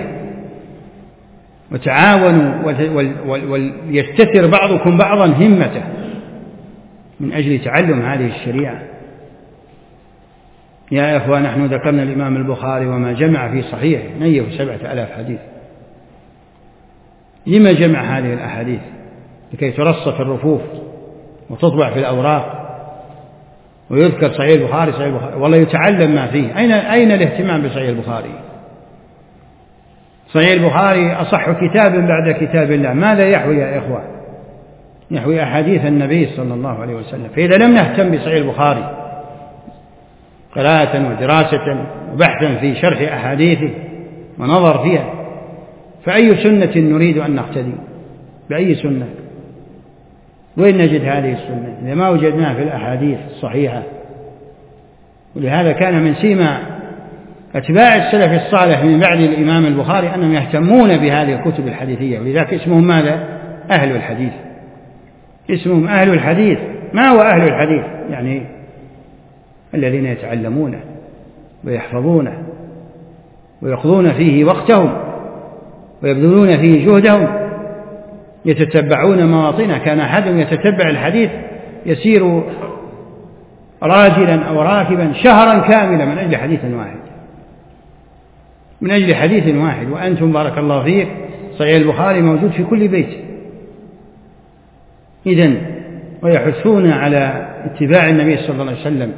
وتعاونوا وليستثر بعضكم بعضا همته من أجل تعلم هذه الشريعة. يا إخوان، نحن ذكرنا الإمام البخاري وما جمع في صحيح مئة وسبعة آلاف حديث. لما جمع هذه الأحاديث؟ لكي ترص في الرفوف وتطبع في الأوراق ويذكر صحيح البخاري صحيح البخاري، والله يتعلم ما فيه. أين أين الاهتمام بصحيح البخاري؟ صحيح البخاري أصح كتاب بعد كتاب الله. ماذا يحوي يا إخوة؟ يحوي أحاديث النبي صلى الله عليه وسلم. فإذا لم نهتم بصحيح البخاري قراءة ودراسة وبحثا في شرح أحاديثه ونظر فيها، فأي سنة نريد أن نقتدي؟ بأي سنة؟ وين نجد هذه السنة إذا ما وجدناها في الأحاديث الصحيحة؟ ولهذا كان من سيما أتباع السلف الصالح من بعد الإمام البخاري أنهم يهتمون بهذه الكتب الحديثية، ولذلك اسمهم ماذا؟ أهل الحديث. اسمهم أهل الحديث. ما هو أهل الحديث؟ يعني الذين يتعلمونه ويحفظونه ويقضون فيه وقتهم ويبذلون فيه جهدهم، يتتبعون مواطنه. كان أحدهم يتتبع الحديث يسير راجلا أو راكبا شهرا كاملا من أجل حديث واحد، من أجل حديث واحد. وأنتم بارك الله فيك صحيح البخاري موجود في كل بيت. إذن ويحثون على اتباع النبي صلى الله عليه وسلم،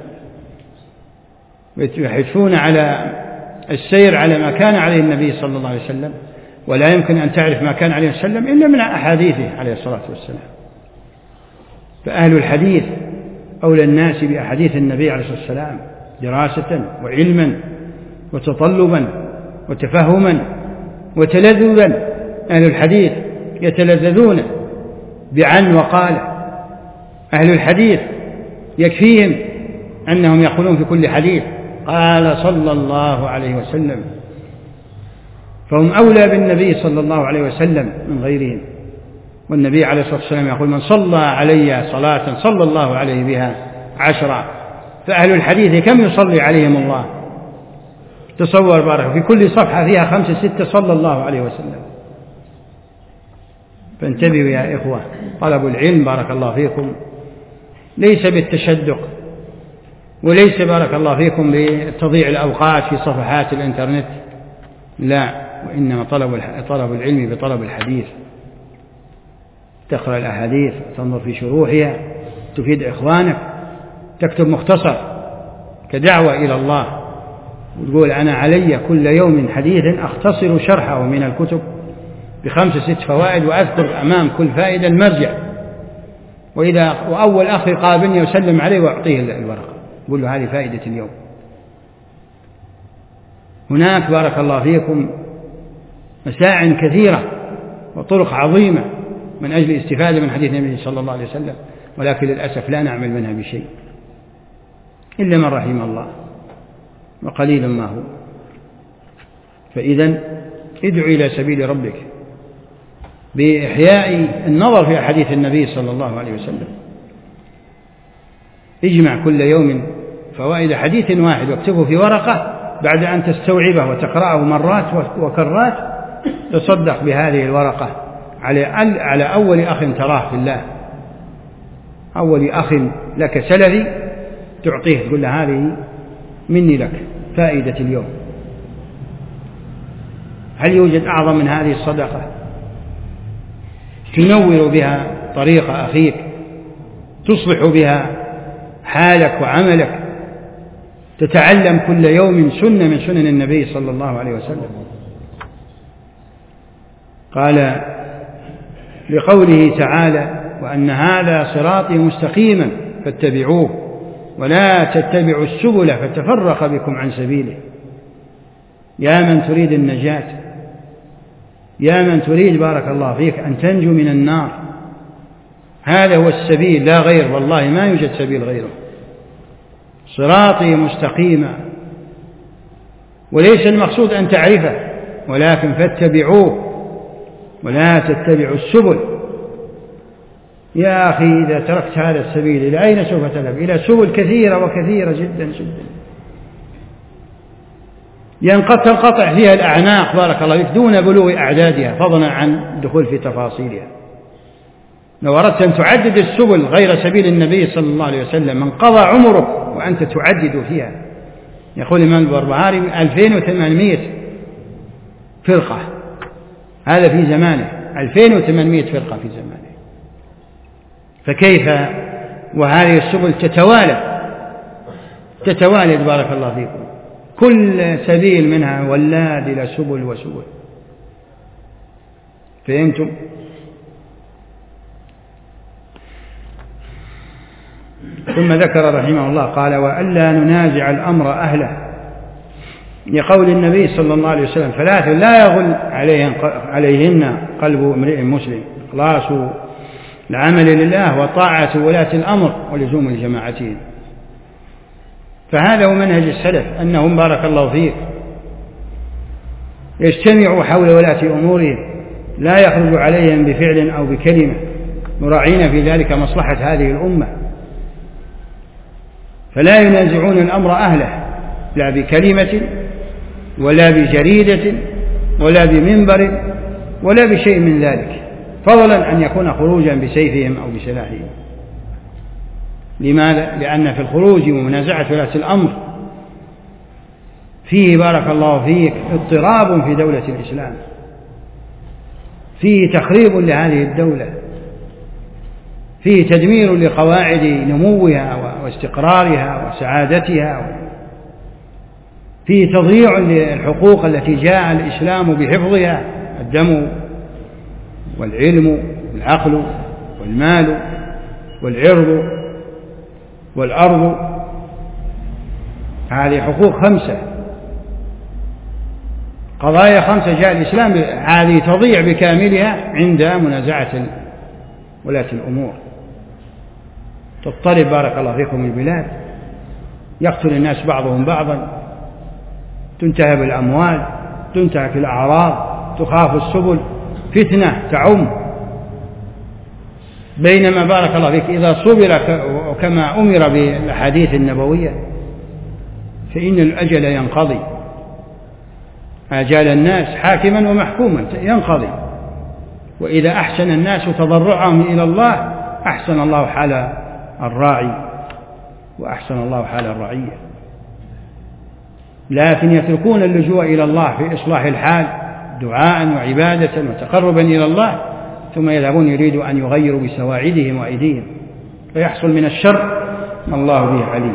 ويحثون على السير على ما كان عليه النبي صلى الله عليه وسلم، ولا يمكن أن تعرف ما كان عليه وسلم إلا من أحاديثه عليه الصلاة والسلام. فأهل الحديث أولى الناس بأحاديث النبي عليه الصلاة والسلام دراسة وعلما وتطلبا وتفهما وتلذذا. أهل الحديث يتلذذون بعن وقال. أهل الحديث يكفيهم أنهم يقولون في كل حديث قال صلى الله عليه وسلم، فهم أولى بالنبي صلى الله عليه وسلم من غيرهم. والنبي عليه الصلاة والسلام يقول من صلى علي صلاة صلى الله عليه بها عشرا. فأهل الحديث كم يصلي عليهم الله؟ تصور بارك في كل صفحة فيها خمسة ستة صلى الله عليه وسلم. فانتبهوا يا إخوة، طلب العلم بارك الله فيكم ليس بالتشدق، وليس بارك الله فيكم بتضييع الأوقات في صفحات الإنترنت، لا، وإنما طلب طلب العلم بطلب الحديث. تقرأ الأحاديث، تنظر في شروحها، تفيد إخوانك، تكتب مختصر كدعوة إلى الله، وتقول أنا علي كل يوم حديث أختصر شرحه من الكتب بخمس ست فوائد، وأذكر أمام كل فائدة المرجع، وإذا وأول أخي قابلني وسلم عليه وأعطيه الورقة، قل له هذه فائدة اليوم. هناك بارك الله فيكم مساع كثيرة وطرق عظيمة من أجل الاستفادة من حديث النبي صلى الله عليه وسلم، ولكن للأسف لا نعمل منها بشيء إلا من رحم الله، وقليل ما هو. فإذا ادعو إلى سبيل ربك بإحياء النظر في أحاديث النبي صلى الله عليه وسلم. اجمع كل يوم فوائد حديث واحد واكتبه في ورقة، بعد أن تستوعبه وتقرأه مرات وكرات تصدق بهذه الورقة على على أول أخ تراه في الله، أو لأخ لك سلفي تعطيه، تقول له هذه مني لك فائدة اليوم. هل يوجد أعظم من هذه الصدقة؟ تنور بها طريق أخيك، تصلح بها حالك وعملك، تتعلم كل يوم سنة من سنن النبي صلى الله عليه وسلم. قال لقوله تعالى: وأن هذا صراطي مستقيما فاتبعوه ولا تتبعوا السبل فتفرق بكم عن سبيله. يا من تريد النجاة، يا من تريد بارك الله فيك أن تنجو من النار، هذا هو السبيل لا غير، والله ما يوجد سبيل غيره. صراطي مستقيما، وليس المقصود أن تعرفه، ولكن فاتبعوه ولا تتبعوا السبل. يا أخي إذا تركت هذا السبيل إلى أين سوف تذهب؟ إلى سبل كثيرة وكثيرة جدا جدا ينقطع القطع فيها الأعناق بارك الله فيك دون بلوغ أعدادها، فضلا عن الدخول في تفاصيلها. لو أردت أن تعدد السبل غير سبيل النبي صلى الله عليه وسلم من قضى عمرك وأنت تعدد فيها. يقول الإمام البربهاري ألفين وثمانمائة فرقة، هذا في زمانه، ألفين وثمانمائة فرقة في زمانه، فكيف وهذه السبل تتوالد تتوالد بارك الله فيكم، كل سبيل منها ولاد إلى سبل وسبل. فهمتم؟ ثم ذكر رحمه الله قال: وألا ننازع الأمر أهله، لقول النبي صلى الله عليه وسلم: ثلاث لا يغل عليهن قلب امرئ مسلم: إخلاص العمل لله، وطاعة ولاة الأمر، ولزوم الجماعتين. فهذا هو منهج السلف، أنهم بارك الله فيك يجتمعوا حول ولاة أمورهم، لا يخرج عليهم بفعل أو بكلمة، مراعين في ذلك مصلحة هذه الأمة، فلا ينازعون الأمر أهله، لا بكلمة ولا بجريدة ولا بمنبر ولا بشيء من ذلك، فضلا أن يكون خروجا بسيفهم أو بسلاحهم. لماذا؟ لأن في الخروج ومنازعة ولاة الأمر فيه بارك الله فيك اضطراب في دولة الإسلام، فيه تخريب لهذه الدولة، فيه تدمير لقواعد نموها واستقرارها وسعادتها، فيه تضييع للحقوق التي جاء الإسلام بحفظها: الدم والعلم والعقل والمال والعرض والأرض، هذه حقوق خمسة، قضايا خمسة جاء الإسلام، هذه تضيع بكاملها عند منازعة ولاة الأمور. تضطرب بارك الله فيكم البلاد، يقتل الناس بعضهم بعضا، تنتهب الأموال، تنتهك الأعراض، تخاف السبل، فتنة تعم. بينما بارك الله فيك إذا صبر كما أمر بالأحاديث النبوية فإن الأجل ينقضي، آجال الناس حاكما ومحكوما ينقضي، وإذا أحسن الناس تضرعهم إلى الله أحسن الله حال الراعي وأحسن الله حال الرعية. لكن يتركون اللجوء إلى الله في إصلاح الحال دعاء وعبادة وتقربا إلى الله، ثم يذهبون يريدوا أن يغيروا بسواعدهم وأيديهم، فيحصل من الشر ما الله به عليم.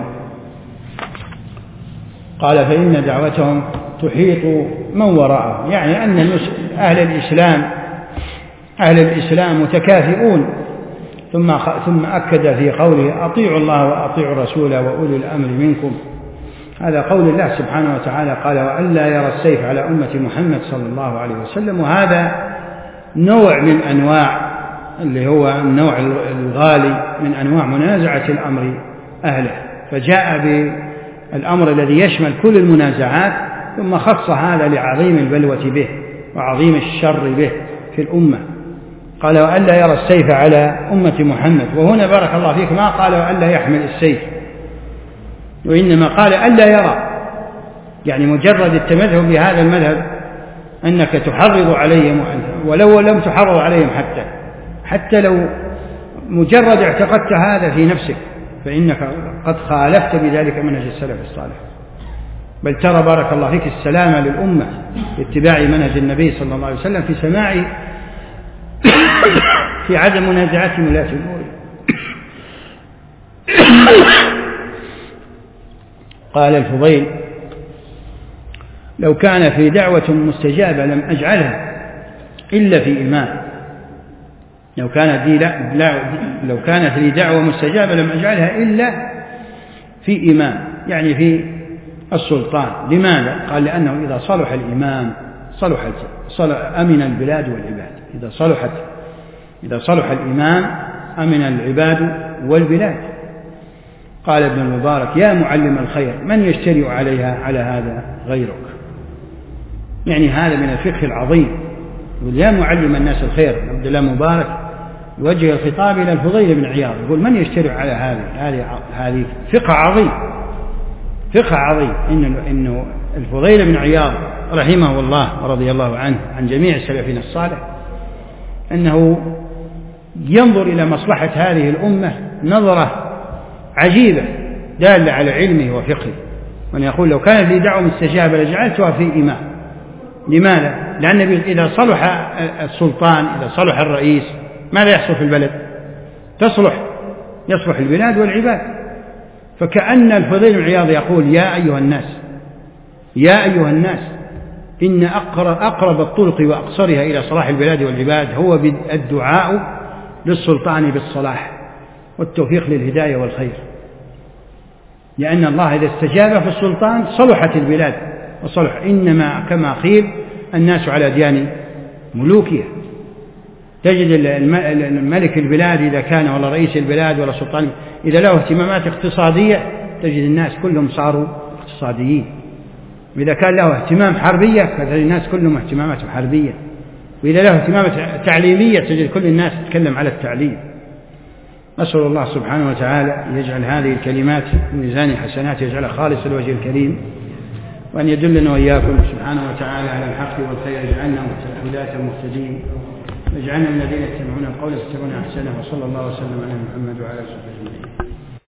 قال: فإن دعوتهم تحيط من وراءهم، يعني أن أهل الإسلام أهل الإسلام متكافئون. ثم ثم أكد في قوله: أطيعوا الله وأطيعوا الرسول وأولي الأمر منكم. هذا قول الله سبحانه وتعالى، قال: وألا يرى السيف على أمة محمد صلى الله عليه وسلم. وهذا نوع من أنواع اللي هو النوع الغالي من أنواع منازعة الأمر أهله، فجاء بالأمر الذي يشمل كل المنازعات، ثم خص هذا لعظيم البلوة به وعظيم الشر به في الأمة. قال: وألا يرى السيف على أمة محمد. وهنا بارك الله فيك ما قال وألا يحمل السيف، وإنما قال ألا يرى، يعني مجرد التمذهب بهذا المذهب أنك تحرض عليهم، ولو لم تحرض عليهم حتى حتى لو مجرد اعتقدت هذا في نفسك فإنك قد خالفت بذلك منهج السلف الصالح. بل ترى بارك الله فيك السلامة للأمة باتباع منهج النبي صلى الله عليه وسلم في سماع في عدم منازعات ولاة الأمور. قال الفضيل: لو كان في دعوة مستجابة لم أجعلها إلا في إمام. لو كانت لي لو كانت لي دعوة مستجابة لم أجعلها إلا في إمام، يعني في السلطان. لماذا؟ قال: لأنه إذا صلح الإمام صلحت صلح أمن البلاد والعباد. إذا صلحت إذا صلح الإمام أمن العباد والبلاد. قال ابن المبارك: يا معلم الخير من يجترئ عليها على هذا غيرك؟ يعني هذا من الفقه العظيم. يقول: يا معلم الناس الخير. عبد الله مبارك يوجه الخطاب إلى الفضيل بن عياض، يقول: من يجترئ على هذه هذه هذه فقه عظيم، فقه عظيم. إنه إنه الفضيل بن عياض رحمه الله ورضي الله عنه عن جميع السلفين الصالح أنه ينظر إلى مصلحة هذه الأمة نظرة عجيبة دالة على علمه وفقهه، وأن يقول: لو كانت لي دعوة مستجابة لجعلتها في إمام. لماذا؟ لأن إذا صلح السلطان، إذا صلح الرئيس، ماذا يحصل في البلد؟ تصلح يصلح البلاد والعباد. فكأن الفضيل بن عياض يقول: يا أيها الناس يا أيها الناس إن أقرب الطرق وأقصرها إلى صلاح البلاد والعباد هو الدعاء للسلطان بالصلاح والتوفيق للهداية والخير، لأن الله إذا استجاب في السلطان صلحت البلاد وصلح. إنما كما قيل الناس على ديان ملوكها. تجد الملك البلاد إذا كان ولا رئيس البلاد ولا سلطان إذا له اهتمامات اقتصادية تجد الناس كلهم صاروا اقتصاديين، وإذا كان له اهتمام حربية فتجد الناس كلهم اهتمامات حربية، وإذا له اهتمامات تعليمية تجد كل الناس تتكلم على التعليم. نسأل الله سبحانه وتعالى يجعل هذه الكلمات في ميزان حسنات، يجعلها خالص لوجه الكريم، وأن يدلنا وإياكم سبحانه وتعالى على الحق والخير، يجعلنا هداة مهتدين، واجعلنا من الذين يستمعون القول فيتبعون أحسنه، وصلى الله وسلم على محمد وعلى آله وصحبه أجمعين.